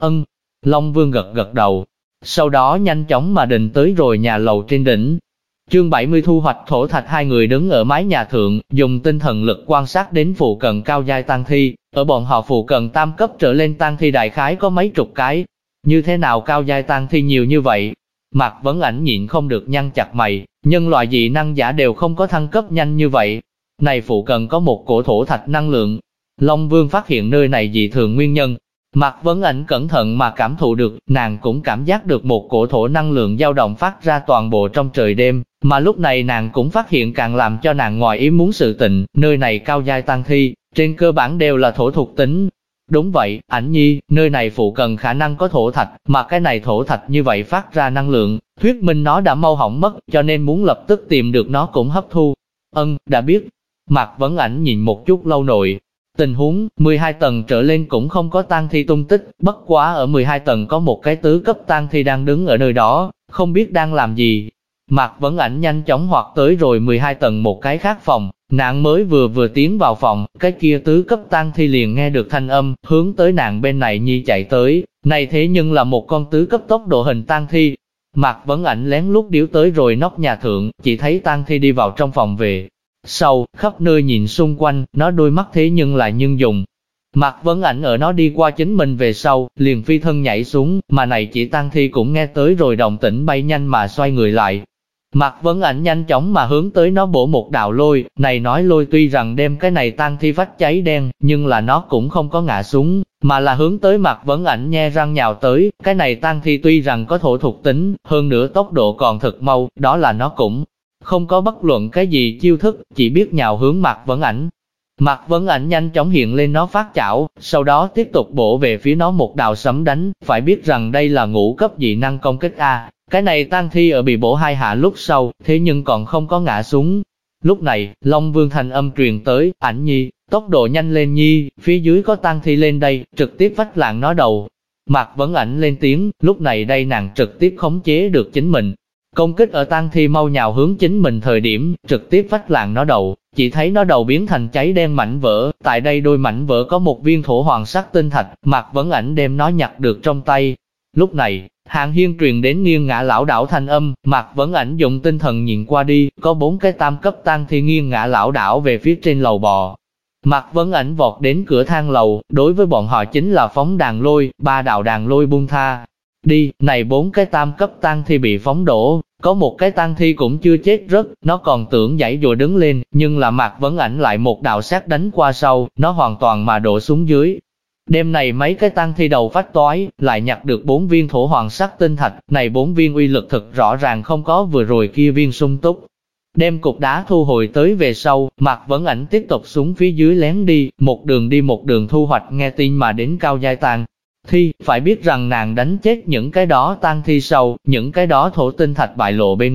Long Vương gật gật đầu, sau đó nhanh chóng mà định tới rồi nhà lầu trên đỉnh. Chương 70 thu hoạch thổ thạch. Hai người đứng ở mái nhà thượng, dùng tinh thần lực quan sát đến phụ cận cao giai tang thi, ở bọn họ phụ cận tam cấp trở lên tang thi đại khái có mấy chục cái. Như thế nào cao giai tang thi nhiều như vậy? Mạc Vấn Ảnh nhịn không được nhăn chặt mày, nhân loại dị năng giả đều không có thăng cấp nhanh như vậy. Này phụ cận có một cổ thổ thạch năng lượng. Long Vương phát hiện nơi này dị thường nguyên nhân. Mạc Vấn Ảnh cẩn thận mà cảm thụ được, nàng cũng cảm giác được một cổ thổ năng lượng dao động phát ra toàn bộ trong trời đêm, mà lúc này nàng cũng phát hiện càng làm cho nàng ngoài ý muốn sự tình, nơi này cao giai tang thi, trên cơ bản đều là thổ thuộc tính. Đúng vậy, Ảnh nhi, nơi này phụ cận khả năng có thổ thạch, mà cái này thổ thạch như vậy phát ra năng lượng, thuyết minh nó đã mau hỏng mất, cho nên muốn lập tức tìm được nó cũng hấp thu. Đã biết. Mạc Vấn Ảnh nhìn một chút lâu nội. Tình huống, 12 tầng trở lên cũng không có tang thi tung tích, bất quá ở 12 tầng có một cái tứ cấp tang thi đang đứng ở nơi đó, không biết đang làm gì. Mạc Vấn Ảnh nhanh chóng hoạt tới rồi 12 tầng một cái khác phòng, nàng mới vừa tiến vào phòng, cái kia tứ cấp tang thi liền nghe được thanh âm, hướng tới nàng bên này nhi chạy tới, này thế nhưng là một con tứ cấp tốc độ hình tang thi. Mạc Vấn Ảnh lén lút điếu tới rồi nóc nhà thượng, chỉ thấy tang thi đi vào trong phòng về. Sau, khắp nơi nhìn xung quanh, nó đôi mắt thế nhưng lại nhưng dùng. Mạc Vấn Ảnh ở nó đi qua chính mình về sau, liền phi thân nhảy xuống, mà này chỉ tang thi cũng nghe tới rồi động tĩnh bay nhanh mà xoay người lại. Mạc Vấn Ảnh nhanh chóng mà hướng tới nó bổ một đạo lôi, này nói lôi tuy rằng đem cái này tang thi vách cháy đen, nhưng là nó cũng không có ngã xuống, mà là hướng tới Mạc Vấn Ảnh nhe răng nhào tới. Cái này tang thi tuy rằng có thổ thuộc tính, hơn nữa tốc độ còn thực mau, đó là nó cũng không có bất luận cái gì chiêu thức, chỉ biết nhào hướng Mạc Vấn Ảnh. Mạc Vấn Ảnh nhanh chóng hiện lên nó phát chảo, sau đó tiếp tục bổ về phía nó một đạo sấm đánh, phải biết rằng đây là ngũ cấp dị năng công kích A. Cái này tang thi ở bị bổ hai hạ lúc sau, thế nhưng còn không có ngã xuống. Lúc này, Long Vương thanh âm truyền tới, Ảnh nhi, tốc độ nhanh lên nhi, phía dưới có tang thi lên đây, trực tiếp vách lạng nó đầu. Mạc Vấn Ảnh lên tiếng, lúc này đây nàng trực tiếp khống chế được chính mình. Công kích ở tang thi mau nhào hướng chính mình thời điểm, trực tiếp vách lạng nó đầu, chỉ thấy nó đầu biến thành cháy đen mảnh vỡ, tại đây đôi mảnh vỡ có một viên thổ hoàng sắc tinh thạch, Mạc Vấn Ảnh đem nó nhặt được trong tay. Lúc này, Hàng Hiên truyền đến nghiêng ngã lảo đảo thanh âm, Mạc Vấn Ảnh dùng tinh thần nhìn qua đi, có 4 cái tam cấp tang thi nghiêng ngã lảo đảo về phía trên lầu bò. Mạc Vấn Ảnh vọt đến cửa thang lầu, đối với bọn họ chính là phóng đàn lôi, 3 đạo đàn lôi buông tha. Đi, này 4 cái tam cấp tang thi bị phóng đổ, có một cái tang thi cũng chưa chết rớt, nó còn tưởng giãy dụa đứng lên, nhưng là Mạc Vấn Ảnh lại một đạo sát đánh qua sau, nó hoàn toàn mà đổ xuống dưới. Đêm này mấy cái tang thi đầu phách toái, lại nhặt được 4 viên thổ hoàng sắc tinh thạch, này 4 viên uy lực thực rõ ràng không có vừa rồi kia viên sung túc. Đem cục đá thu hồi tới về sau, Mạc Vấn Ảnh tiếp tục xuống phía dưới lén đi, một đường thu hoạch nghe tin mà đến cao giai tang thi, phải biết rằng nàng đánh chết những cái đó tang thi sau, những cái đó thổ tinh thạch bại lộ bên ngoài,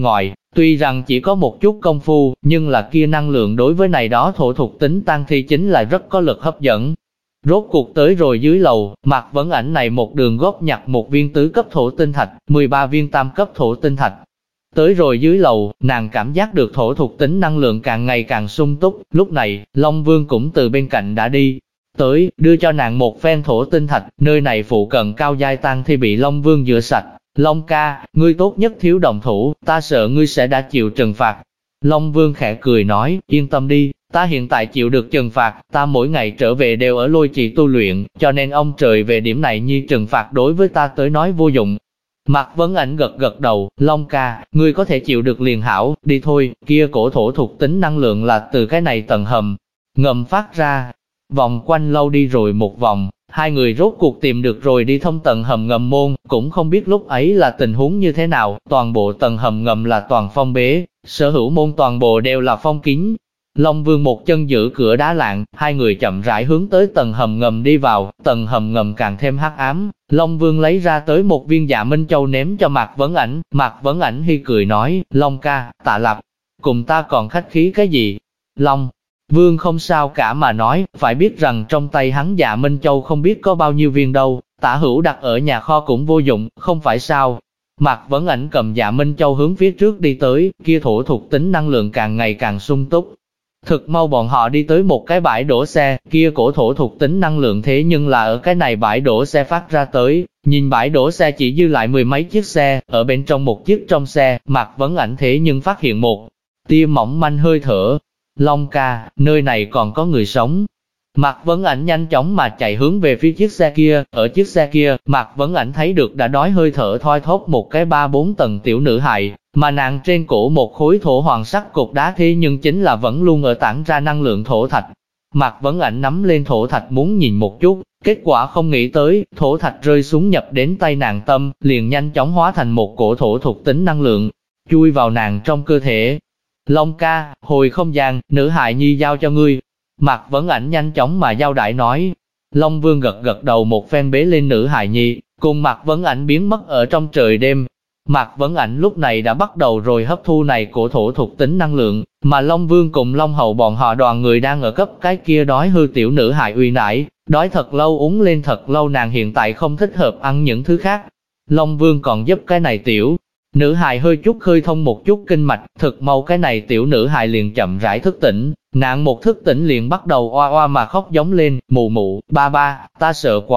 Tuy rằng chỉ có một chút công phu, nhưng là kia năng lượng đối với này đó thổ thuộc tính tăng thi chính là rất có lực hấp dẫn. Rốt cuộc tới rồi dưới lầu, Mạc Vấn Ảnh này một đường góp nhặt một viên tứ cấp thổ tinh thạch, 13 viên tam cấp thổ tinh thạch. Tới rồi dưới lầu, nàng cảm giác được thổ thuộc tính năng lượng càng ngày càng sung túc, lúc này, Long Vương cũng từ bên cạnh đã đi tới, đưa cho nàng một phen thổ tinh thạch, nơi này phụ cận cao giai tăng thi bị Long Vương rửa sạch. Long ca, ngươi tốt nhất thiếu động thủ, ta sợ ngươi sẽ đã chịu trừng phạt. Long Vương khẽ cười nói, yên tâm đi, ta hiện tại chịu được trừng phạt, ta mỗi ngày trở về đều ở lôi trì tu luyện, cho nên ông trời về điểm này như trừng phạt đối với ta tới nói vô dụng. Mạc Vấn Ảnh gật gật đầu, Long ca, ngươi có thể chịu được liền hảo, đi thôi, kia cổ thổ thuộc tính năng lượng là từ cái này tầng hầm ngầm phát ra. Vòng quanh lâu đi rồi một vòng, hai người rốt cuộc tìm được rồi đi thông tầng hầm ngầm môn, cũng không biết lúc ấy là tình huống như thế nào, toàn bộ tầng hầm ngầm là toàn phong bế, sở hữu môn toàn bộ đều là phong kín. Long Vương một chân giữ cửa đá lạng, hai người chậm rãi hướng tới tầng hầm ngầm đi vào, tầng hầm ngầm càng thêm hắc ám. Long Vương lấy ra tới một viên Dạ Minh Châu ném cho Mạc Vấn Ảnh, Mạc Vấn Ảnh hi cười nói, Long ca, Tạ Lập, cùng ta còn khách khí cái gì? Long Vương không sao cả mà nói, phải biết rằng trong tay hắn Dạ Minh Châu không biết có bao nhiêu viên đâu, Tả Hữu đặt ở nhà kho cũng vô dụng, không phải sao? Mạc Vấn Ảnh cầm Dạ Minh Châu hướng phía trước đi tới, kia thổ thuộc tính năng lượng càng ngày càng sung túc. Thực mau bọn họ đi tới một cái bãi đổ xe, kia cổ thổ thuộc tính năng lượng thế nhưng là ở cái này bãi đổ xe phát ra tới, nhìn bãi đổ xe chỉ dư lại mười mấy chiếc xe, ở bên trong một chiếc trong xe, Mạc Vấn Ảnh thế nhưng phát hiện một tia mỏng manh hơi thở. Long ca, nơi này còn có người sống. Mạc Vấn Ảnh nhanh chóng mà chạy hướng về phía chiếc xe kia, ở chiếc xe kia, Mạc Vấn Ảnh thấy được đã đói hơi thở thoi thóp một cái 3-4 tầng tiểu nữ hài, mà nàng trên cổ một khối thổ hoàng sắc cục đá thế nhưng chính là vẫn luôn ở tản ra năng lượng thổ thạch. Mạc Vấn Ảnh nắm lên thổ thạch muốn nhìn một chút, kết quả không nghĩ tới, thổ thạch rơi xuống nhập đến tay nàng tâm, liền nhanh chóng hóa thành một cổ thổ thuộc tính năng lượng, chui vào nàng trong cơ thể. Long ca, hồi không gian, nữ hài nhi giao cho ngươi. Mạc Vấn Ảnh nhanh chóng mà giao đãi nói. Long Vương gật gật đầu một phen bế lên nữ hài nhi, cùng Mạc Vấn Ảnh biến mất ở trong trời đêm. Mạc Vấn Ảnh lúc này đã bắt đầu rồi hấp thu này của thổ thuộc tính năng lượng, mà Long Vương cùng Long Hậu bọn họ đoàn người đang ở cấp cái kia đói hư tiểu nữ hài uy nải, đói thật lâu uống lên thật lâu, nàng hiện tại không thích hợp ăn những thứ khác. Long Vương còn giúp cái này tiểu nữ hài hơi chút khơi thông một chút kinh mạch, thực mau cái này tiểu nữ hài liền chậm rãi thức tỉnh, nàng một thức tỉnh liền bắt đầu oa oa mà khóc giống lên, mụ mụ, ba ba, ta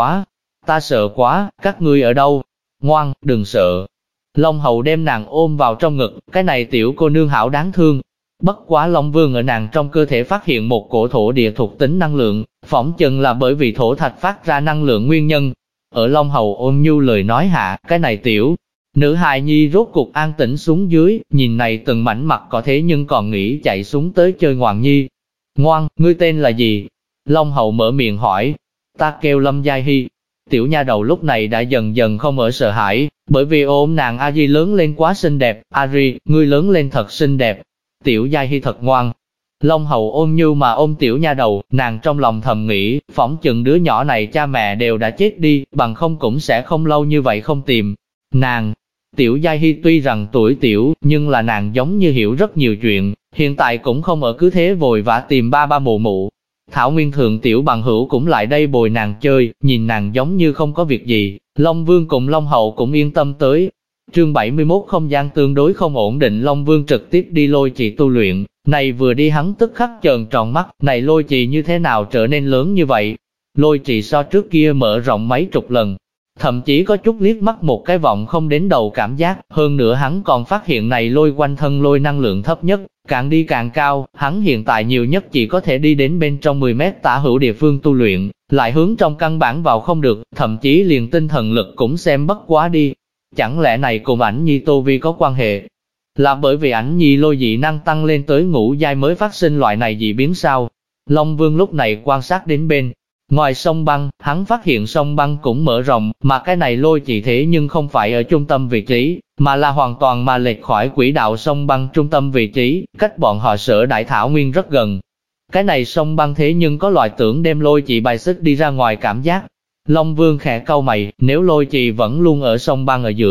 sợ quá, các ngươi ở đâu? Ngoan, đừng sợ. Long Hậu đem nàng ôm vào trong ngực, cái này tiểu cô nương hảo đáng thương. Bất quá Long Vương ở nàng trong cơ thể phát hiện một cổ thổ địa thuộc tính năng lượng, phỏng chừng là bởi vì thổ thạch phát ra năng lượng nguyên nhân. Ở Long Hậu ôm nhu lời nói hạ, cái này tiểu nữ hài nhi rốt cục an tĩnh xuống dưới, nhìn này từng mảnh mặt có thế nhưng còn nghĩ chạy xuống tới chơi ngoạn nhi. Ngoan, ngươi tên là gì? Long Hậu mở miệng hỏi. Ta kêu Lâm Giai Hy. Tiểu nha đầu lúc này đã dần dần không ở sợ hãi, bởi vì ôm nàng A Di lớn lên quá xinh đẹp. A Di, ngươi lớn lên thật xinh đẹp. Tiểu Giai Hy thật ngoan. Long Hậu ôm như mà ôm tiểu nha đầu, nàng trong lòng thầm nghĩ, phỏng chừng đứa nhỏ này cha mẹ đều đã chết đi, bằng không cũng sẽ không lâu như vậy không tìm nàng. Tiểu Giai Hy tuy rằng tuổi tiểu, nhưng là nàng giống như hiểu rất nhiều chuyện, hiện tại cũng không ở cứ thế vội vã tìm ba ba mụ mụ. Thảo Nguyên Thượng tiểu bằng hữu cũng lại đây bồi nàng chơi, nhìn nàng giống như không có việc gì, Long Vương cùng Long Hậu cũng yên tâm tới. Chương 71 không gian tương đối không ổn định. Long Vương trực tiếp đi lôi trì tu luyện, này vừa đi hắn tức khắc trợn tròn mắt, này lôi trì như thế nào trở nên lớn như vậy? Lôi trì so trước kia mở rộng mấy chục lần, thậm chí có chút liếc mắt một cái vọng không đến đầu cảm giác, hơn nữa hắn còn phát hiện này lôi quanh thân lôi năng lượng thấp nhất, càng đi càng cao, hắn hiện tại nhiều nhất chỉ có thể đi đến bên trong 10 mét tả hữu địa phương tu luyện, lại hướng trong căn bản vào không được, thậm chí liền tinh thần lực cũng xem bất quá đi. Chẳng lẽ này cùng ảnh nhi Tô Vi có quan hệ? Là bởi vì ảnh nhi lôi dị năng tăng lên tới ngũ giai mới phát sinh loại này dị biến sao? Long Vương lúc này quan sát đến bên ngoài sông băng, hắn phát hiện sông băng cũng mở rộng, mà cái này lôi chỉ thế nhưng không phải ở trung tâm vị trí, mà là hoàn toàn mà lệch khỏi quỹ đạo sông băng trung tâm vị trí, cách bọn họ Sở Đại Thảo Nguyên rất gần. Cái này sông băng thế nhưng có loại tưởng đem lôi chỉ bài xích đi ra ngoài cảm giác. Long Vương khẽ cau mày, nếu lôi chỉ vẫn luôn ở sông băng ở giữa,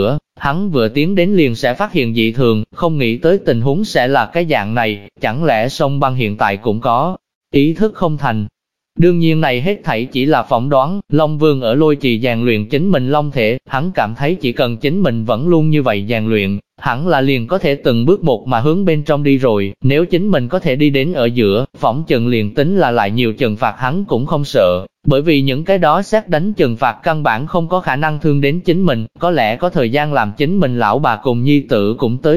Hắn vừa tiến đến liền sẽ phát hiện dị thường, không nghĩ tới tình huống sẽ là cái dạng này, chẳng lẽ sông băng hiện tại cũng có ý thức không thành. Đương nhiên này hết thảy chỉ là phỏng đoán, Long Vương ở lôi trì rèn luyện chính mình long thể, hắn cảm thấy chỉ cần chính mình vẫn luôn như vậy rèn luyện, hẳn là liền có thể từng bước một mà hướng bên trong đi rồi, nếu chính mình có thể đi đến ở giữa, phỏng chừng liền tính là lại nhiều trừng phạt hắn cũng không sợ, bởi vì những cái đó xét đánh trừng phạt căn bản không có khả năng thương đến chính mình, có lẽ có thời gian làm chính mình lão bà cùng nhi tử cũng tới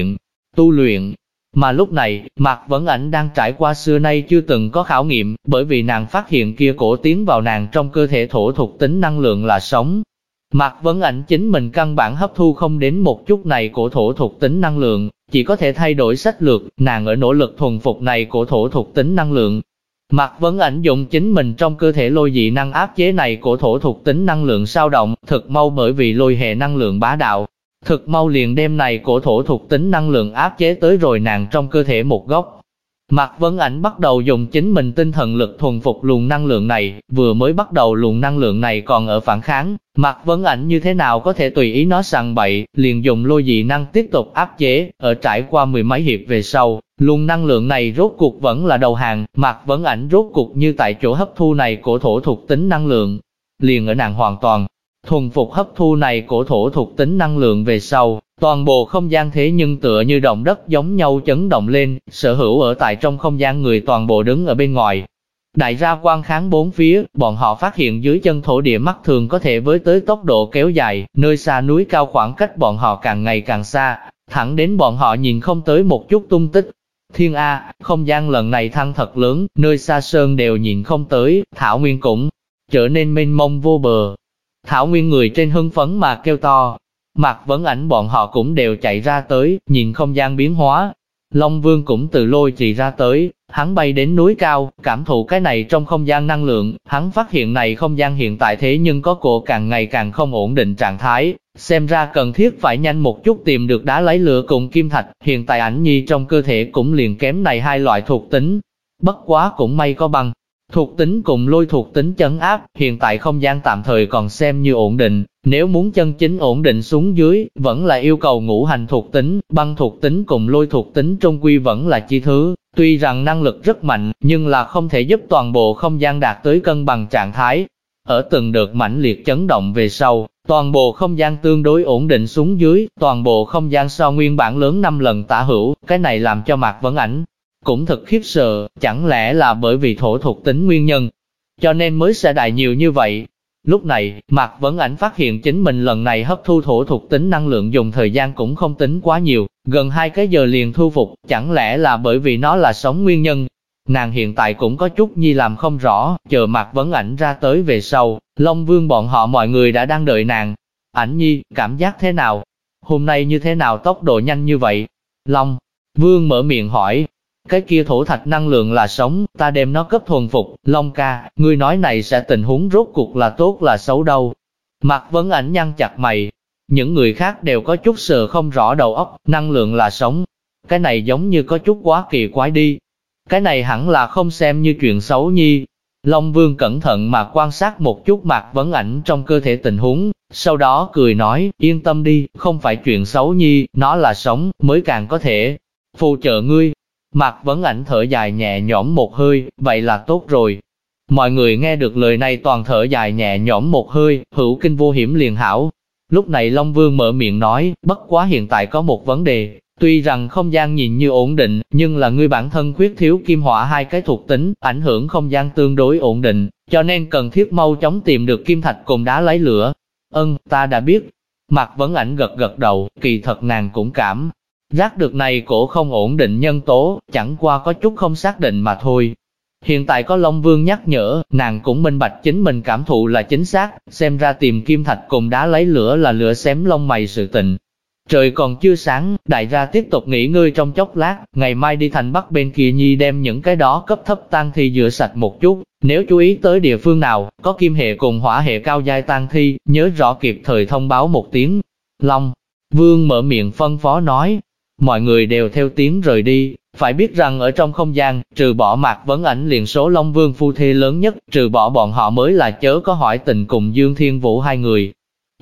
tu luyện. Mà lúc này, Mạc Vấn Ảnh đang trải qua xưa nay chưa từng có khảo nghiệm, bởi vì nàng phát hiện kia cổ tiến vào nàng trong cơ thể thổ thuộc tính năng lượng là sống. Mạc Vấn Ảnh chính mình căn bản hấp thu không đến một chút này của thổ thuộc tính năng lượng, chỉ có thể thay đổi sách lược, nàng ở nỗ lực thuần phục này của thổ thuộc tính năng lượng. Mạc Vấn Ảnh dùng chính mình trong cơ thể lôi dị năng áp chế này của thổ thuộc tính năng lượng sao động, thực mau bởi vì lôi hệ năng lượng bá đạo. Thực mau liền đem này của thổ thuộc tính năng lượng áp chế tới rồi nàng trong cơ thể một góc. Mạc Vấn Ảnh bắt đầu dùng chính mình tinh thần lực thuần phục luồng năng lượng này, vừa mới bắt đầu luồng năng lượng này còn ở phản kháng, Mạc Vấn Ảnh như thế nào có thể tùy ý nó sằng bậy, liền dùng lôi dị năng tiếp tục áp chế, ở trải qua mười mấy hiệp về sau, luồng năng lượng này rốt cuộc vẫn là đầu hàng, Mạc Vấn Ảnh rốt cuộc như tại chỗ hấp thu này của thổ thuộc tính năng lượng, liền ở nàng hoàn toàn thuần phục hấp thu này của thổ thuộc tính năng lượng về sau, toàn bộ không gian thế nhưng tựa như động đất giống nhau chấn động lên, sở hữu ở tại trong không gian người toàn bộ đứng ở bên ngoài. Đại ra quan kháng bốn phía, bọn họ phát hiện dưới chân thổ địa mắt thường có thể với tới tốc độ kéo dài, nơi xa núi cao khoảng cách bọn họ càng ngày càng xa, thẳng đến bọn họ nhìn không tới một chút tung tích. Thiên A, không gian lần này thăng thật lớn, nơi xa sơn đều nhìn không tới, thảo nguyên cũng trở nên mênh mông vô bờ. Thảo nguyên người trên hưng phấn mà kêu to. Mạc Vấn Ảnh bọn họ cũng đều chạy ra tới, nhìn không gian biến hóa. Long Vương cũng từ lôi trì ra tới, hắn bay đến núi cao, cảm thụ cái này trong không gian năng lượng, hắn phát hiện này không gian hiện tại thế nhưng có cổ càng ngày càng không ổn định trạng thái, xem ra cần thiết phải nhanh một chút tìm được đá lấy lửa cùng kim thạch, hiện tại Ảnh Nhi trong cơ thể cũng liền kém này hai loại thuộc tính. Bất quá cũng may có băng thuộc tính cùng lôi thuộc tính chấn áp, hiện tại không gian tạm thời còn xem như ổn định, nếu muốn chân chính ổn định xuống dưới, vẫn là yêu cầu ngũ hành thuộc tính, băng thuộc tính cùng lôi thuộc tính trung quy vẫn là chi thứ, tuy rằng năng lực rất mạnh, nhưng là không thể giúp toàn bộ không gian đạt tới cân bằng trạng thái. Ở từng đợt mãnh liệt chấn động về sau, toàn bộ không gian tương đối ổn định xuống dưới, toàn bộ không gian so nguyên bản lớn 5 lần tả hữu, cái này làm cho Mạc Vấn Ảnh cũng thật khiếp sợ, chẳng lẽ là bởi vì thổ thuộc tính nguyên nhân, cho nên mới sẽ đại nhiều như vậy. Lúc này, Mạc Vấn Ảnh phát hiện chính mình lần này hấp thu thổ thuộc tính năng lượng dùng thời gian cũng không tính quá nhiều, gần 2 cái giờ liền thu phục, chẳng lẽ là bởi vì nó là sống nguyên nhân. Nàng hiện tại cũng có chút nhi làm không rõ, chờ Mạc Vấn Ảnh ra tới về sau, Long Vương bọn họ mọi người đã đang đợi nàng. Ảnh Nhi, cảm giác thế nào? Hôm nay như thế nào tốc độ nhanh như vậy? Long Vương mở miệng hỏi. Cái kia thổ thạch năng lượng là sống, ta đem nó cấp thuần phục, Long ca, ngươi nói này sẽ tình huống rốt cuộc là tốt là xấu đâu. Mạc Vấn Ảnh nhăn chặt mày, những người khác đều có chút sờ không rõ đầu óc, năng lượng là sống. Cái này giống như có chút quá kỳ quái đi. Cái này hẳn là không xem như chuyện xấu nhi. Long Vương cẩn thận mà quan sát một chút Mạc Vấn Ảnh trong cơ thể tình huống, sau đó cười nói, yên tâm đi, không phải chuyện xấu nhi, nó là sống, mới càng có thể phù trợ ngươi. Mạc Vấn Ảnh thở dài nhẹ nhõm một hơi, vậy là tốt rồi. Mọi người nghe được lời này toàn thở dài nhẹ nhõm một hơi, hữu kinh vô hiểm liền hảo. Lúc này Long Vương mở miệng nói, bất quá hiện tại có một vấn đề, tuy rằng không gian nhìn như ổn định, nhưng là ngươi bản thân khuyết thiếu kim hỏa hai cái thuộc tính, ảnh hưởng không gian tương đối ổn định, cho nên cần thiết mau chóng tìm được kim thạch cùng đá lấy lửa. Ta đã biết. Mạc Vấn Ảnh gật gật đầu, kỳ thật nàng cũng cảm giác được này cổ không ổn định nhân tố, chẳng qua có chút không xác định mà thôi. Hiện tại có Long Vương nhắc nhở, nàng cũng minh bạch chính mình cảm thụ là chính xác, xem ra tìm kim thạch cùng đá lấy lửa là lửa xém lông mày sự tình. Trời còn chưa sáng, đại gia tiếp tục nghỉ ngơi trong chốc lát, ngày mai đi thành Bắc bên kia nhi đem những cái đó cấp thấp tang thi rửa sạch một chút, nếu chú ý tới địa phương nào, có kim hệ cùng hỏa hệ cao giai tang thi, nhớ rõ kịp thời thông báo một tiếng. Long Vương mở miệng phân phó nói, mọi người đều theo tiếng rời đi, phải biết rằng ở trong không gian, trừ bỏ Mạc Vấn Ảnh liền số Long Vương phu thê lớn nhất, trừ bỏ bọn họ mới là chớ có hỏi tình cùng Dương Thiên Vũ hai người.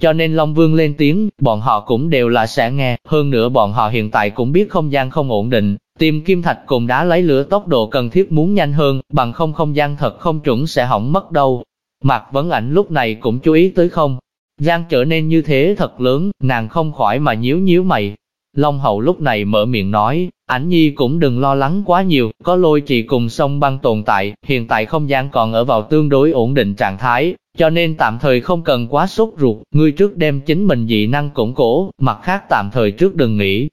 cho nên Long Vương lên tiếng, bọn họ cũng đều là sẽ nghe, hơn nữa bọn họ hiện tại cũng biết không gian không ổn định, tìm kim thạch cùng đá lấy lửa tốc độ cần thiết muốn nhanh hơn, bằng không gian thật không chuẩn sẽ hỏng mất đâu. Mạc Vấn Ảnh lúc này cũng chú ý tới không gian trở nên như thế thật lớn, nàng không khỏi mà nhíu nhíu mày. Long Hậu lúc này mở miệng nói, Ảnh Nhi cũng đừng lo lắng quá nhiều, có Lôi Trì cùng sông băng tồn tại, hiện tại không gian còn ở vào tương đối ổn định trạng thái, cho nên tạm thời không cần quá sốt ruột, ngươi trước đem chính mình dị năng củng cố, mặt khác tạm thời trước đừng nghĩ.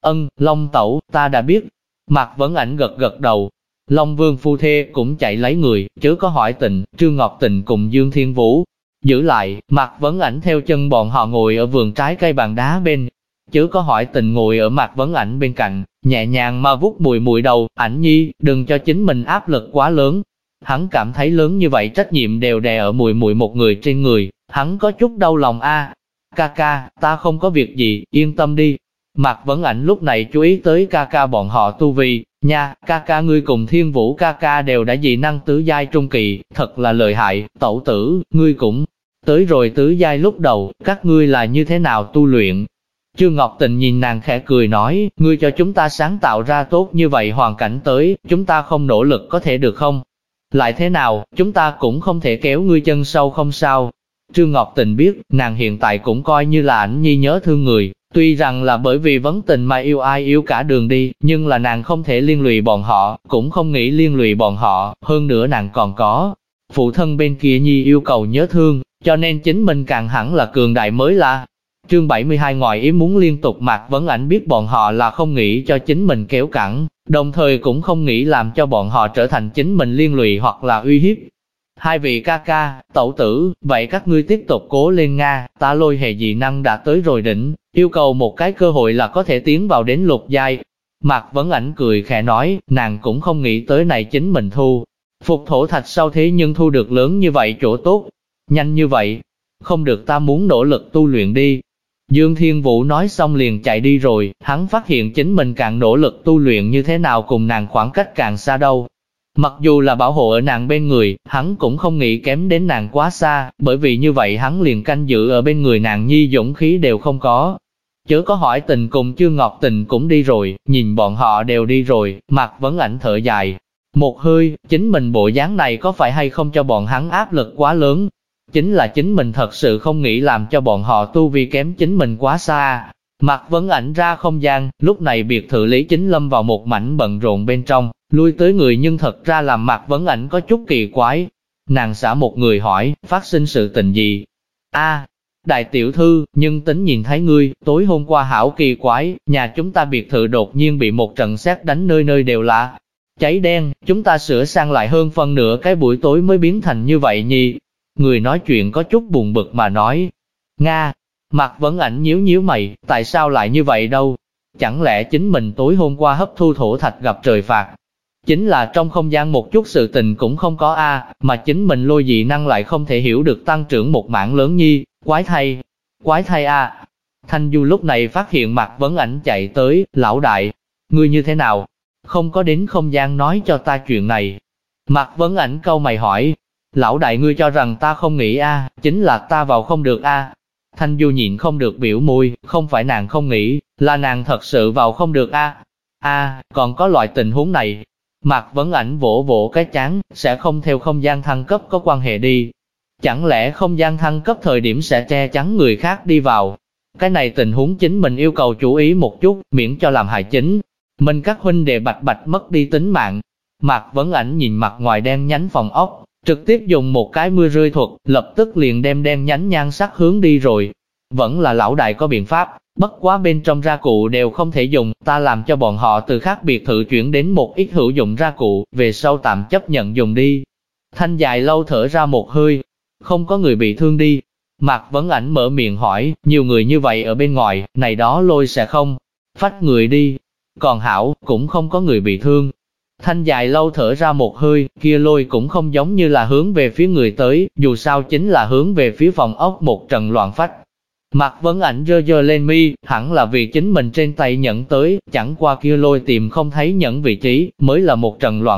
Long Tẩu, ta đã biết. Mạc Vấn Ảnh gật gật đầu. Long Vương phu thê cũng chạy lấy người, chớ có hỏi Tịnh, Trương Ngọc Tịnh cùng Dương Thiên Vũ. Giữ lại, Mạc Vấn Ảnh theo chân bọn họ ngồi ở vườn trái cây bàn đá bên. Chớ có hỏi Tịnh ngồi ở Mạc Vấn Ảnh bên cạnh, nhẹ nhàng mà vuốt mùi đầu, Ảnh Nhi, đừng cho chính mình áp lực quá lớn. Hắn cảm thấy lớn như vậy trách nhiệm đều đè ở mùi một người trên người, hắn có chút đau lòng a. Ca ca, ta không có việc gì, yên tâm đi. Mạc Vấn Ảnh lúc này chú ý tới ca ca bọn họ tu vi, nha, ca ca ngươi cùng Thiên Vũ ca ca đều đã dị năng tứ giai trung kỳ, thật là lợi hại, tẩu tử, ngươi cũng tới rồi tứ giai lúc đầu, các ngươi là như thế nào tu luyện? Trương Ngọc Tịnh nhìn nàng khẽ cười nói, ngươi cho chúng ta sáng tạo ra tốt như vậy hoàn cảnh tới, chúng ta không nỗ lực có thể được không? Lại thế nào, chúng ta cũng không thể kéo ngươi chân sâu không sao? Trương Ngọc Tịnh biết, nàng hiện tại cũng coi như là Ảnh Nhi nhớ thương người, tuy rằng là bởi vì vấn tình mà yêu ai yêu cả đường đi, nhưng là nàng không thể liên lụy bọn họ, cũng không nghĩ liên lụy bọn họ, hơn nữa nàng còn có phụ thân bên kia Nhi yêu cầu nhớ thương, cho nên chính mình càng hẳn là cường đại mới là. Chương 72 ngoài ý muốn liên tục. Mạc Vấn Ảnh biết bọn họ là không nghĩ cho chính mình kéo cẳng, đồng thời cũng không nghĩ làm cho bọn họ trở thành chính mình liên lụy hoặc là uy hiếp. Hai vị ca ca, tẩu tử, vậy các ngươi tiếp tục cố lên Nga, ta Lôi hệ dị năng đã tới rồi đỉnh, yêu cầu một cái cơ hội là có thể tiến vào đến lục giai. Mạc Vấn Ảnh cười khẽ nói, nàng cũng không nghĩ tới này chính mình thu phục thổ thạch sau thế nhưng thu được lớn như vậy chỗ tốt, nhanh như vậy, không được ta muốn nỗ lực tu luyện đi. Dương Thiên Vũ nói xong liền chạy đi rồi, hắn phát hiện chính mình càng nỗ lực tu luyện như thế nào cùng nàng khoảng cách càng xa đâu. Mặc dù là bảo hộ ở nàng bên người, hắn cũng không nghĩ kém đến nàng quá xa, bởi vì như vậy hắn liền canh giữ ở bên người nàng Nhi dũng khí đều không có. Chớ có hỏi Tình cùng Trương Ngọc Tình cũng đi rồi, nhìn bọn họ đều đi rồi, Mạc Vấn Ảnh thở dài. Một hơi, chính mình bộ dáng này có phải hay không cho bọn hắn áp lực quá lớn? Chính là chính mình thật sự không nghĩ làm cho bọn họ tu vi kém chính mình quá xa. Mạc Vấn Ảnh ra không gian, lúc này biệt thự Lý Chính lâm vào một mảnh bận rộn bên trong, lui tới người nhưng thật ra làm Mạc Vấn Ảnh có chút kỳ quái. Nàng xả một người hỏi, phát sinh sự tình gì? Đại tiểu thư, nhưng tính nhìn thấy ngươi, tối hôm qua hảo kỳ quái, nhà chúng ta biệt thự đột nhiên bị một trận sét đánh nơi nơi đều là cháy đen, chúng ta sửa sang lại hơn phân nửa cái buổi tối mới biến thành như vậy Nhi. Người nói chuyện có chút buồn bực mà nói. Nga, Mạc Vấn Ảnh nhíu nhíu mày, tại sao lại như vậy đâu? Chẳng lẽ chính mình tối hôm qua hấp thu thổ thạch gặp trời phạt? Chính là trong không gian một chút sự tình cũng không có mà chính mình Lôi dị năng lại không thể hiểu được tăng trưởng một mảng lớn Nhi, quái thay Thanh Du lúc này phát hiện Mạc Vấn Ảnh chạy tới, lão đại, ngươi như thế nào? Không có đến không gian nói cho ta chuyện này. Mạc Vấn Ảnh câu mày hỏi, lão đại ngươi cho rằng ta không nghĩ chính là ta vào không được Thanh Du nhịn không được biểu môi, không phải nàng không nghĩ, là nàng thật sự vào không được còn có loại tình huống này. Mạc Vấn Ảnh vỗ vỗ cái trán, sẽ không theo không gian thăng cấp có quan hệ đi. Chẳng lẽ không gian thăng cấp thời điểm sẽ che chắn người khác đi vào? Cái này tình huống chính mình yêu cầu chú ý một chút, miễn cho làm hại chính mình các huynh đệ bạch mất đi tính mạng. Mạc Vấn Ảnh nhìn mặt ngoài đen nhánh phòng ốc, trực tiếp dùng một cái mưa rơi thuật, lập tức liền đem đen nhánh nhan sắc hướng đi rồi. Vẫn là lão đại có biện pháp, bất quá bên trong gia cụ đều không thể dùng, ta làm cho bọn họ từ khác biệt thự chuyển đến một ít hữu dụng gia cụ, về sau tạm chấp nhận dùng đi. Thanh Dài Lâu thở ra một hơi, không có người bị thương đi. Mạc Vấn Ảnh mở miệng hỏi, nhiều người như vậy ở bên ngoài, này đó Lôi sẽ không phách người đi. Còn hảo, cũng không có người bị thương. Thanh Dài Lâu thở ra một hơi, kia Lôi cũng không giống như là hướng về phía người tới, dù sao chính là hướng về phía phòng ốc một trận loạn phách. Mạc Vấn Ảnh giơ lên mi, hẳn là vì chính mình trên tay nhẫn tới, chẳng qua kia Lôi tìm không thấy nhẫn vị trí, mới là một trận loạn phách.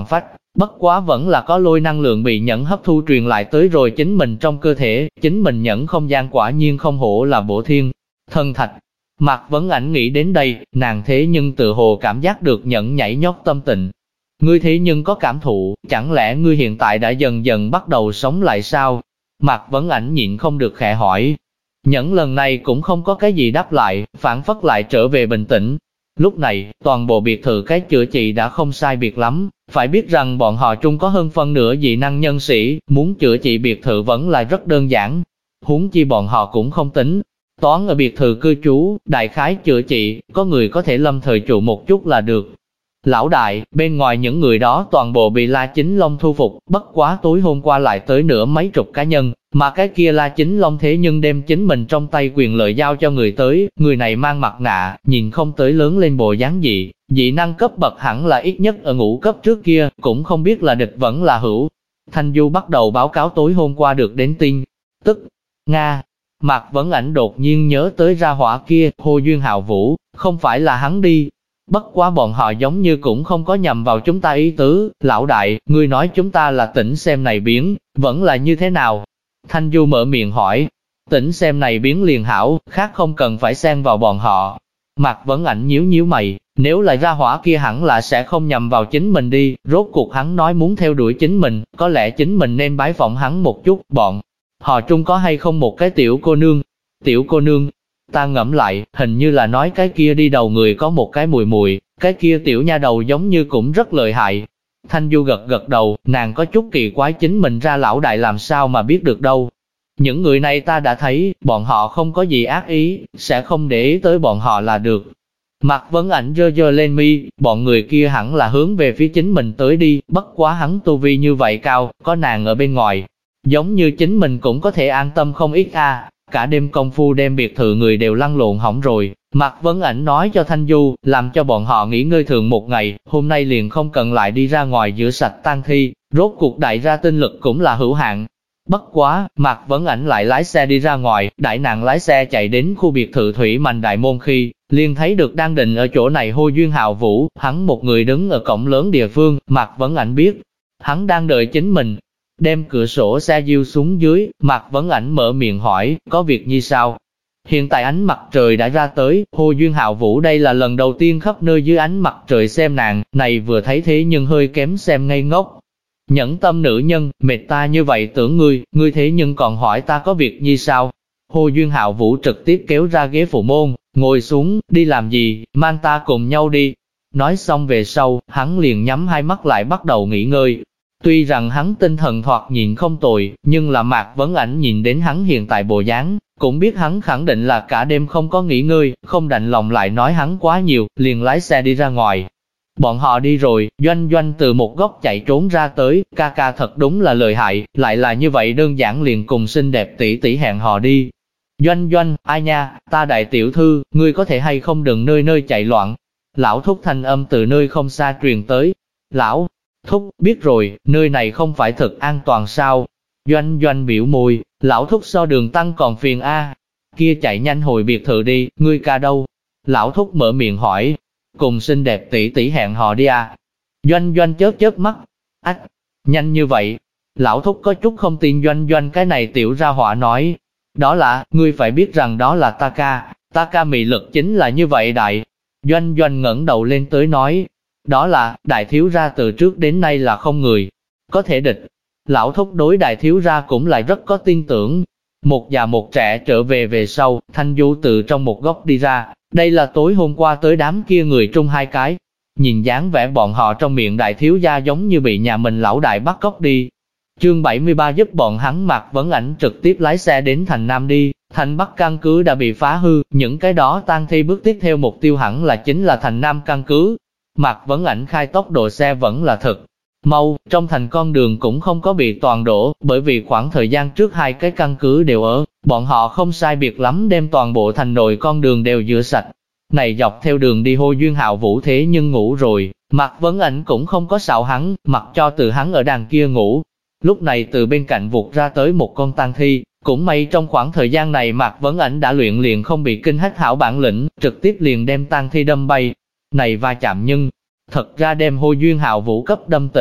Bất quá vẫn là có lôi năng lượng bị nhẫn hấp thu truyền lại tới rồi chính mình trong cơ thể, chính mình nhẫn không gian quả nhiên không hổ là bổ thiên. Thần thạch, Mạc Vấn Ảnh nghĩ đến đây, nàng thế nhưng tự hồ cảm giác được nhẫn nhảy nhót tâm tình. Ngươi thế nhưng có cảm thụ, chẳng lẽ ngươi hiện tại đã dần dần bắt đầu sống lại sao? Mạc Vấn Ảnh nhịn không được khẽ hỏi. Nhẫn lần này cũng không có cái gì đáp lại, phản phất lại trở về bình tĩnh. Lúc này, toàn bộ biệt thự cái chữa trị đã không sai biệt lắm, phải biết rằng bọn họ trung có hơn phân nửa dị năng nhân sĩ, muốn chữa trị biệt thự vẫn là rất đơn giản. Huống chi bọn họ cũng không tính. Toán ở biệt thự cư trú, đại khái chữa trị, có người có thể lâm thời trụ một chút là được. Lão đại, bên ngoài những người đó toàn bộ bị La Chính Long thu phục, bất quá tối hôm qua lại tới nửa mấy chục cá nhân, mà cái kia La Chính Long thế nhưng đem chính mình trong tay quyền lợi giao cho người tới, người này mang mặt nạ, nhìn không tới lớn lên bộ dáng gì, dị năng cấp bậc hẳn là ít nhất ở ngũ cấp trước kia, cũng không biết là địch vẫn là hữu. Thanh Du bắt đầu báo cáo tối hôm qua được đến tin, tức, Nga. Mạc Vấn Ảnh đột nhiên nhớ tới ra hỏa kia, Hồ Duyên Hạo Vũ, không phải là hắn đi. Bất quá bọn họ giống như cũng không có nhầm vào chúng ta ý tứ, lão đại, ngươi nói chúng ta là tỉnh xem này biến, vẫn là như thế nào? Thanh Du mở miệng hỏi, tỉnh xem này biến liền hảo, khác không cần phải xen vào bọn họ. Mạc Vấn Ảnh nhíu nhíu mày, nếu là ra hỏa kia hẳn là sẽ không nhầm vào chính mình đi, rốt cuộc hắn nói muốn theo đuổi chính mình, có lẽ chính mình nên bái phỏng hắn một chút, bọn họ trung có hay không một cái tiểu cô nương? Tiểu cô nương? Ta ngẫm lại, hình như là nói cái kia đi đầu người có một cái mùi mùi, cái kia tiểu nha đầu giống như cũng rất lợi hại. Thanh Du gật gật đầu, nàng có chút kỳ quái chính mình ra lão đại làm sao mà biết được đâu. Những người này ta đã thấy, bọn họ không có gì ác ý, sẽ không để ý tới bọn họ là được. Mạc Vấn Ảnh giơ giơ lên mi, bọn người kia hẳn là hướng về phía chính mình tới đi, bất quá hắn tu vi như vậy cao, có nàng ở bên ngoài. Giống như chính mình cũng có thể an tâm không ít a. Cả đêm công phu đem biệt thự người đều lăn lộn hỏng rồi. Mạc Vấn Ảnh nói cho Thanh Du, làm cho bọn họ nghỉ ngơi thường một ngày, hôm nay liền không cần lại đi ra ngoài rửa sạch tang thi, rốt cuộc đại ra tinh lực cũng là hữu hạn. Bất quá, Mạc Vấn Ảnh lại lái xe đi ra ngoài, đại nàng lái xe chạy đến khu biệt thự Thủy Mạnh đại môn khi, liền thấy được đang định ở chỗ này Hồ Duyên Hạo Vũ, hắn một người đứng ở cổng lớn địa phương, Mạc Vấn Ảnh biết, hắn đang đợi chính mình. Đem cửa sổ xe diêu xuống dưới, Mạc Vấn Ảnh mở miệng hỏi, có việc như sao? Hiện tại ánh mặt trời đã ra tới, Hồ Duyên Hạo Vũ đây là lần đầu tiên khắp nơi dưới ánh mặt trời xem nàng, này vừa thấy thế nhưng hơi kém xem ngây ngốc. Nhẫn tâm nữ nhân, mệt ta như vậy tưởng ngươi thế nhưng còn hỏi ta có việc như sao? Hồ Duyên Hạo Vũ trực tiếp kéo ra ghế phụ môn, ngồi xuống, đi làm gì, mang ta cùng nhau đi. Nói xong về sau, hắn liền nhắm hai mắt lại bắt đầu nghỉ ngơi. Tuy rằng hắn tinh thần thoạt nhìn không tồi, nhưng là Mạc Vấn Ảnh nhìn đến hắn hiện tại bộ dáng, cũng biết hắn khẳng định là cả đêm không có nghỉ ngơi, không đành lòng lại nói hắn quá nhiều, liền lái xe đi ra ngoài. Bọn họ đi rồi, Doanh Doanh từ một góc chạy trốn ra tới, ca ca thật đúng là lợi hại, lại là như vậy đơn giản liền cùng xinh đẹp tỷ tỷ hẹn hò đi. Doanh Doanh, ai nha, ta đại tiểu thư, ngươi có thể hay không đừng nơi nơi chạy loạn. Lão thúc thanh âm từ nơi không xa truyền tới. Lão thúc, biết rồi, nơi này không phải thật an toàn sao? Doanh Doanh biểu môi, lão thúc so đường tăng còn phiền a. Kia chạy nhanh hồi biệt thự đi, ngươi ca đâu? Lão thúc mở miệng hỏi, cùng xinh đẹp tỷ tỷ hẹn hò đi à? Doanh Doanh chớp chớp mắt, ách, nhanh như vậy? Lão thúc có chút không tin Doanh Doanh cái này tiểu ra họa nói, đó là, ngươi phải biết rằng đó là ta ca mị lực chính là như vậy đại. Doanh Doanh ngẩng đầu lên tới nói, đó là, đại thiếu gia từ trước đến nay là không người có thể địch. Lão thúc đối đại thiếu gia cũng lại rất có tin tưởng. Một già một trẻ trở về sau, Thanh Du từ trong một góc đi ra, đây là tối hôm qua tới đám kia người trung hai cái. Nhìn dáng vẻ bọn họ trong miệng đại thiếu gia giống như bị nhà mình lão đại bắt cóc đi. Chương 73 giúp bọn hắn Mạc Vấn Ảnh trực tiếp lái xe đến thành Nam đi, thành Bắc căn cứ đã bị phá hư, những cái đó tang thi bước tiếp theo mục tiêu hẳn là chính là thành Nam căn cứ. Mạc Vấn Ảnh khai tốc độ xe vẫn là thật mau, trong thành con đường cũng không có bị toàn đổ, bởi vì khoảng thời gian trước hai cái căn cứ đều ở, bọn họ không sai biệt lắm đem toàn bộ thành nội con đường đều rửa sạch. Này dọc theo đường đi Hồ Duyên Hạo Vũ thế nhưng ngủ rồi, Mạc Vấn Ảnh cũng không có xạo hắn, mặc cho từ hắn ở đàn kia ngủ. Lúc này từ bên cạnh vụt ra tới một con tang thi, cũng may trong khoảng thời gian này Mạc Vấn Ảnh đã luyện liền không bị kinh hách hảo bản lĩnh, trực tiếp liền đem tang thi đâm bay. Này va chạm nhưng thật ra đem Hồ Duyên Hạo Vũ cấp đâm tỉnh,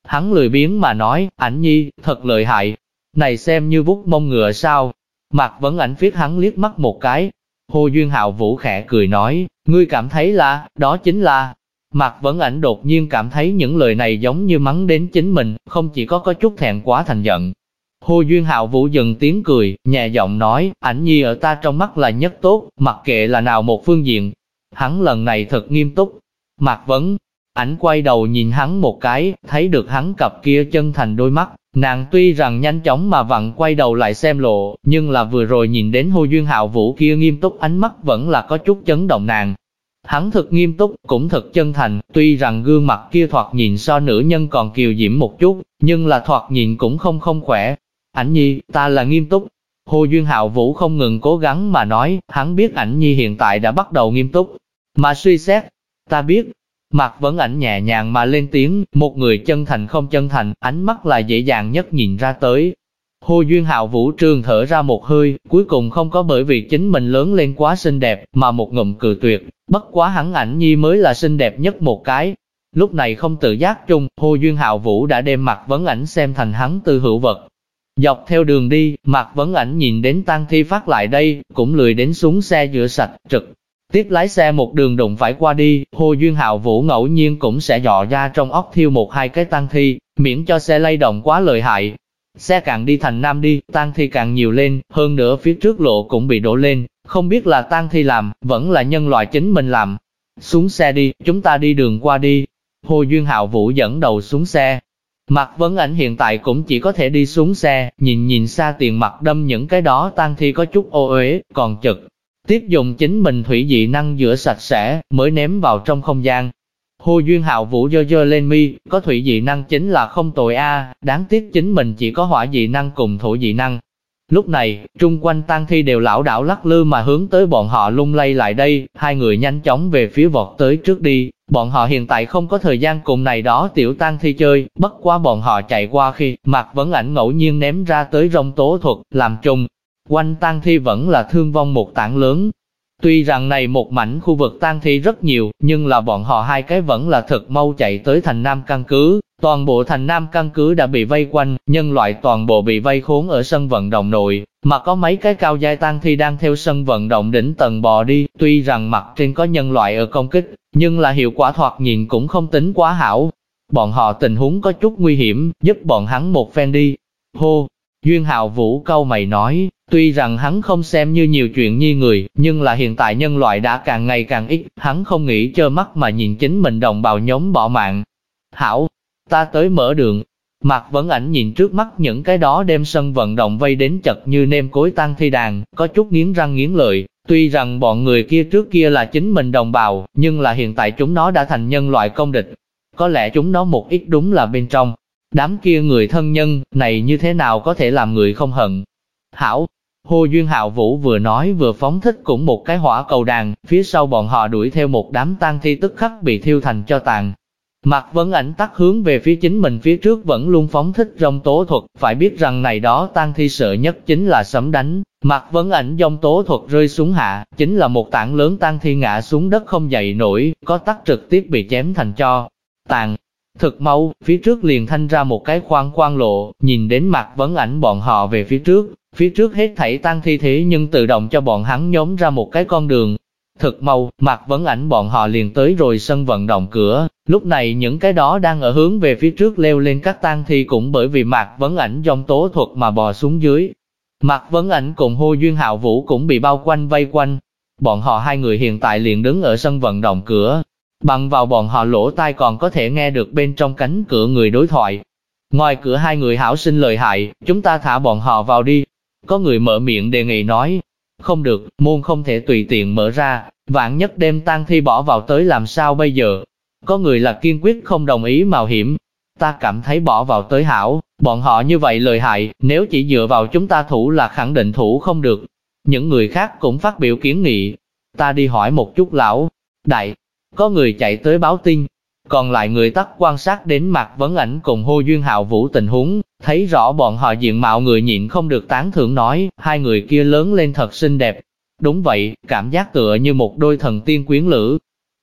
Hắn lười biếng mà nói, Ảnh Nhi, thật lợi hại. Này xem như vuốt mông ngựa sao? Mạc Vấn Ảnh phiết hắn liếc mắt một cái. Hồ Duyên Hạo Vũ khẽ cười nói, ngươi cảm thấy là, đó chính là. Mạc Vấn Ảnh đột nhiên cảm thấy những lời này giống như mắng đến chính mình, không chỉ có chút thẹn quá thành giận. Hồ Duyên Hạo Vũ dừng tiếng cười, nhẹ giọng nói, Ảnh Nhi ở ta trong mắt là nhất tốt, mặc kệ là nào một phương diện. Hắn lần này thật nghiêm túc. Mạc Vấn Ảnh quay đầu nhìn hắn một cái, thấy được hắn cặp kia chân thành đôi mắt, nàng tuy rằng nhanh chóng mà vặn quay đầu lại xem lộ, nhưng là vừa rồi nhìn đến Hồ Duyên Hạo Vũ kia nghiêm túc ánh mắt vẫn là có chút chấn động nàng. Hắn thật nghiêm túc, cũng thật chân thành, tuy rằng gương mặt kia thoạt nhìn so nữ nhân còn kiều diễm một chút, nhưng là thoạt nhìn cũng không khỏe. Ảnh Nhi, ta là nghiêm túc. Hồ Duyên Hạo Vũ không ngừng cố gắng mà nói, hắn biết Ảnh Nhi hiện tại đã bắt đầu nghiêm túc, mà suy xét. Ta biết. Mạc Vấn Ảnh nhẹ nhàng mà lên tiếng, một người chân thành không chân thành, ánh mắt là dễ dàng nhất nhìn ra tới. Hồ Duyên Hạo Vũ trường thở ra một hơi, cuối cùng không có bởi vì chính mình lớn lên quá xinh đẹp, mà một ngụm cự tuyệt, bất quá hắn Ảnh Nhi mới là xinh đẹp nhất một cái. Lúc này không tự giác chung, Hồ Duyên Hạo Vũ đã đem Mạc Vấn Ảnh xem thành hắn tư hữu vật. Dọc theo đường đi, Mạc Vấn Ảnh nhìn đến tang thi phát lại đây, cũng lười đến xuống xe rửa sạch, trực tiếp lái xe một đường đụng phải qua đi. Hồ Duyên Hạo Vũ ngẫu nhiên cũng sẽ dò ra trong óc thiêu một hai cái tang thi, miễn cho xe lay động quá lợi hại. Xe càng đi thành nam đi, tang thi càng nhiều lên, hơn nữa phía trước lộ cũng bị đổ lên, không biết là tang thi làm, vẫn là nhân loại chính mình làm. Xuống xe đi, chúng ta đi đường qua đi. Hồ Duyên Hạo Vũ dẫn đầu xuống xe. Mạc Vấn Ảnh hiện tại cũng chỉ có thể đi xuống xe, nhìn xa tiền mặt đâm những cái đó tang thi có chút ô uế, còn trực tiếp dùng chính mình thủy dị năng rửa sạch sẽ, mới ném vào trong không gian. Hồ Duyên Hạo Vũ giơ lên mi, có thủy dị năng chính là không tồi a, đáng tiếc chính mình chỉ có hỏa dị năng cùng thổ dị năng. Lúc này, trung quanh tang thi đều lảo đảo lắc lư mà hướng tới bọn họ lung lay lại đây, hai người nhanh chóng về phía vọt tới trước đi. Bọn họ hiện tại không có thời gian cùng này đó tiểu tang thi chơi, bất quá bọn họ chạy qua khi Mạc Vấn Ảnh ngẫu nhiên ném ra tới rông tố thuật, làm chung quanh tang thi vẫn là thương vong một tảng lớn. Tuy rằng này một mảnh khu vực tang thi rất nhiều, nhưng là bọn họ hai cái vẫn là thật mau chạy tới thành Nam căn cứ. Toàn bộ thành Nam căn cứ đã bị vây quanh, nhân loại toàn bộ bị vây khốn ở sân vận động nội, mà có mấy cái cao giai tang thi đang theo sân vận động đỉnh tầng bò đi. Tuy rằng mặt trên có nhân loại ở công kích, nhưng là hiệu quả thoạt nhìn cũng không tính quá hảo. Bọn họ tình huống có chút nguy hiểm, giúp bọn hắn một phen đi. Hô! Duyên Hạo Vũ cau mày nói, tuy rằng hắn không xem như nhiều chuyện như người, nhưng là hiện tại nhân loại đã càng ngày càng ít, hắn không nghĩ trơ mắt mà nhìn chính mình đồng bào nhóm bỏ mạng. Hảo! Ta tới mở đường. Mạc Vấn Ảnh nhìn trước mắt những cái đó đem sân vận động vây đến chật như nêm cối tang thi đàn, có chút nghiến răng nghiến lợi. Tuy rằng bọn người kia trước kia là chính mình đồng bào, nhưng là hiện tại chúng nó đã thành nhân loại công địch. Có lẽ chúng nó một ít đúng là bên trong đám kia người thân nhân, này như thế nào có thể làm người không hận. Hảo! Hồ Duyên Hạo Vũ vừa nói vừa phóng thích cũng một cái hỏa cầu đàn, phía sau bọn họ đuổi theo một đám tang thi tức khắc bị thiêu thành tro tàn. Mạc Vấn Ảnh tắt hướng về phía chính mình phía trước vẫn luôn phóng thích rông tố thuật, phải biết rằng này đó tang thi sợ nhất chính là sấm đánh. Mạc Vấn Ảnh dông tố thuật rơi xuống hạ, chính là một tảng lớn tang thi ngã xuống đất không dậy nổi, có tắc trực tiếp bị chém thành tro tàn. Thực mau, phía trước liền thanh ra một cái khoan lộ, nhìn đến Mạc Vấn Ảnh bọn họ về phía trước hết thảy tang thi thế nhưng tự động cho bọn hắn nhóm ra một cái con đường. Thực mau, Mạc Vấn Ảnh bọn họ liền tới rồi sân vận động cửa, lúc này những cái đó đang ở hướng về phía trước leo lên các tang thi cũng bởi vì Mạc Vấn Ảnh dông tố thuật mà bò xuống dưới. Mạc Vấn Ảnh cùng Hồ Duyên Hạo Vũ cũng bị bao quanh vây quanh. Bọn họ hai người hiện tại liền đứng ở sân vận động cửa, bằng vào bọn họ lỗ tai còn có thể nghe được bên trong cánh cửa người đối thoại. Ngoài cửa hai người hảo sinh lợi hại, chúng ta thả bọn họ vào đi. Có người mở miệng đề nghị nói, không được, môn không thể tùy tiện mở ra, vạn nhất đem tang thi bỏ vào tới làm sao bây giờ. Có người là kiên quyết không đồng ý mạo hiểm. Ta cảm thấy bỏ vào tới hảo, bọn họ như vậy lợi hại, nếu chỉ dựa vào chúng ta thủ là khẳng định thủ không được. Những người khác cũng phát biểu kiến nghị. Ta đi hỏi một chút lão đại. Có người chạy tới báo tin. Còn lại người tắt quan sát đến Mạc Vấn Ảnh cùng Hồ Duyên Hạo Vũ tình huống, thấy rõ bọn họ diện mạo người nhịn không được tán thưởng nói, hai người kia lớn lên thật xinh đẹp. Đúng vậy, cảm giác tựa như một đôi thần tiên quyến lữ.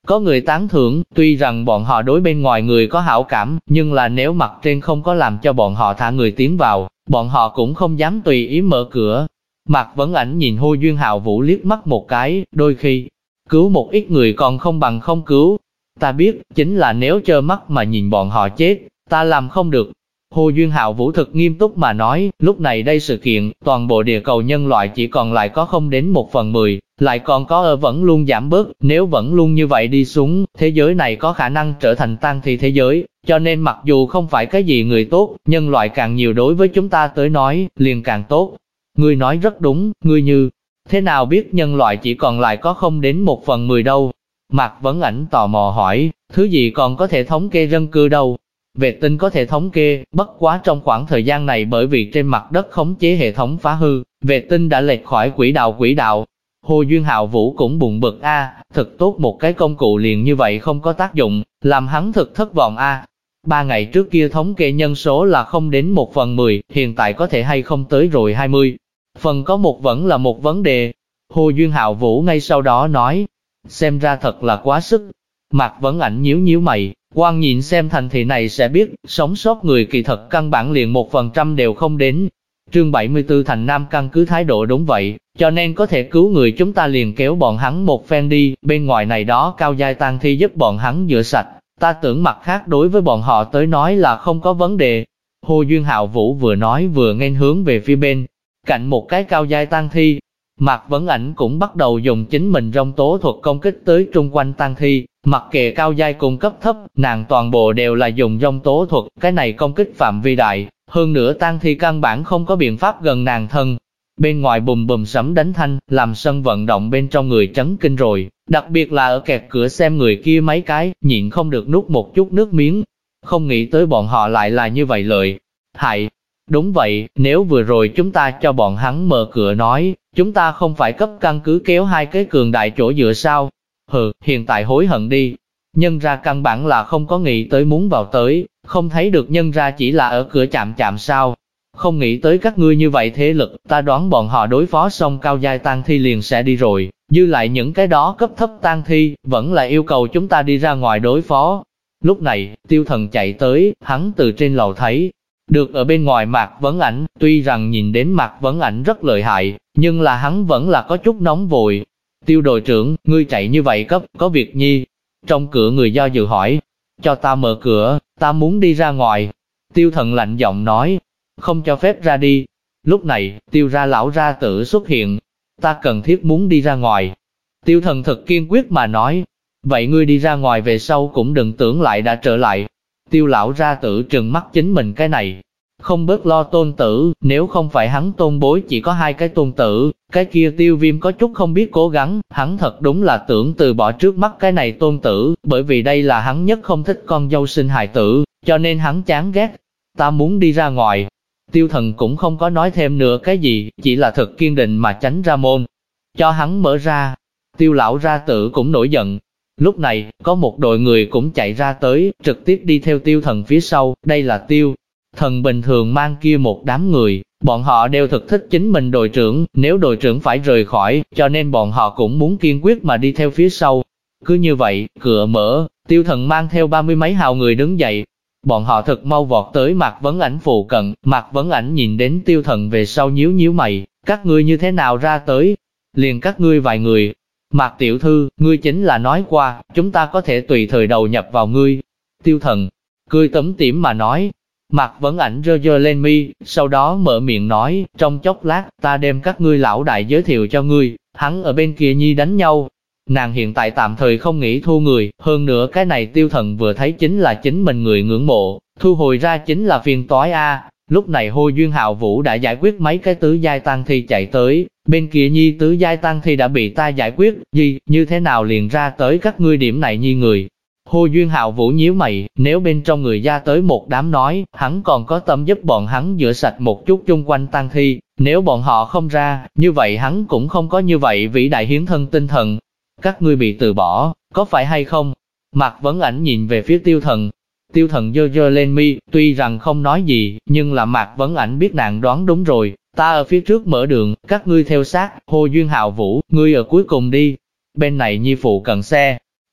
có người tán thưởng, tuy rằng bọn họ đối bên ngoài người có hảo cảm, nhưng là nếu mặt trên không có làm cho bọn họ thả người tiến vào, bọn họ cũng không dám tùy ý mở cửa. Mạc Vấn Ảnh nhìn Hồ Duyên Hạo Vũ liếc mắt một cái, đôi khi, cứu một ít người còn không bằng không cứu. Ta biết, chính là nếu trơ mắt mà nhìn bọn họ chết, ta làm không được. Hồ Duyên Hạo Vũ thực nghiêm túc mà nói, lúc này đây sự kiện, toàn bộ địa cầu nhân loại chỉ còn lại có không đến 1/10, lại còn có ở vẫn luôn giảm bớt, nếu vẫn luôn như vậy đi xuống, thế giới này có khả năng trở thành tang thi thế giới, cho nên mặc dù không phải cái gì người tốt, nhân loại càng nhiều đối với chúng ta tới nói, liền càng tốt. Ngươi nói rất đúng, ngươi như thế nào biết nhân loại chỉ còn lại có không đến 1/10 đâu? Mạc Vấn Ảnh tò mò hỏi, thứ gì còn có thể thống kê dân cư đâu? Vệ tinh có thể thống kê, bất quá trong khoảng thời gian này bởi vì trên mặt đất khống chế hệ thống phá hư, vệ tinh đã lệch khỏi quỹ đạo. Hồ Duyên Hạo Vũ cũng buồn bực thực tốt một cái công cụ liền như vậy không có tác dụng, làm hắn thực thất vọng 3 ngày trước kia thống kê nhân số là không đến 1/10, hiện tại có thể hay không tới rồi 20. Phần có một vẫn là một vấn đề. Hồ Duyên Hạo Vũ ngay sau đó nói, xem ra thật là quá sức. Mạc Vấn Ảnh nhíu mày, quan nhìn xem thành thị này sẽ biết, sống sót người kỳ thật căn bản liền 1% đều không đến. Chương 74 Thành Nam căn cứ thái độ đúng vậy, cho nên có thể cứu người chúng ta liền kéo bọn hắn một phen đi, bên ngoài này đó cao giai tang thi giúp bọn hắn rửa sạch, ta tưởng mặt khác đối với bọn họ tới nói là không có vấn đề. Hồ Duyên Hạo Vũ vừa nói vừa nghênh hướng về phía bên cạnh một cái cao giai tang thi. Mạc Vấn Ảnh cũng bắt đầu dùng chính mình rong tố thuật công kích tới trung quanh tang thi, mặc kệ cao giai cùng cấp thấp, nàng toàn bộ đều là dùng rong tố thuật, cái này công kích phạm vi đại, hơn nữa tang thi căn bản không có biện pháp gần nàng thân. Bên ngoài bùm bùm sấm đánh thanh, làm sân vận động bên trong người chấn kinh rồi, đặc biệt là ở kẹt cửa xem người kia mấy cái, nhịn không được nuốt một chút nước miếng. Không nghĩ tới bọn họ lại là như vậy lợi hại. Đúng vậy, nếu vừa rồi chúng ta cho bọn hắn mở cửa nói, chúng ta không phải cấp căn cứ kéo hai cái cường đại chỗ dựa sao? Hiện tại hối hận đi. Nhân ra căn bản là không có nghĩ tới muốn vào tới, không thấy được nhân ra chỉ là ở cửa chạm sao. Không nghĩ tới các ngươi như vậy thế lực, ta đoán bọn họ đối phó xong cao giai tang thi liền sẽ đi rồi, dư lại những cái đó cấp thấp tang thi, vẫn là yêu cầu chúng ta đi ra ngoài đối phó. Lúc này, Tiêu Thần chạy tới, hắn từ trên lầu thấy được ở bên ngoài Mạc Vấn Ảnh, tuy rằng nhìn đến Mạc Vấn Ảnh rất lợi hại, nhưng là hắn vẫn là có chút nóng vội. Tiêu đội trưởng, ngươi chạy như vậy cấp, có việc nhi? Trong cửa người do dự hỏi, cho ta mở cửa, ta muốn đi ra ngoài. Tiêu Thần lạnh giọng nói, không cho phép ra đi. Lúc này, Tiêu ra lão ra tử xuất hiện, ta cần thiết muốn đi ra ngoài. Tiêu Thần thật kiên quyết mà nói, vậy ngươi đi ra ngoài về sau cũng đừng tưởng lại đã trở lại. Tiêu lão ra tử trừng mắt chính mình cái này, không bớt lo tôn tử, nếu không phải hắn tôn bối chỉ có 2 cái tôn tử, cái kia Tiêu Viêm có chút không biết cố gắng, hắn thật đúng là tưởng từ bỏ trước mắt cái này tôn tử, bởi vì đây là hắn nhất không thích con dâu sinh hài tử, cho nên hắn chán ghét. Ta muốn đi ra ngoài. Tiêu Thần cũng không có nói thêm nữa cái gì, chỉ là thật kiên định mà tránh ra môn, cho hắn mở ra. Tiêu lão ra tử cũng nổi giận. Lúc này, có một đội người cũng chạy ra tới, trực tiếp đi theo Tiêu Thần phía sau, đây là Tiêu Thần bình thường mang kia một đám người, bọn họ đều thực thích chính mình đội trưởng, nếu đội trưởng phải rời khỏi, cho nên bọn họ cũng muốn kiên quyết mà đi theo phía sau. Cứ như vậy, cửa mở, Tiêu Thần mang theo 30 mấy hào người đứng dậy. Bọn họ thật mau vọt tới Mạc Vấn Ảnh phụ cận, Mạc Vấn Ảnh nhìn đến Tiêu Thần về sau nhíu mày, các ngươi như thế nào ra tới? Liền các ngươi vài người. Mạc tiểu thư, ngươi chính là nói qua, chúng ta có thể tùy thời đầu nhập vào ngươi. Tiêu Thần cười tủm tỉm mà nói. Mạc Vấn Ảnh giơ lên mi, sau đó mở miệng nói, trong chốc lát, ta đem các ngươi lão đại giới thiệu cho ngươi, hắn ở bên kia nhi đánh nhau. Nàng hiện tại tạm thời không nghĩ thu người, hơn nữa cái này Tiêu Thần vừa thấy chính là chính mình người ngưỡng mộ, thu hồi ra chính là phiền toái Lúc này Hồ Duyên Hạo Vũ đã giải quyết mấy cái tứ giai tang thi chạy tới, bên kia nhi tứ giai tang thi đã bị ta giải quyết, như thế nào liền ra tới các ngươi điểm này nhi người. Hồ Duyên Hạo Vũ nhíu mày, nếu bên trong người ra tới một đám nói, hắn còn có tâm giúp bọn hắn rửa sạch một chút chung quanh tang thi, nếu bọn họ không ra, như vậy hắn cũng không có như vậy vĩ đại hiến thân tinh thần. Các ngươi bị từ bỏ, có phải hay không? Mạc Vấn Ảnh nhìn về phía Tiêu Thần. Tiêu Thần giơ lên mi, tuy rằng không nói gì, nhưng là Mạc Vấn Ảnh biết nàng đoán đúng rồi. Ta ở phía trước mở đường, các ngươi theo sát. Hồ Duyên Hạo Vũ, ngươi ở cuối cùng đi. Bên này nhi phụ cận xe.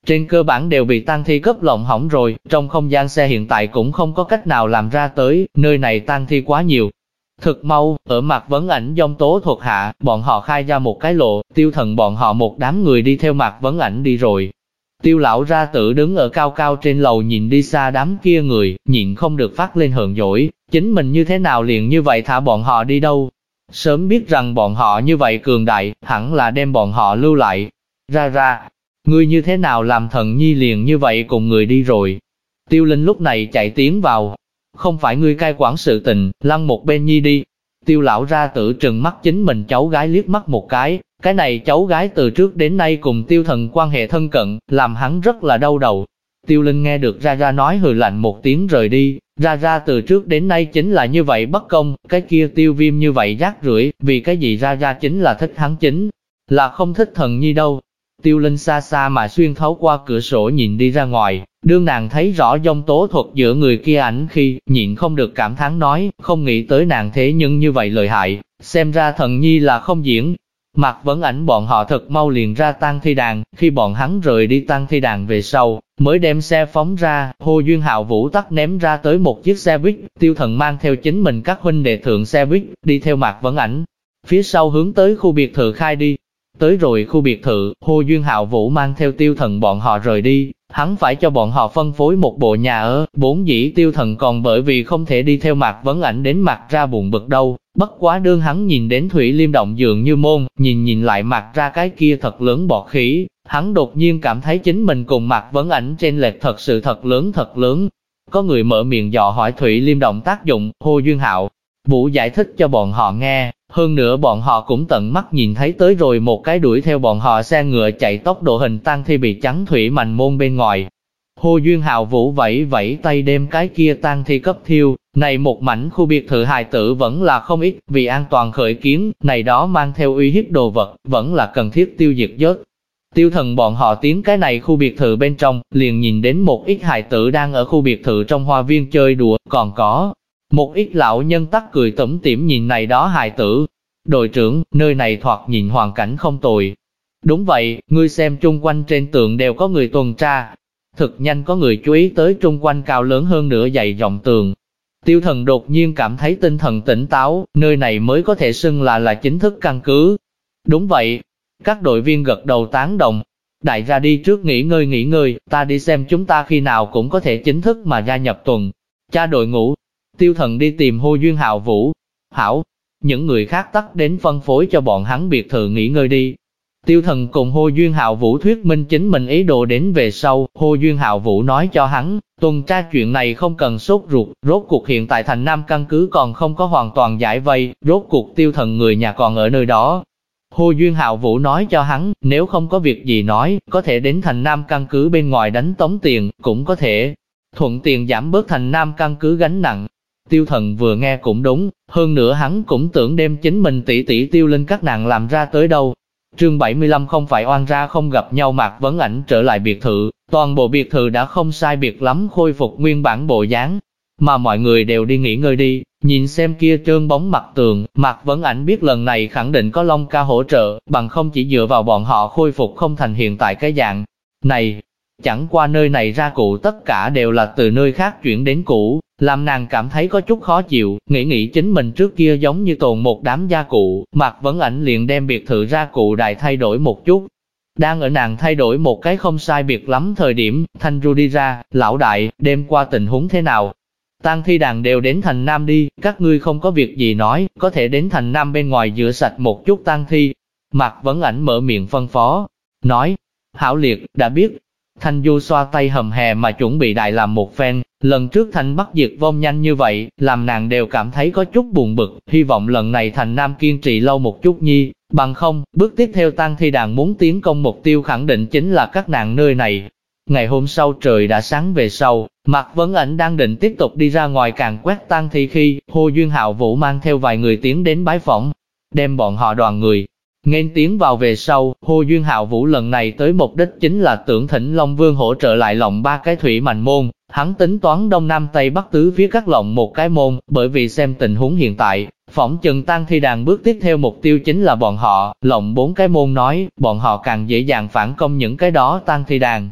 trên cơ bản đều bị tang thi cấp lộng hỏng rồi, trong không gian xe hiện tại cũng không có cách nào làm ra tới, nơi này tang thi quá nhiều. Thực mau, ở Mạc Vấn Ảnh dông tố thuật hạ, bọn họ khai ra một cái lộ, Tiêu Thần bọn họ một đám người đi theo Mạc Vấn Ảnh đi rồi. Tiêu lão ra tử đứng ở cao cao trên lầu nhìn đi xa đám kia người, nhịn không được phát lên hờn dỗi, chính mình như thế nào liền như vậy thả bọn họ đi đâu. Sớm biết rằng bọn họ như vậy cường đại, hẳn là đem bọn họ lưu lại. Ra, ngươi như thế nào làm Thần Nhi liền như vậy cùng người đi rồi. Tiêu Linh lúc này chạy tiến vào, không phải ngươi cai quản sự tình, lăn một bên nhi đi. Tiêu lão ra tử trừng mắt chính mình cháu gái liếc mắt một cái này cháu gái từ trước đến nay cùng Tiêu Thần quan hệ thân cận, làm hắn rất là đau đầu. Tiêu Linh nghe được Ra nói hừ lạnh một tiếng rời đi, Ra từ trước đến nay chính là như vậy bất công, cái kia Tiêu Viêm như vậy rác rưởi, vì cái gì Ra chính là thích hắn chính, là không thích Thần Nhi đâu. Tiêu Linh xa xa mà xuyên thấu qua cửa sổ nhìn đi ra ngoài, đương nàng thấy rõ dông tố thuật giữa người kia ảnh khi, nhịn không được cảm thán nói, không nghĩ tới nàng thế nhưng như vậy lợi hại, xem ra Thần Nhi là không diễn. Mạc Vấn Ảnh bọn họ thật mau liền ra tang thi đàn, khi bọn hắn rời đi tang thi đàn về sau, mới đem xe phóng ra, Hồ Duyên Hạo Vũ tắc ném ra tới một chiếc xe buýt, Tiêu Thần mang theo chính mình các huynh đệ thượng xe buýt, đi theo Mạc Vấn Ảnh, phía sau hướng tới khu biệt thự khai đi. Tới rồi khu biệt thự, Hồ Duyên Hạo Vũ mang theo Tiêu Thần bọn họ rời đi, hắn phải cho bọn họ phân phối một bộ nhà ở, vốn dĩ Tiêu Thần còn bởi vì không thể đi theo Mạc Vấn Ảnh đến mặt ra buồn bực đâu, bất quá đương hắn nhìn đến Thủy Liêm Động dường như môn, nhìn lại mặt ra cái kia thật lớn bọt khí, hắn đột nhiên cảm thấy chính mình cùng Mạc Vấn Ảnh trên lệch thật sự thật lớn. Có người mở miệng dò hỏi Thủy Liêm Động tác dụng, Hồ Duyên Hạo Vũ giải thích cho bọn họ nghe. Hơn nữa bọn họ cũng tận mắt nhìn thấy tới rồi một cái đuổi theo bọn họ xe ngựa chạy tốc độ hình tang thi bị trắng thủy mành môn bên ngoài. Hồ Duyên Hạo Vũ vẫy tay đem cái kia tang thi cấp thiêu, này một mảnh khu biệt thự hài tử vẫn là không ít, vì an toàn khởi kiến, này đó mang theo uy hiếp đồ vật, vẫn là cần thiết tiêu diệt rớt. Tiêu Thần bọn họ tiến cái này khu biệt thự bên trong, liền nhìn đến một ít hài tử đang ở khu biệt thự trong hoa viên chơi đùa, còn có một ít lão nhân tắc cười tủm tỉm nhìn này đó hài tử. Đội trưởng, nơi này thoạt nhìn hoàn cảnh không tồi. Đúng vậy, ngươi xem chung quanh trên tường đều có người tuần tra. Thực nhanh có người chú ý tới chung quanh cao lớn hơn nửa dày dòng tường. Tiêu Thần đột nhiên cảm thấy tinh thần tỉnh táo, nơi này mới có thể xưng là chính thức căn cứ. Đúng vậy. Các đội viên gật đầu tán đồng. Đại gia đi trước nghỉ ngơi, ta đi xem chúng ta khi nào cũng có thể chính thức mà gia nhập tuần tra đội ngũ. Tiêu Thần đi tìm Hồ Duyên Hạo Vũ. Hảo, những người khác tắt đến phân phối cho bọn hắn biệt thự nghỉ ngơi đi. Tiêu Thần cùng Hồ Duyên Hạo Vũ thuyết minh chính mình ý đồ đến về sau, Hồ Duyên Hạo Vũ nói cho hắn, tuần tra chuyện này không cần sốt ruột, rốt cuộc hiện tại thành Nam căn cứ còn không có hoàn toàn giải vây, rốt cuộc Tiêu Thần người nhà còn ở nơi đó. Hồ Duyên Hạo Vũ nói cho hắn, nếu không có việc gì nói, có thể đến thành Nam căn cứ bên ngoài đánh tống tiền, cũng có thể thuận tiền giảm bớt thành Nam căn cứ gánh nặng. Tiêu Thần vừa nghe cũng đúng, hơn nữa hắn cũng tưởng đem chính mình tỷ Tiêu Linh các nàng làm ra tới đâu. Chương 75 không phải oan ra không gặp nhau. Mạc Vấn Ảnh trở lại biệt thự, toàn bộ biệt thự đã không sai biệt lắm khôi phục nguyên bản bộ dáng, mà mọi người đều đi nghỉ ngơi đi, nhìn xem kia trơn bóng mặt tường, Mạc Vấn Ảnh biết lần này khẳng định có Long ca hỗ trợ, bằng không chỉ dựa vào bọn họ khôi phục không thành hiện tại cái dạng này. Chẳng qua nơi này ra cụ tất cả đều là từ nơi khác chuyển đến cũ, làm nàng cảm thấy có chút khó chịu, nghĩ chính mình trước kia giống như tồn một đám gia cụ, Mạc Vấn Ảnh liền đem biệt thự ra cụ đài thay đổi một chút. Đang ở nàng thay đổi một cái không sai biệt lắm thời điểm, Thanh Ru đi ra, lão đại, đêm qua tình huống thế nào? Tang thi đàn đều đến thành Nam đi, các ngươi không có việc gì nói, có thể đến thành Nam bên ngoài rửa sạch một chút tang thi. Mạc Vấn Ảnh mở miệng phân phó, nói, hảo liệt, đã biết. Thanh Du xoa tay hầm hè mà chuẩn bị đại làm một phen, lần trước Thanh Bắc diệt vong nhanh như vậy, làm nàng đều cảm thấy có chút buồn bực, hy vọng lần này thành Nam kiên trì lâu một chút nhi, bằng không, bước tiếp theo tang thi đàn muốn tiến công mục tiêu khẳng định chính là các nàng nơi này. Ngày hôm sau trời đã sáng về sau, Mạc Vấn Ảnh đang định tiếp tục đi ra ngoài càng quét tang thi khi, Hồ Duyên Hạo Vũ mang theo vài người tiến đến bái phỏng, đem bọn họ đoàn người nghênh tiến vào về sau. Hồ Duyên Hạo Vũ lần này tới mục đích chính là tưởng thỉnh Long Vương hỗ trợ lại lộng 3 cái thủy mành môn, hắn tính toán đông nam tây bắc tứ phía các lộng một cái môn, bởi vì xem tình huống hiện tại, phỏng chừng tang thi đàn bước tiếp theo mục tiêu chính là bọn họ, lộng 4 cái môn nói, bọn họ càng dễ dàng phản công những cái đó tang thi đàn.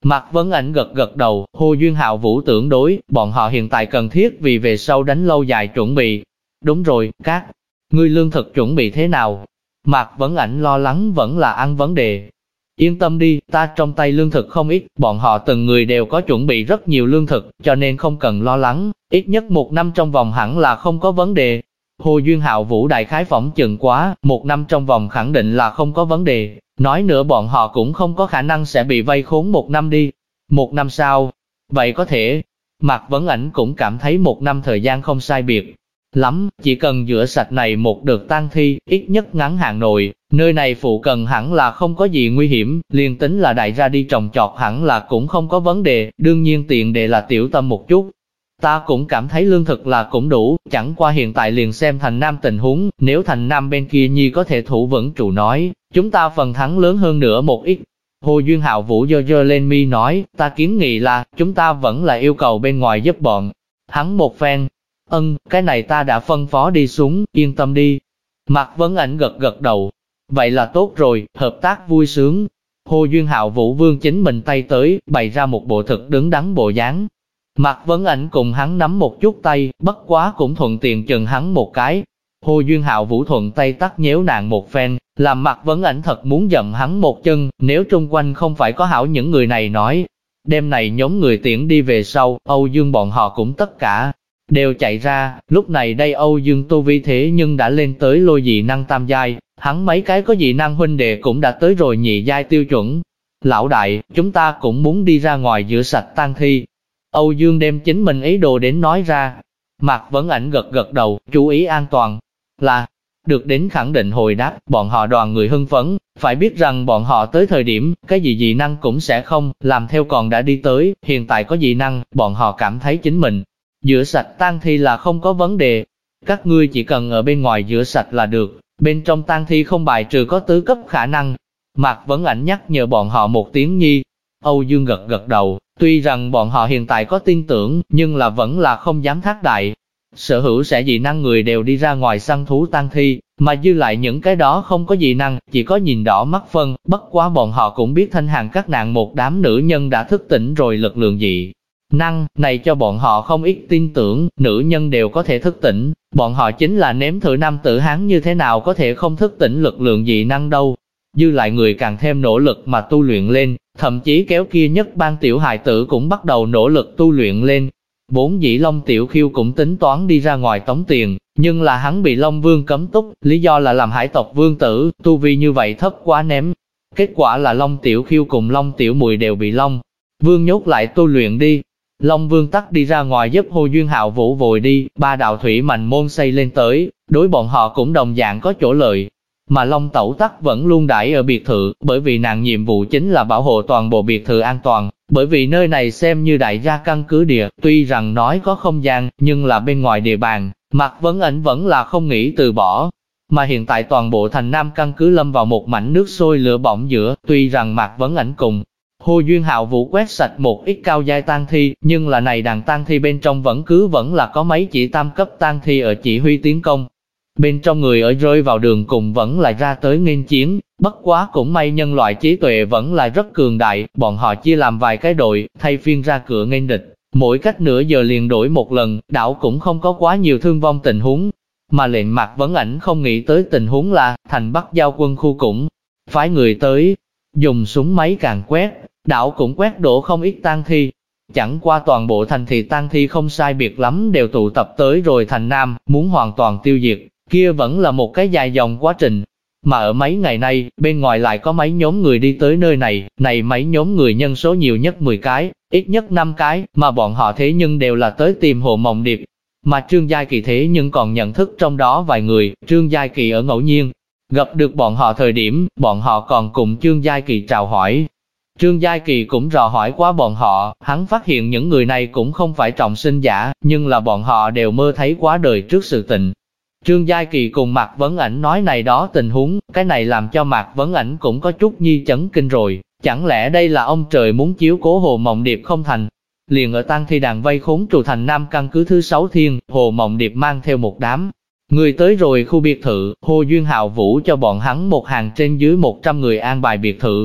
Mạc Vấn Ảnh gật gật đầu, Hồ Duyên Hạo Vũ tưởng đối, bọn họ hiện tại cần thiết vì về sau đánh lâu dài chuẩn bị. Đúng rồi, các ngươi lương thực chuẩn bị thế nào? Mạc Vấn Ảnh lo lắng vẫn là ăn vấn đề. Yên tâm đi, ta trong tay lương thực không ít, bọn họ từng người đều có chuẩn bị rất nhiều lương thực, cho nên không cần lo lắng, ít nhất 1 năm trong vòng hẳn là không có vấn đề. Hồ Duyên Hạo Vũ đại khái phỏng chừng quá, 1 năm trong vòng khẳng định là không có vấn đề, nói nữa bọn họ cũng không có khả năng sẽ bị vây khốn 1 năm đi. 1 năm sao? Vậy có thể. Mạc Vấn Ảnh cũng cảm thấy 1 năm thời gian không sai biệt lắm, chỉ cần rửa sạch này một đợt tang thi, ít nhất ngắn hạn nội, nơi này phụ cận hẳn là không có gì nguy hiểm, liền tính là đại ra đi trồng trọt hẳn là cũng không có vấn đề, đương nhiên tiền đề là tiểu tâm một chút. Ta cũng cảm thấy lương thực là cũng đủ, chẳng qua hiện tại liền xem Thành Nam tình huống, nếu Thành Nam bên kia nhi có thể thủ vững trụ nói, chúng ta phần thắng lớn hơn nữa một ít. Hồ Duyên Hạo Vũ giơ lên mi nói, ta kiến nghị là, chúng ta vẫn là yêu cầu bên ngoài giúp bọn hắn một phen. Cái này ta đã phân phó đi xuống, yên tâm đi. Mạc Vấn Ảnh gật gật đầu. Vậy là tốt rồi, hợp tác vui sướng. Hồ Duyên Hạo Vũ vươn chính mình tay tới, bày ra một bộ thực đứng đắn bộ dáng. Mạc Vấn Ảnh cùng hắn nắm một chút tay, bất quá cũng thuận tiện chừng hắn một cái. Hồ Duyên Hạo Vũ thuận tay tắt nhéo nàng một phen, làm Mạc Vấn Ảnh thật muốn dậm hắn một chân, nếu trung quanh không phải có hảo những người này nói. Đêm này nhóm người tiễn đi về sau, Âu Dương bọn họ cũng tất cả đều chạy ra, lúc này đây Âu Dương tu vi thế nhưng đã lên tới lôi dị năng tam giai, hắn mấy cái có dị năng huynh đệ cũng đã tới rồi nhị giai tiêu chuẩn. Lão đại, chúng ta cũng muốn đi ra ngoài rửa sạch tang thi. Âu Dương đem chính mình ý đồ đến nói ra. Mạc Vấn Ảnh gật gật đầu, chú ý an toàn. Là, được đến khẳng định hồi đáp, bọn họ đoàn người hưng phấn, phải biết rằng bọn họ tới thời điểm, cái gì dị năng cũng sẽ không, làm theo còn đã đi tới, hiện tại có dị năng, bọn họ cảm thấy chính mình rửa sạch tang thi là không có vấn đề. Các ngươi chỉ cần ở bên ngoài rửa sạch là được, bên trong tang thi không bài trừ có tứ cấp khả năng. Mạc Vấn Ảnh nhắc nhở bọn họ một tiếng nhi. Âu Dương gật gật đầu, tuy rằng bọn họ hiện tại có tin tưởng, nhưng là vẫn là không dám thác đại. Sở hữu sẽ dị năng người đều đi ra ngoài săn thú tang thi, mà dư lại những cái đó không có dị năng, chỉ có nhìn đỏ mắt phân, bất quá bọn họ cũng biết thanh hàng các nạn một đám nữ nhân đã thức tỉnh rồi lực lượng dị năng, này cho bọn họ không ít tin tưởng, nữ nhân đều có thể thức tỉnh, bọn họ chính là nếm thử nam tử Hán như thế nào có thể không thức tỉnh lực lượng dị năng đâu. Dư lại người càng thêm nỗ lực mà tu luyện lên, thậm chí kéo kia nhất ban tiểu hài tử cũng bắt đầu nỗ lực tu luyện lên. Vốn dĩ Long Tiểu Khiêu cũng tính toán đi ra ngoài tống tiền, nhưng là hắn bị Long Vương cấm túc, lý do là làm hải tộc vương tử, tu vi như vậy thấp quá ném. Kết quả là Long Tiểu Khiêu cùng Long Tiểu Mùi đều bị Long Vương nhốt lại tu luyện đi. Long Vương tắc đi ra ngoài giúp Hồ Duyên Hạo Vũ vội đi, 3 đạo thủy mạnh môn xây lên tới, đối bọn họ cũng đồng dạng có chỗ lợi. Mà Long Tẩu tắc vẫn luôn đãi ở biệt thự, bởi vì nàng nhiệm vụ chính là bảo hộ toàn bộ biệt thự an toàn, bởi vì nơi này xem như đại gia căn cứ địa, tuy rằng nói có không gian, nhưng là bên ngoài địa bàn, Mạc Vấn Ảnh vẫn là không nghĩ từ bỏ. Mà hiện tại toàn bộ thành Nam căn cứ lâm vào một mảnh nước sôi lửa bỏng giữa, tuy rằng Mạc Vấn Ảnh cùng Hồ Duyên Hạo Vũ quét sạch một ít cao giai tang thi, nhưng là này đàn tang thi bên trong vẫn là có mấy chỉ tam cấp tang thi ở chỉ huy tiến công. Bên trong người ở rơi vào đường cùng vẫn lại ra tới nghênh chiến, bất quá cũng may nhân loại trí tuệ vẫn là rất cường đại, bọn họ chia làm vài cái đội, thay phiên ra cửa nghênh địch, mỗi cách nửa giờ liền đổi một lần, đảo cũng không có quá nhiều thương vong tình huống. Mà lệnh Mạc Vấn Ảnh không nghĩ tới tình huống là, thành Bắc giao quân khu cũng phái người tới, dùng súng máy càng quét, đảo cũng quét đổ không ít tang thi. Chẳng qua toàn bộ thành thị tang thi không sai biệt lắm đều tụ tập tới rồi thành Nam, muốn hoàn toàn tiêu diệt, kia vẫn là một cái dài dòng quá trình. Mà ở mấy ngày nay, bên ngoài lại có mấy nhóm người đi tới nơi này mấy nhóm người nhân số nhiều nhất 10 cái, ít nhất 5 cái, mà bọn họ thế nhưng đều là tới tìm Hồ Mộng Điệp. Mà Trương Giai Kỳ thế nhưng còn nhận thức trong đó vài người, Trương Giai Kỳ ở ngẫu nhiên gặp được bọn họ thời điểm, bọn họ còn cùng Trương Giai Kỳ chào hỏi. Trương Giai Kỳ cũng dò hỏi qua bọn họ, hắn phát hiện những người này cũng không phải trọng sinh giả, nhưng là bọn họ đều mơ thấy quá đời trước sự tình. Trương Giai Kỳ cùng Mạc Vấn Ảnh nói này đó tình huống, cái này làm cho Mạc Vấn Ảnh cũng có chút nhi chấn kinh rồi, chẳng lẽ đây là ông trời muốn chiếu cố Hồ Mộng Điệp không thành? Liền ở tang thi đàn vây khốn trụ thành Nam căn cứ thứ 6 thiên, Hồ Mộng Điệp mang theo một đám người tới rồi khu biệt thự, Hồ Duyên Hạo Vũ cho bọn hắn một hàng trên dưới 100 người an bài biệt thự.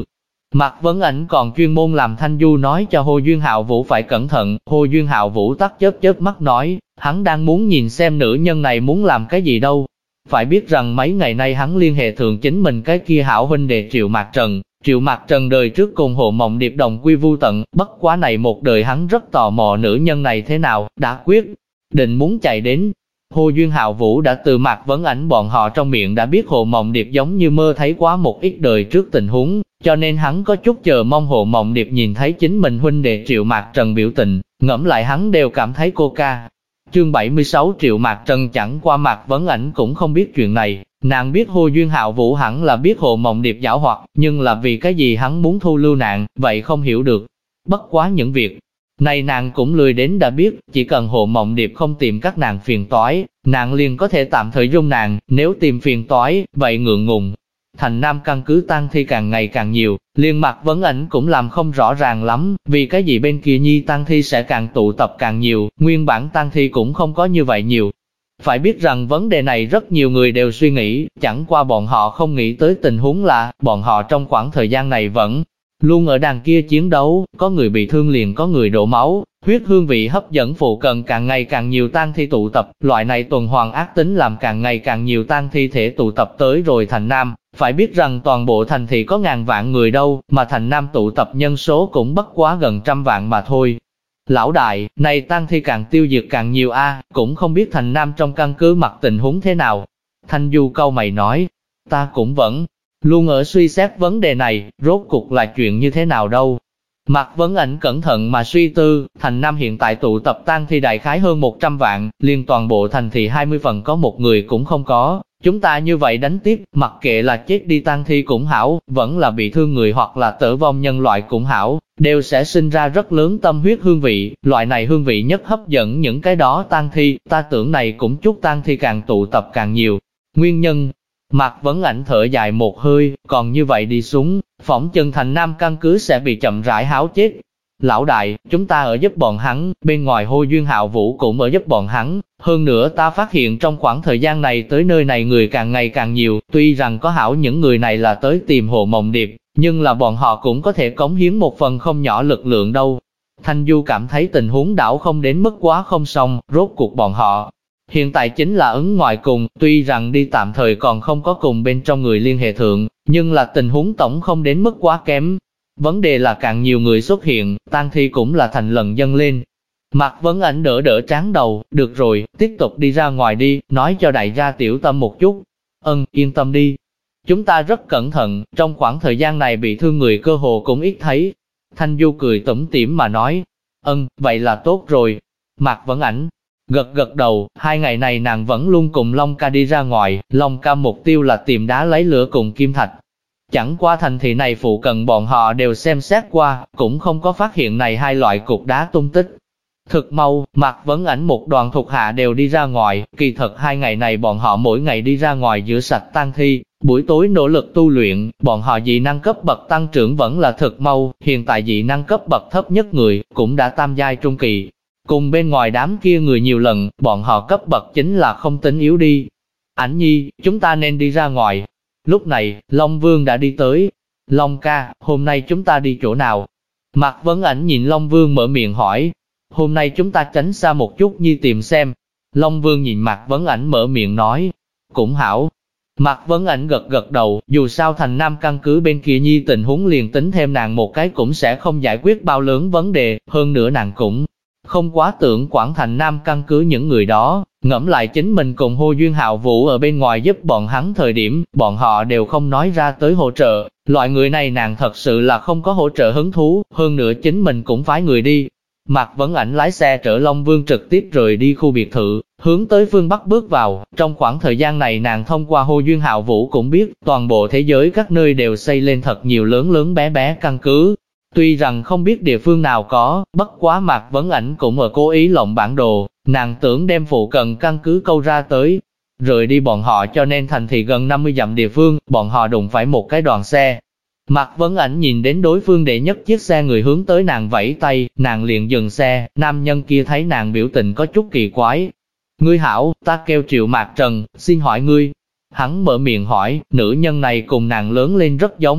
Mạc Vấn Ảnh còn chuyên môn làm Thanh Du nói cho Hồ Duyên Hạo Vũ phải cẩn thận, Hồ Duyên Hạo Vũ tắt chớp chớp mắt nói, hắn đang muốn nhìn xem nữ nhân này muốn làm cái gì đâu. Phải biết rằng mấy ngày nay hắn liên hệ thượng chính mình cái kia hảo huynh đệ Triệu Mạc Trần. Triệu Mạc Trần đời trước cùng Hồ Mộng Điệp đồng quy vu tận, bất quá này một đời hắn rất tò mò nữ nhân này thế nào, đã quyết định muốn chạy đến. Hồ Duyên Hạo Vũ đã từ Mạc Vấn Ảnh bọn họ trong miệng đã biết Hồ Mộng Điệp giống như mơ thấy quá một ít đời trước tình huống, cho nên hắn có chút chờ mong Hồ Mộng Điệp nhìn thấy chính mình huynh đệ Triệu Mạc Trần biểu tình, ngẫm lại hắn đều cảm thấy cô ca. Chương 76 Triệu Mạc Trần chẳng qua Mạc Vấn Ảnh cũng không biết chuyện này, nàng biết Hồ Duyên Hạo Vũ hẳn là biết Hồ Mộng Điệp giảo hoạt, nhưng là vì cái gì hắn muốn thu lưu nàng, vậy không hiểu được. Bất quá những việc này nàng cũng lười đến đã biết, chỉ cần Hồ Mộng Điệp không tìm các nàng phiền toái, nàng liền có thể tạm thời dung nàng, nếu tìm phiền toái, vậy ngượng ngùng. Thành Nam căn cứ tang thi càng ngày càng nhiều, liền Mạc Vấn Ảnh cũng làm không rõ ràng lắm, vì cái gì bên kia nhi tang thi sẽ càng tụ tập càng nhiều, nguyên bản tang thi cũng không có như vậy nhiều. Phải biết rằng vấn đề này rất nhiều người đều suy nghĩ, chẳng qua bọn họ không nghĩ tới tình huống là, bọn họ trong khoảng thời gian này vẫn luôn ở đằng kia chiến đấu, có người bị thương liền có người đổ máu, huyết hương vị hấp dẫn phụ cận càng ngày càng nhiều tang thi tụ tập, loại này tuần hoàn ác tính làm càng ngày càng nhiều tang thi thể tụ tập tới rồi Thành Nam. Phải biết rằng toàn bộ thành thị có ngàn vạn người đâu, mà Thành Nam tụ tập nhân số cũng bất quá gần 100 vạn mà thôi. Lão đại, này tang thi càng tiêu diệt càng nhiều cũng không biết Thành Nam trong căn cứ mặt tình huống thế nào. Thanh Du câu mày nói, ta cũng vẫn luôn ở suy xét vấn đề này, rốt cuộc là chuyện như thế nào đâu. Mạc Vấn Ảnh cẩn thận mà suy tư, Thành Nam hiện tại tụ tập tang thi đại khái hơn 100 vạn, liên toàn bộ thành thị 20 phần có một người cũng không có. Chúng ta như vậy đánh tiếp, mặc kệ là chết đi tang thi cũng hảo, vẫn là bị thương người hoặc là tử vong nhân loại cũng hảo, đều sẽ sinh ra rất lớn tâm huyết hương vị, loại này hương vị nhất hấp dẫn những cái đó tang thi, ta tưởng này cũng chúc tang thi càng tụ tập càng nhiều. Nguyên nhân, Mạc Vấn Ảnh thở dài một hơi, còn như vậy đi xuống, phỏng chừng Thành Nam căn cứ sẽ bị chậm rãi háo chết. Lão đại, chúng ta ở giúp bọn hắn, bên ngoài Hồ Duyên Hạo Vũ cũng ở giúp bọn hắn. Hơn nữa ta phát hiện trong khoảng thời gian này tới nơi này người càng ngày càng nhiều, tuy rằng có hảo những người này là tới tìm Hồ Mộng Điệp, nhưng là bọn họ cũng có thể cống hiến một phần không nhỏ lực lượng đâu. Thanh Du cảm thấy tình huống đảo không đến mức quá không xong, rốt cuộc bọn họ hiện tại chính là ứng ngoài cùng, tuy rằng đi tạm thời còn không có cùng bên trong người liên hệ thượng, nhưng là tình huống tổng không đến mức quá kém. Vấn đề là càng nhiều người xuất hiện, tang thi cũng là thành lần dâng lên. Mạc Vấn Ảnh đỡ đỡ trán đầu, được rồi, tiếp tục đi ra ngoài đi, nói cho đại gia tiểu tâm một chút. Yên tâm đi. Chúng ta rất cẩn thận, trong khoảng thời gian này bị thương người cơ hồ cũng ít thấy. Thanh Du cười tủm tỉm mà nói. Vậy là tốt rồi. Mạc Vấn Ảnh gật gật đầu, 2 ngày này nàng vẫn luôn cùng Long Ca đi ra ngoài, Long Ca mục tiêu là tìm đá lấy lửa cùng kim thạch. Chẳng qua thành thị này phụ cận bọn họ đều xem xét qua, cũng không có phát hiện này hai loại cục đá tung tích. Thực mau, Mạc Vấn Ảnh một đoàn thuộc hạ đều đi ra ngoài, kỳ thật 2 ngày này bọn họ mỗi ngày đi ra ngoài rửa sạch tang thi, buổi tối nỗ lực tu luyện, bọn họ dị năng cấp bậc tăng trưởng vẫn là thực mau, hiện tại dị năng cấp bậc thấp nhất người, cũng đã tam giai trung kỳ. Cùng bên ngoài đám kia người nhiều lần, bọn họ cấp bậc chính là không tính yếu đi. Ảnh nhi, chúng ta nên đi ra ngoài. Lúc này, Long Vương đã đi tới. Long ca, hôm nay chúng ta đi chỗ nào? Mạc Vấn Ảnh nhìn Long Vương mở miệng hỏi. Hôm nay chúng ta tránh xa một chút nhi tìm xem. Long Vương nhìn Mạc Vấn Ảnh mở miệng nói. Cũng hảo. Mạc Vấn Ảnh gật gật đầu, dù sao Thành Nam căn cứ bên kia nhi tình huống liền tính thêm nàng một cái cũng sẽ không giải quyết bao lớn vấn đề, hơn nữa nàng cũng không quá tưởng quản Thành Nam căn cứ những người đó, ngẫm lại chính mình cùng Hồ Duyên Hạo Vũ ở bên ngoài giúp bọn hắn thời điểm, bọn họ đều không nói ra tới hỗ trợ, loại người này nàng thật sự là không có hỗ trợ hứng thú, hơn nữa chính mình cũng phái người đi. Mạc Vấn Ảnh lái xe chở Long Vương trực tiếp rời đi khu biệt thự, hướng tới phương Bắc bước vào, trong khoảng thời gian này nàng thông qua Hồ Duyên Hạo Vũ cũng biết, toàn bộ thế giới các nơi đều xây lên thật nhiều lớn lớn bé bé căn cứ. Tuy rằng không biết địa phương nào có, bất quá Mạc Vấn Ảnh cũng ở cố ý lộng bản đồ, nàng tưởng đem phụ cận căn cứ câu ra tới. Rời đi bọn họ cho nên thành thị gần 50 dặm địa phương, bọn họ đụng phải một cái đoàn xe. Mạc Vấn Ảnh nhìn đến đối phương đệ nhất chiếc xe người hướng tới nàng vẫy tay, nàng liền dừng xe, nam nhân kia thấy nàng biểu tình có chút kỳ quái. Ngươi hảo, ta kêu Triệu Mạc Trần, xin hỏi ngươi. Hắn mở miệng hỏi, nữ nhân này cùng nàng lớn lên rất giống.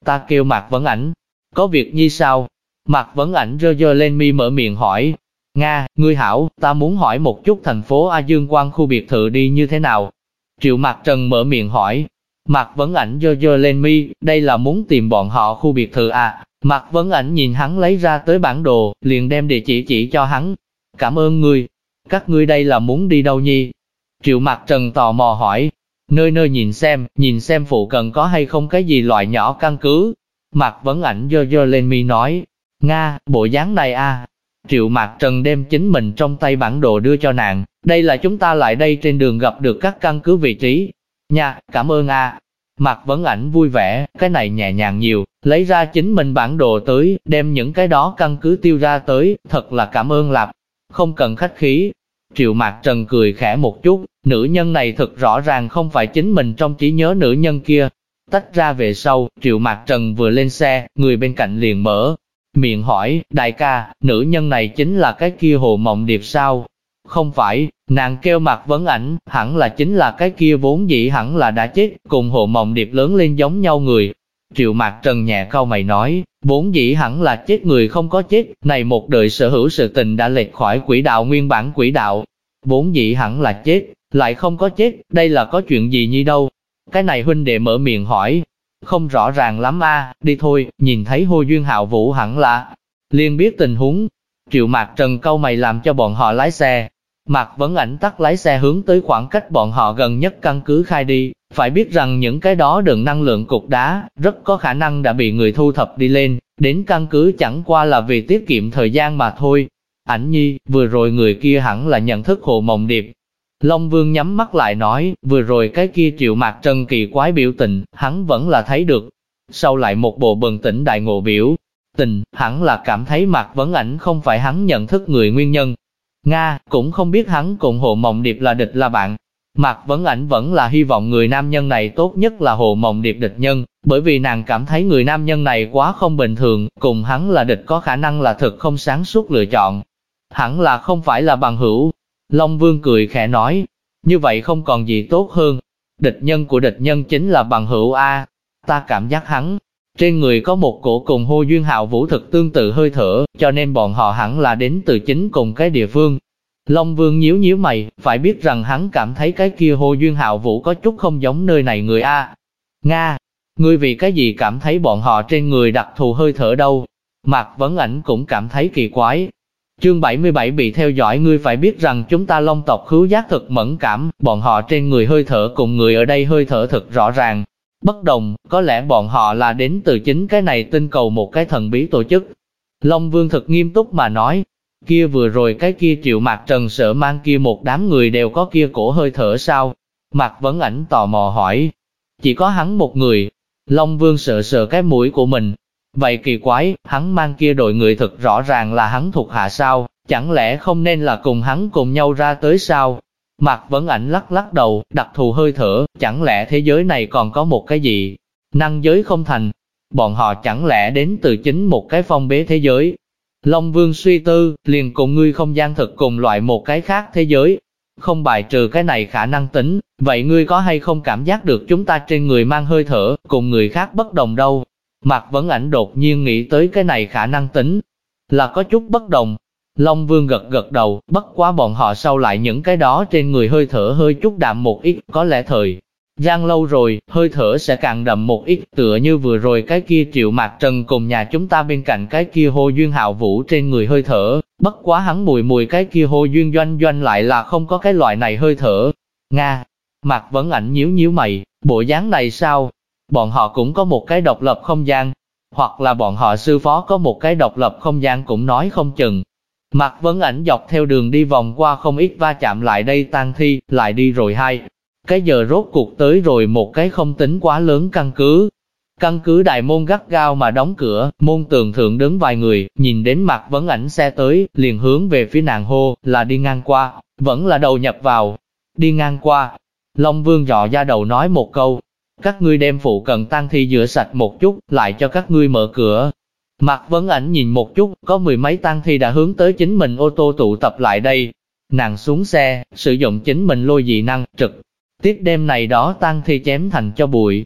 Ta kêu Mạc Vấn Ảnh. Có việc nhi sao? Mạc Vấn Ảnh giơ giơ lên mi mở miệng hỏi. Nga, ngươi hảo, ta muốn hỏi một chút thành phố A Dương Quang khu biệt thự đi như thế nào? Triệu Mạc Trần mở miệng hỏi. Mạc Vấn Ảnh giơ giơ lên mi, đây là muốn tìm bọn họ khu biệt thự à? Mạc Vấn Ảnh nhìn hắn lấy ra tới bản đồ, liền đem địa chỉ cho hắn. Cảm ơn ngươi. Các ngươi đây là muốn đi đâu nhi? Triệu Mạc Trần tò mò hỏi. Nơi nơi nhìn xem phụ cận có hay không cái gì loại nhỏ căn cứ. Mạc Vấn Ảnh giơ giơ lên mi nói. Nga, bộ dáng này à? Triệu Mạc Trần đem chính mình trong tay bản đồ đưa cho nàng. Đây là chúng ta lại đây trên đường gặp được các căn cứ vị trí. Nha, cảm ơn a. Mạc Vấn Ảnh vui vẻ, cái này nhẹ nhàng nhiều, lấy ra chính mình bản đồ tới, đem những cái đó căn cứ tiêu ra tới, thật là cảm ơn Lạp. Không cần khách khí. Triệu Mạc Trần cười khẽ một chút, nữ nhân này thật rõ ràng không phải chính mình trong trí nhớ nữ nhân kia. Tách ra về sau, Triệu Mạc Trần vừa lên xe, người bên cạnh liền mở miệng hỏi, đại ca, nữ nhân này chính là cái kia Hồ Mộng Điệp sao? Không phải, nàng kêu Mạc Vấn Ảnh, hẳn là chính là cái kia vốn dĩ hẳn là đã chết, cùng Hồ Mộng Điệp lớn lên giống nhau người. Triệu Mạc Trần nhẹ cau mày nói, vốn dĩ hẳn là chết người không có chết, này một đời sở hữu sự tình đã lệch khỏi quỹ đạo nguyên bản quỹ đạo. Vốn dĩ hẳn là chết, lại không có chết, đây là có chuyện gì nhi đâu? Cái này huynh đệ mở miệng hỏi, không rõ ràng lắm a, đi thôi, nhìn thấy Hồ Duyên Hạo Vũ hẳn là liền biết tình huống. Triệu Mạc Trần cau mày làm cho bọn họ lái xe. Mạc Vấn Ảnh tắt lái xe hướng tới khoảng cách bọn họ gần nhất căn cứ khai đi, phải biết rằng những cái đó đựng năng lượng cục đá, rất có khả năng đã bị người thu thập đi lên, đến căn cứ chẳng qua là vì tiết kiệm thời gian mà thôi. Ảnh nhi, vừa rồi người kia hẳn là nhận thức Hồ Mộng Điệp. Long Vương nhắm mắt lại nói, vừa rồi cái kia Triệu Mạc Trần kỳ quái biểu tình, hắn vẫn là thấy được. Sau lại một bộ bừng tỉnh đại ngộ biểu tình, hẳn là cảm thấy Mạc Vấn Ảnh không phải hắn nhận thức người nguyên nhân. Nga, cũng không biết hắn cùng Hồ Mộng Điệp là địch là bạn. Mạc Vấn Ảnh vẫn là hy vọng người nam nhân này tốt nhất là Hồ Mộng Điệp địch nhân, bởi vì nàng cảm thấy người nam nhân này quá không bình thường, cùng hắn là địch có khả năng là thực không sáng suốt lựa chọn. Hẳn là không phải là bằng hữu. Long Vương cười khẽ nói, như vậy không còn gì tốt hơn. Địch nhân của địch nhân chính là bằng hữu A. Ta cảm giác hắn trên người có một cổ cùng Hồ Duyên Hạo Vũ thực tương tự hơi thở, cho nên bọn họ hẳn là đến từ chính cùng cái địa phương. Long Vương nhíu nhíu mày, phải biết rằng hắn cảm thấy cái kia Hồ Duyên Hạo Vũ có chút không giống nơi này người A. Nga, ngươi vì cái gì cảm thấy bọn họ trên người đặc thù hơi thở đâu? Mạc Vấn Ảnh cũng cảm thấy kỳ quái. Chương 77 bị theo dõi. Ngươi phải biết rằng chúng ta Long tộc khứu giác thực mẫn cảm, bọn họ trên người hơi thở cùng người ở đây hơi thở thực rõ ràng. Bất đồng, có lẽ bọn họ là đến từ chính cái này tinh cầu một cái thần bí tổ chức. Long Vương thật nghiêm túc mà nói, kia vừa rồi cái kia Triệu Mạc Trần sợ mang kia một đám người đều có kia cổ hơi thở sao? Mạc Vấn Ảnh tò mò hỏi, chỉ có hắn một người. Long Vương sợ sợ cái mũi của mình. Vậy kỳ quái, hắn mang kia đội người thực rõ ràng là hắn thuộc hạ sao, chẳng lẽ không nên là cùng hắn cùng nhau ra tới sao? Mạc Vấn Ảnh lắc lắc đầu, đặc thù hơi thở, chẳng lẽ thế giới này còn có một cái gì? Năng giới không thành, bọn họ chẳng lẽ đến từ chính một cái phong bế thế giới? Long Vương suy tư, liền cùng ngươi không gian thực cùng loại một cái khác thế giới. Không bài trừ cái này khả năng tính, vậy ngươi có hay không cảm giác được chúng ta trên người mang hơi thở, cùng người khác bất đồng đâu? Mạc Vấn Ảnh đột nhiên nghĩ tới cái này khả năng tính, là có chút bất đồng. Long Vương gật gật đầu, bất quá bọn họ sau lại những cái đó trên người hơi thở hơi chút đạm một ít, có lẽ thời gian lâu rồi, hơi thở sẽ càng đậm một ít, tựa như vừa rồi cái kia Triệu Mạc Trần cùng nhà chúng ta bên cạnh cái kia Hồ Duyên Hạo Vũ trên người hơi thở, bất quá hắn mùi cái kia Hồ Duyên Doanh Doanh lại là không có cái loại này hơi thở. Nga, Mạc Vấn Ảnh nhíu nhíu mày, bộ dáng này sao? Bọn họ cũng có một cái độc lập không gian, hoặc là bọn họ sư phó có một cái độc lập không gian cũng nói không chừng. Mạc Vấn Ảnh dọc theo đường đi vòng qua không ít va chạm lại đây tang thi, lại đi rồi hai cái giờ rốt cuộc tới rồi một cái không tính quá lớn căn cứ. Căn cứ đại môn gắt gao mà đóng cửa, môn tường thượng đứng vài người, nhìn đến Mạc Vấn Ảnh xe tới, liền hướng về phía nàng hô, là đi ngang qua, vẫn là đầu nhập vào. Đi ngang qua. Long Vương dọ ra đầu nói một câu, các ngươi đem phụ cận tang thi rửa sạch một chút, lại cho các ngươi mở cửa. Mạc Vấn Ảnh nhìn một chút, có mười mấy tang thi đã hướng tới chính mình ô tô tụ tập lại đây. Nàng xuống xe, sử dụng chính mình lôi dị năng, trực tiếp đem này đó tang thi chém thành cho bụi.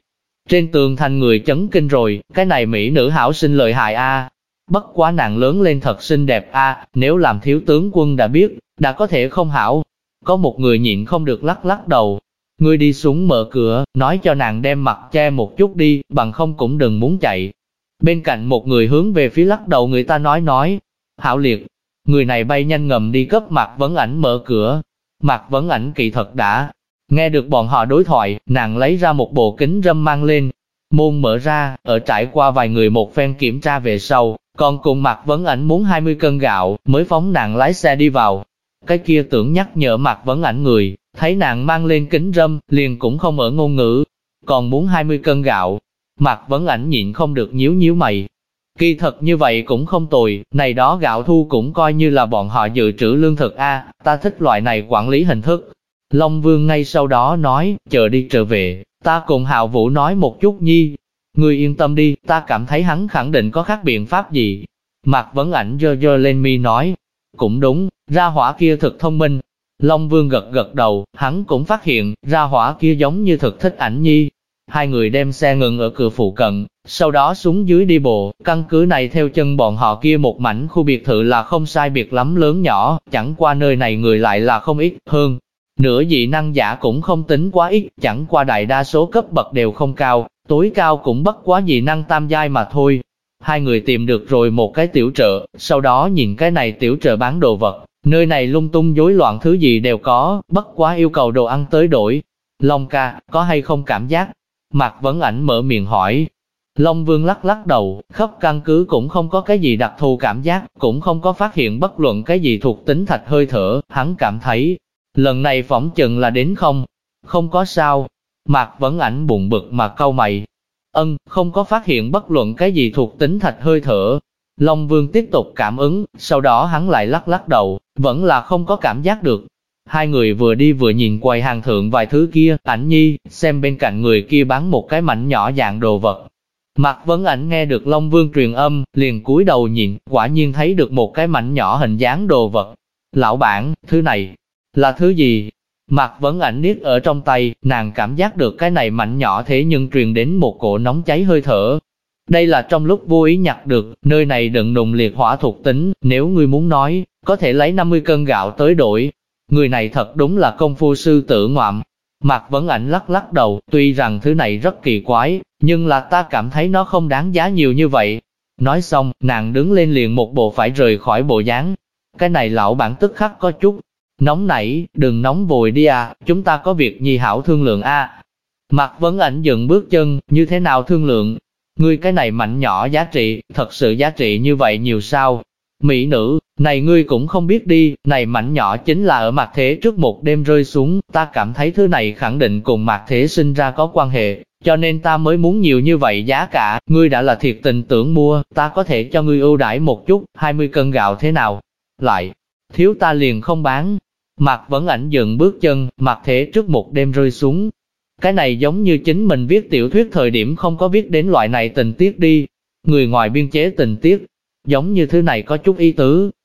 Trên tường thành người chấn kinh rồi, cái này mỹ nữ hảo xinh lợi hại a. Bất quá nàng lớn lên thật xinh đẹp a, nếu làm thiếu tướng quân đã biết, đã có thể không hảo. Có một người nhịn không được lắc lắc đầu. Ngươi đi xuống mở cửa, nói cho nàng đem mặt che một chút đi, bằng không cũng đừng muốn chạy. Bên cạnh một người hướng về phía lắc đầu người ta nói. Hảo liệt, người này bay nhanh ngầm đi cấp Mạc Vấn Ảnh mở cửa. Mạc Vấn Ảnh kỳ thật đã nghe được bọn họ đối thoại, nàng lấy ra một bộ kính râm mang lên. Môn mở ra, ở trải qua vài người một phen kiểm tra về sau, còn cùng Mạc Vấn Ảnh muốn 20 cân gạo, mới phóng nàng lái xe đi vào. Cái kia tưởng nhắc nhở Mạc Vấn Ảnh người, thấy nàng mang lên kính râm, liền cũng không ở ngôn ngữ. Còn muốn 20 cân gạo, Mạc Vấn Ảnh nhịn không được nhíu mày. Kỳ thật như vậy cũng không tồi, này đó gạo thu cũng coi như là bọn họ dự trữ lương thực a, ta thích loại này quản lý hình thức. Long Vương ngay sau đó nói, chờ đi trở về, ta cùng Hạo Vũ nói một chút nhi. Ngươi yên tâm đi, ta cảm thấy hắn khẳng định có khác biện pháp gì. Mạc Vấn Ảnh giơ lên mi nói, cũng đúng, ra hỏa kia thực thông minh. Long Vương gật đầu, hắn cũng phát hiện, ra hỏa kia giống như thực thích Ảnh nhi. Hai người đem xe ngừng ở cửa phụ cận, sau đó xuống dưới đi bộ, căn cứ này theo chân bọn họ kia một mảnh khu biệt thự là không sai biệt lắm lớn nhỏ, chẳng qua nơi này người lại là không ít, hơn. Nửa dị năng giả cũng không tính quá ít, chẳng qua đại đa số cấp bậc đều không cao, tối cao cũng bất quá dị năng tam giai mà thôi. Hai người tìm được rồi một cái tiểu chợ, sau đó nhìn cái này tiểu chợ bán đồ vật, nơi này lung tung rối loạn thứ gì đều có, bất quá yêu cầu đồ ăn tới đổi. Long ca, có hay không cảm giác? Mạc Vấn Ảnh mở miệng hỏi. Long Vương lắc đầu, khắp căn cứ cũng không có cái gì đặc thù cảm giác, cũng không có phát hiện bất luận cái gì thuộc tính thạch hơi thở, hắn cảm thấy, lần này phỏng chừng là đến không có sao. Mạc Vấn Ảnh bụng bực mà cau mày. Không có phát hiện bất luận cái gì thuộc tính thạch hơi thở. Long Vương tiếp tục cảm ứng, sau đó hắn lại lắc đầu, vẫn là không có cảm giác được. Hai người vừa đi vừa nhìn quầy hàng thượng vài thứ kia, Ảnh nhi, xem bên cạnh người kia bán một cái mảnh nhỏ dạng đồ vật. Mạc Vấn Ảnh nghe được Long Vương truyền âm, liền cúi đầu nhìn, quả nhiên thấy được một cái mảnh nhỏ hình dáng đồ vật. Lão bản, thứ này, là thứ gì? Mạc Vấn Ảnh niết ở trong tay, nàng cảm giác được cái này mảnh nhỏ thế nhưng truyền đến một cổ nóng cháy hơi thở. Đây là trong lúc vô ý nhặt được, nơi này đựng nùng liệt hỏa thuộc tính, nếu ngươi muốn nói, có thể lấy 50 cân gạo tới đổi. Người này thật đúng là công phu sư tử ngoạm. Mạc Vấn Ảnh lắc đầu, tuy rằng thứ này rất kỳ quái, nhưng là ta cảm thấy nó không đáng giá nhiều như vậy. Nói xong, nàng đứng lên liền một bộ phải rời khỏi bộ dáng. Cái này lão bản tức khắc có chút nóng nảy, đừng nóng vội đi à, chúng ta có việc nhi hảo thương lượng a. Mạc Vấn Ảnh dừng bước chân, như thế nào thương lượng? Ngươi cái này mảnh nhỏ giá trị, thật sự giá trị như vậy nhiều sao? Mỹ nữ, này ngươi cũng không biết đi, này mảnh nhỏ chính là ở Mạc Thế trước một đêm rơi xuống, ta cảm thấy thứ này khẳng định cùng Mạc Thế sinh ra có quan hệ, cho nên ta mới muốn nhiều như vậy giá cả, ngươi đã là thiệt tình tưởng mua, ta có thể cho ngươi ưu đãi một chút, 20 cân gạo thế nào? Lại, thiếu ta liền không bán. Mạc Vấn Ảnh dừng bước chân, Mạc Thế trước một đêm rơi xuống. Cái này giống như chính mình viết tiểu thuyết thời điểm không có viết đến loại này tình tiết đi. Người ngoài biên chế tình tiết, giống như thứ này có chút ý tứ.